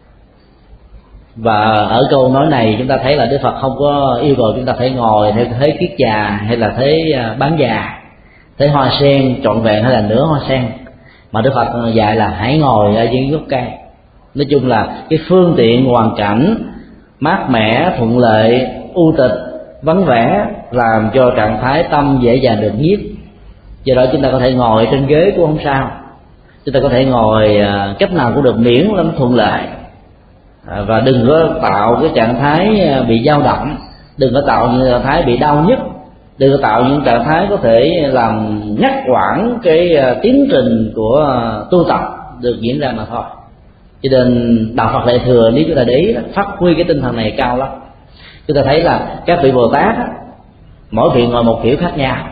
Và ở câu nói này chúng ta thấy là Đức Phật không có yêu cầu chúng ta phải ngồi theo thế kiết già hay là thế bán già, thế hoa sen trọn vẹn hay là nửa hoa sen, mà Đức Phật dạy là hãy ngồi ở dưới gốc cây. Nói chung là cái phương tiện hoàn cảnh mát mẻ, thuận lợi, u tịch, vắng vẻ làm cho trạng thái tâm dễ dàng được nhiếp. Do đó chúng ta có thể ngồi trên ghế cũng không sao, chúng ta có thể ngồi cách nào cũng được miễn là nó thuận lợi. Và đừng có tạo cái trạng thái bị dao động, đừng có tạo những trạng thái bị đau nhức, đừng có tạo những trạng thái có thể làm ngắt quãng cái tiến trình của tu tập được diễn ra mà thôi. Cho nên đạo Phật Đại Thừa nếu chúng ta để ý phát huy cái tinh thần này cao lắm. Chúng ta thấy là các vị Bồ Tát á, mỗi vị ngồi một kiểu khác nhau,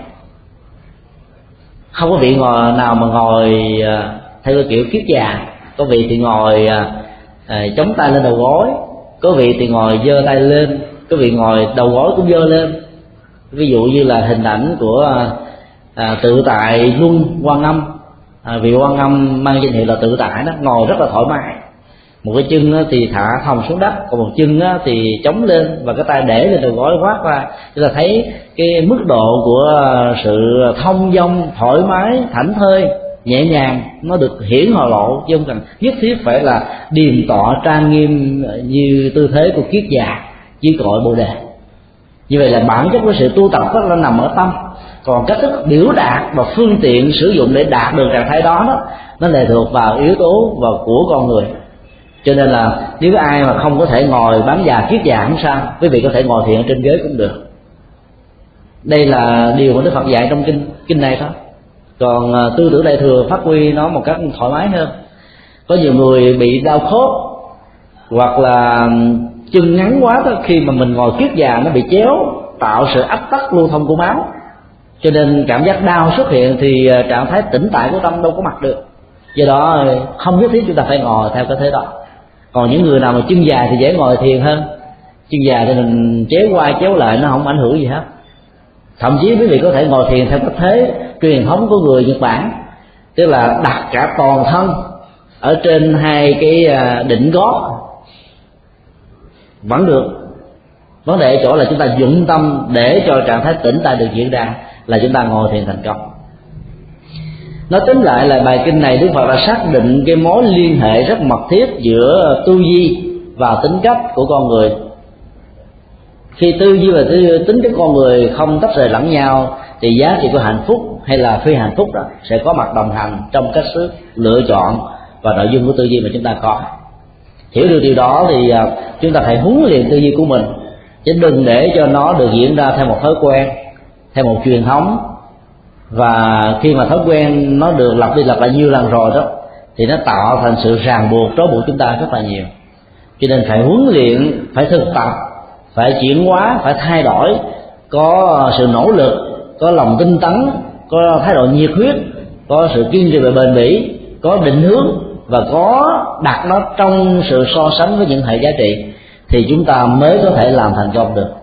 không có vị ngồi nào mà ngồi theo cái kiểu kiết già. Có vị thì ngồi à, chống tay lên đầu gối, có vị thì ngồi giơ tay lên, có vị ngồi đầu gối cũng giơ lên. Ví dụ như là hình ảnh của à, tự tại luân Quan Âm, à, vị Quan Âm mang danh hiệu là tự tại đó, ngồi rất là thoải mái. Một cái chân thì thả thòng xuống đất, còn một chân thì chống lên và cái tay để lên đầu gối khoác ra. Chúng ta thấy cái mức độ của sự thông dong, thoải mái, thảnh thơi, nhẹ nhàng nó được hiển hồi lộ, chứ không cần nhất thiết phải là điềm tọa trang nghiêm như tư thế của kiết già dưới cội Bồ Đề. Như vậy là bản chất của sự tu tập đó là nằm ở tâm, còn cách thức biểu đạt và phương tiện sử dụng để đạt được trạng thái đó, đó nó lệ thuộc vào yếu tố và của con người. Cho nên là nếu ai mà không có thể ngồi bán già kiết già không sao, quý vị có thể ngồi thiền trên ghế cũng được. Đây là điều mà Đức Phật dạy trong kinh kinh này thôi. Còn tư tưởng Đại Thừa phát huy nó một cách thoải mái hơn. Có nhiều người bị đau khớp hoặc là chân ngắn quá đó, khi mà mình ngồi kiết già nó bị chéo, tạo sự ách tắc lưu thông của máu, cho nên cảm giác đau xuất hiện thì trạng thái tĩnh tại của tâm đâu có mặc được. Do đó không nhất thiết chúng ta phải ngồi theo cái thế đó. Còn những người nào mà chân dài thì dễ ngồi thiền hơn. Chân dài thì mình chéo qua chéo lại nó không ảnh hưởng gì hết. Thậm chí quý vị có thể ngồi thiền theo cái thế truyền thống của người Nhật Bản, tức là đặt cả toàn thân ở trên hai cái đỉnh gót vẫn được. Vấn đề ở chỗ là chúng ta dụng tâm để cho trạng thái tĩnh tại được diễn ra là chúng ta ngồi thiền thành công. Nói tính lại là bài kinh này Đức Phật đã xác định cái mối liên hệ rất mật thiết giữa tư duy và tính cách của con người. Khi tư duy và tính cách con người không tách rời lẫn nhau thì giá trị của hạnh phúc hay là phi hạnh phúc đó sẽ có mặt đồng hành trong cách thức lựa chọn và nội dung của tư duy mà chúng ta có. Hiểu được điều đó thì chúng ta phải huấn luyện tư duy của mình, chứ đừng để cho nó được diễn ra theo một thói quen, theo một truyền thống. Và khi mà thói quen nó được lặp đi lặp lại nhiều lần rồi đó thì nó tạo thành sự ràng buộc trói buộc chúng ta rất là nhiều. Cho nên phải huấn luyện, phải thực tập, phải chuyển hóa, phải thay đổi, có sự nỗ lực, có lòng tinh tấn, có thái độ nhiệt huyết, có sự kiên trì và bền bỉ, có định hướng và có đặt nó trong sự so sánh với những hệ giá trị thì chúng ta mới có thể làm thành công được.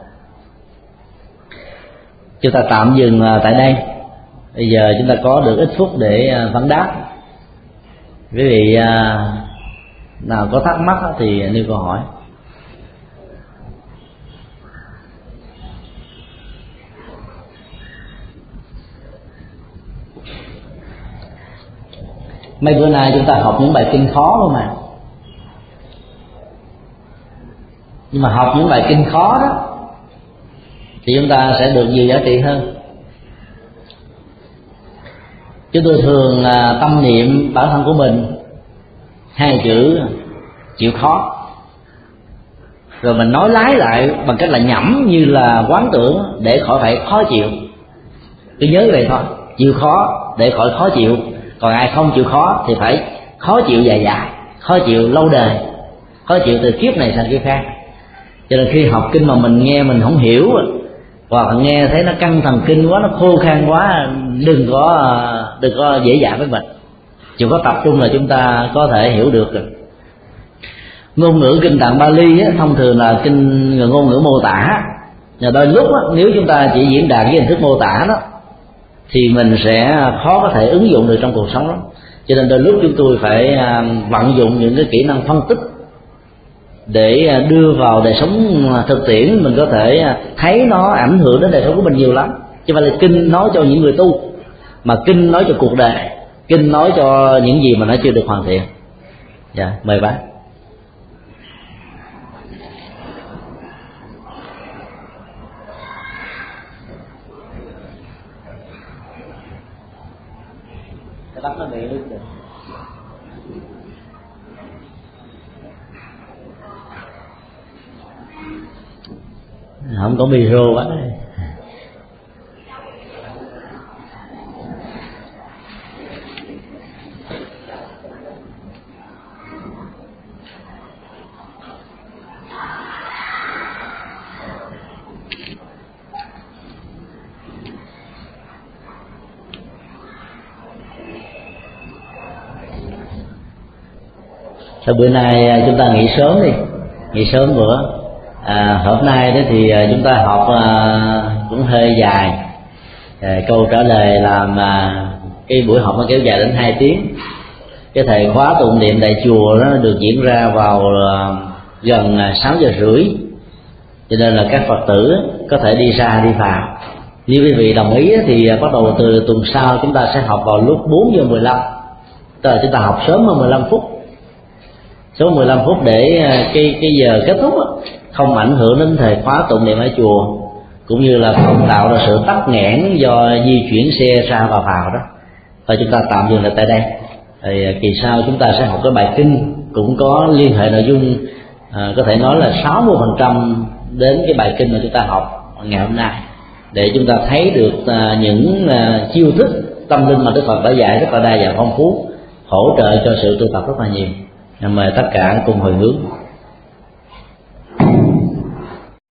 Chúng ta tạm dừng tại đây. Bây giờ chúng ta có được ít phút để vấn đáp. Quý vị nào có thắc mắc thì nêu câu hỏi. Mấy bữa nay chúng ta học những bài kinh khó luôn mà. Nhưng mà học những bài kinh khó đó thì chúng ta sẽ được nhiều giá trị hơn. Chúng tôi thường tâm niệm bản thân của mình hai chữ chịu khó, rồi mình nói lái lại bằng cách là nhẩm như là quán tưởng để khỏi phải khó chịu. Cứ nhớ vậy thôi, chịu khó để khỏi khó chịu. Còn ai không chịu khó thì phải khó chịu dài dài, khó chịu lâu đời, khó chịu từ kiếp này sang kiếp khác. Cho nên khi học kinh mà mình nghe mình không hiểu, hoặc là nghe thấy nó căng thần kinh quá, nó khô khan quá, đừng có đừng có dễ dàng với mình. Chỉ có tập trung là chúng ta có thể hiểu được rồi. Ngôn ngữ kinh Tạng Bali á, thông thường là kinh ngôn ngữ mô tả. Và đôi lúc á, nếu chúng ta chỉ diễn đạt với hình thức mô tả đó thì mình sẽ khó có thể ứng dụng được trong cuộc sống đó. Cho nên đôi lúc chúng tôi phải vận dụng những cái kỹ năng phân tích để đưa vào đời sống thực tiễn, mình có thể thấy nó ảnh hưởng đến đời sống của mình nhiều lắm. Chứ không phải là kinh nói cho những người tu, mà kinh nói cho cuộc đời, kinh nói cho những gì mà nó chưa được hoàn thiện. Dạ, mời bác. Bắt nó bị nước được. Không có micro quá. Sau bữa nay chúng ta nghỉ sớm đi, nghỉ sớm bữa. À, hôm nay đó thì chúng ta học à, cũng hơi dài. À, câu trả lời làm à, cái buổi học nó kéo dài đến hai tiếng. Cái thời khóa tụng niệm tại chùa nó được diễn ra vào à, gần sáu giờ rưỡi, cho nên là các Phật tử có thể đi ra đi vào. Nếu quý vị đồng ý thì bắt đầu từ tuần sau chúng ta sẽ học vào lúc bốn giờ mười lăm, tức là chúng ta học sớm hơn mười lăm phút, sớm mười lăm phút để cái cái giờ kết thúc không ảnh hưởng đến thời khóa tụng niệm ở chùa, cũng như là không tạo ra sự tắc nghẽn do di chuyển xe ra và vào đó. Và chúng ta tạm dừng lại tại đây. Thì kỳ sau chúng ta sẽ học cái bài kinh cũng có liên hệ nội dung, à, có thể nói là sáu mươi phần trăm đến cái bài kinh mà chúng ta học ngày hôm nay, để chúng ta thấy được à, những à, chiêu thức tâm linh mà Đức Phật đã dạy rất là đa dạng phong phú, hỗ trợ cho sự tu tập rất là nhiều. Mời tất cả cùng hồi hướng.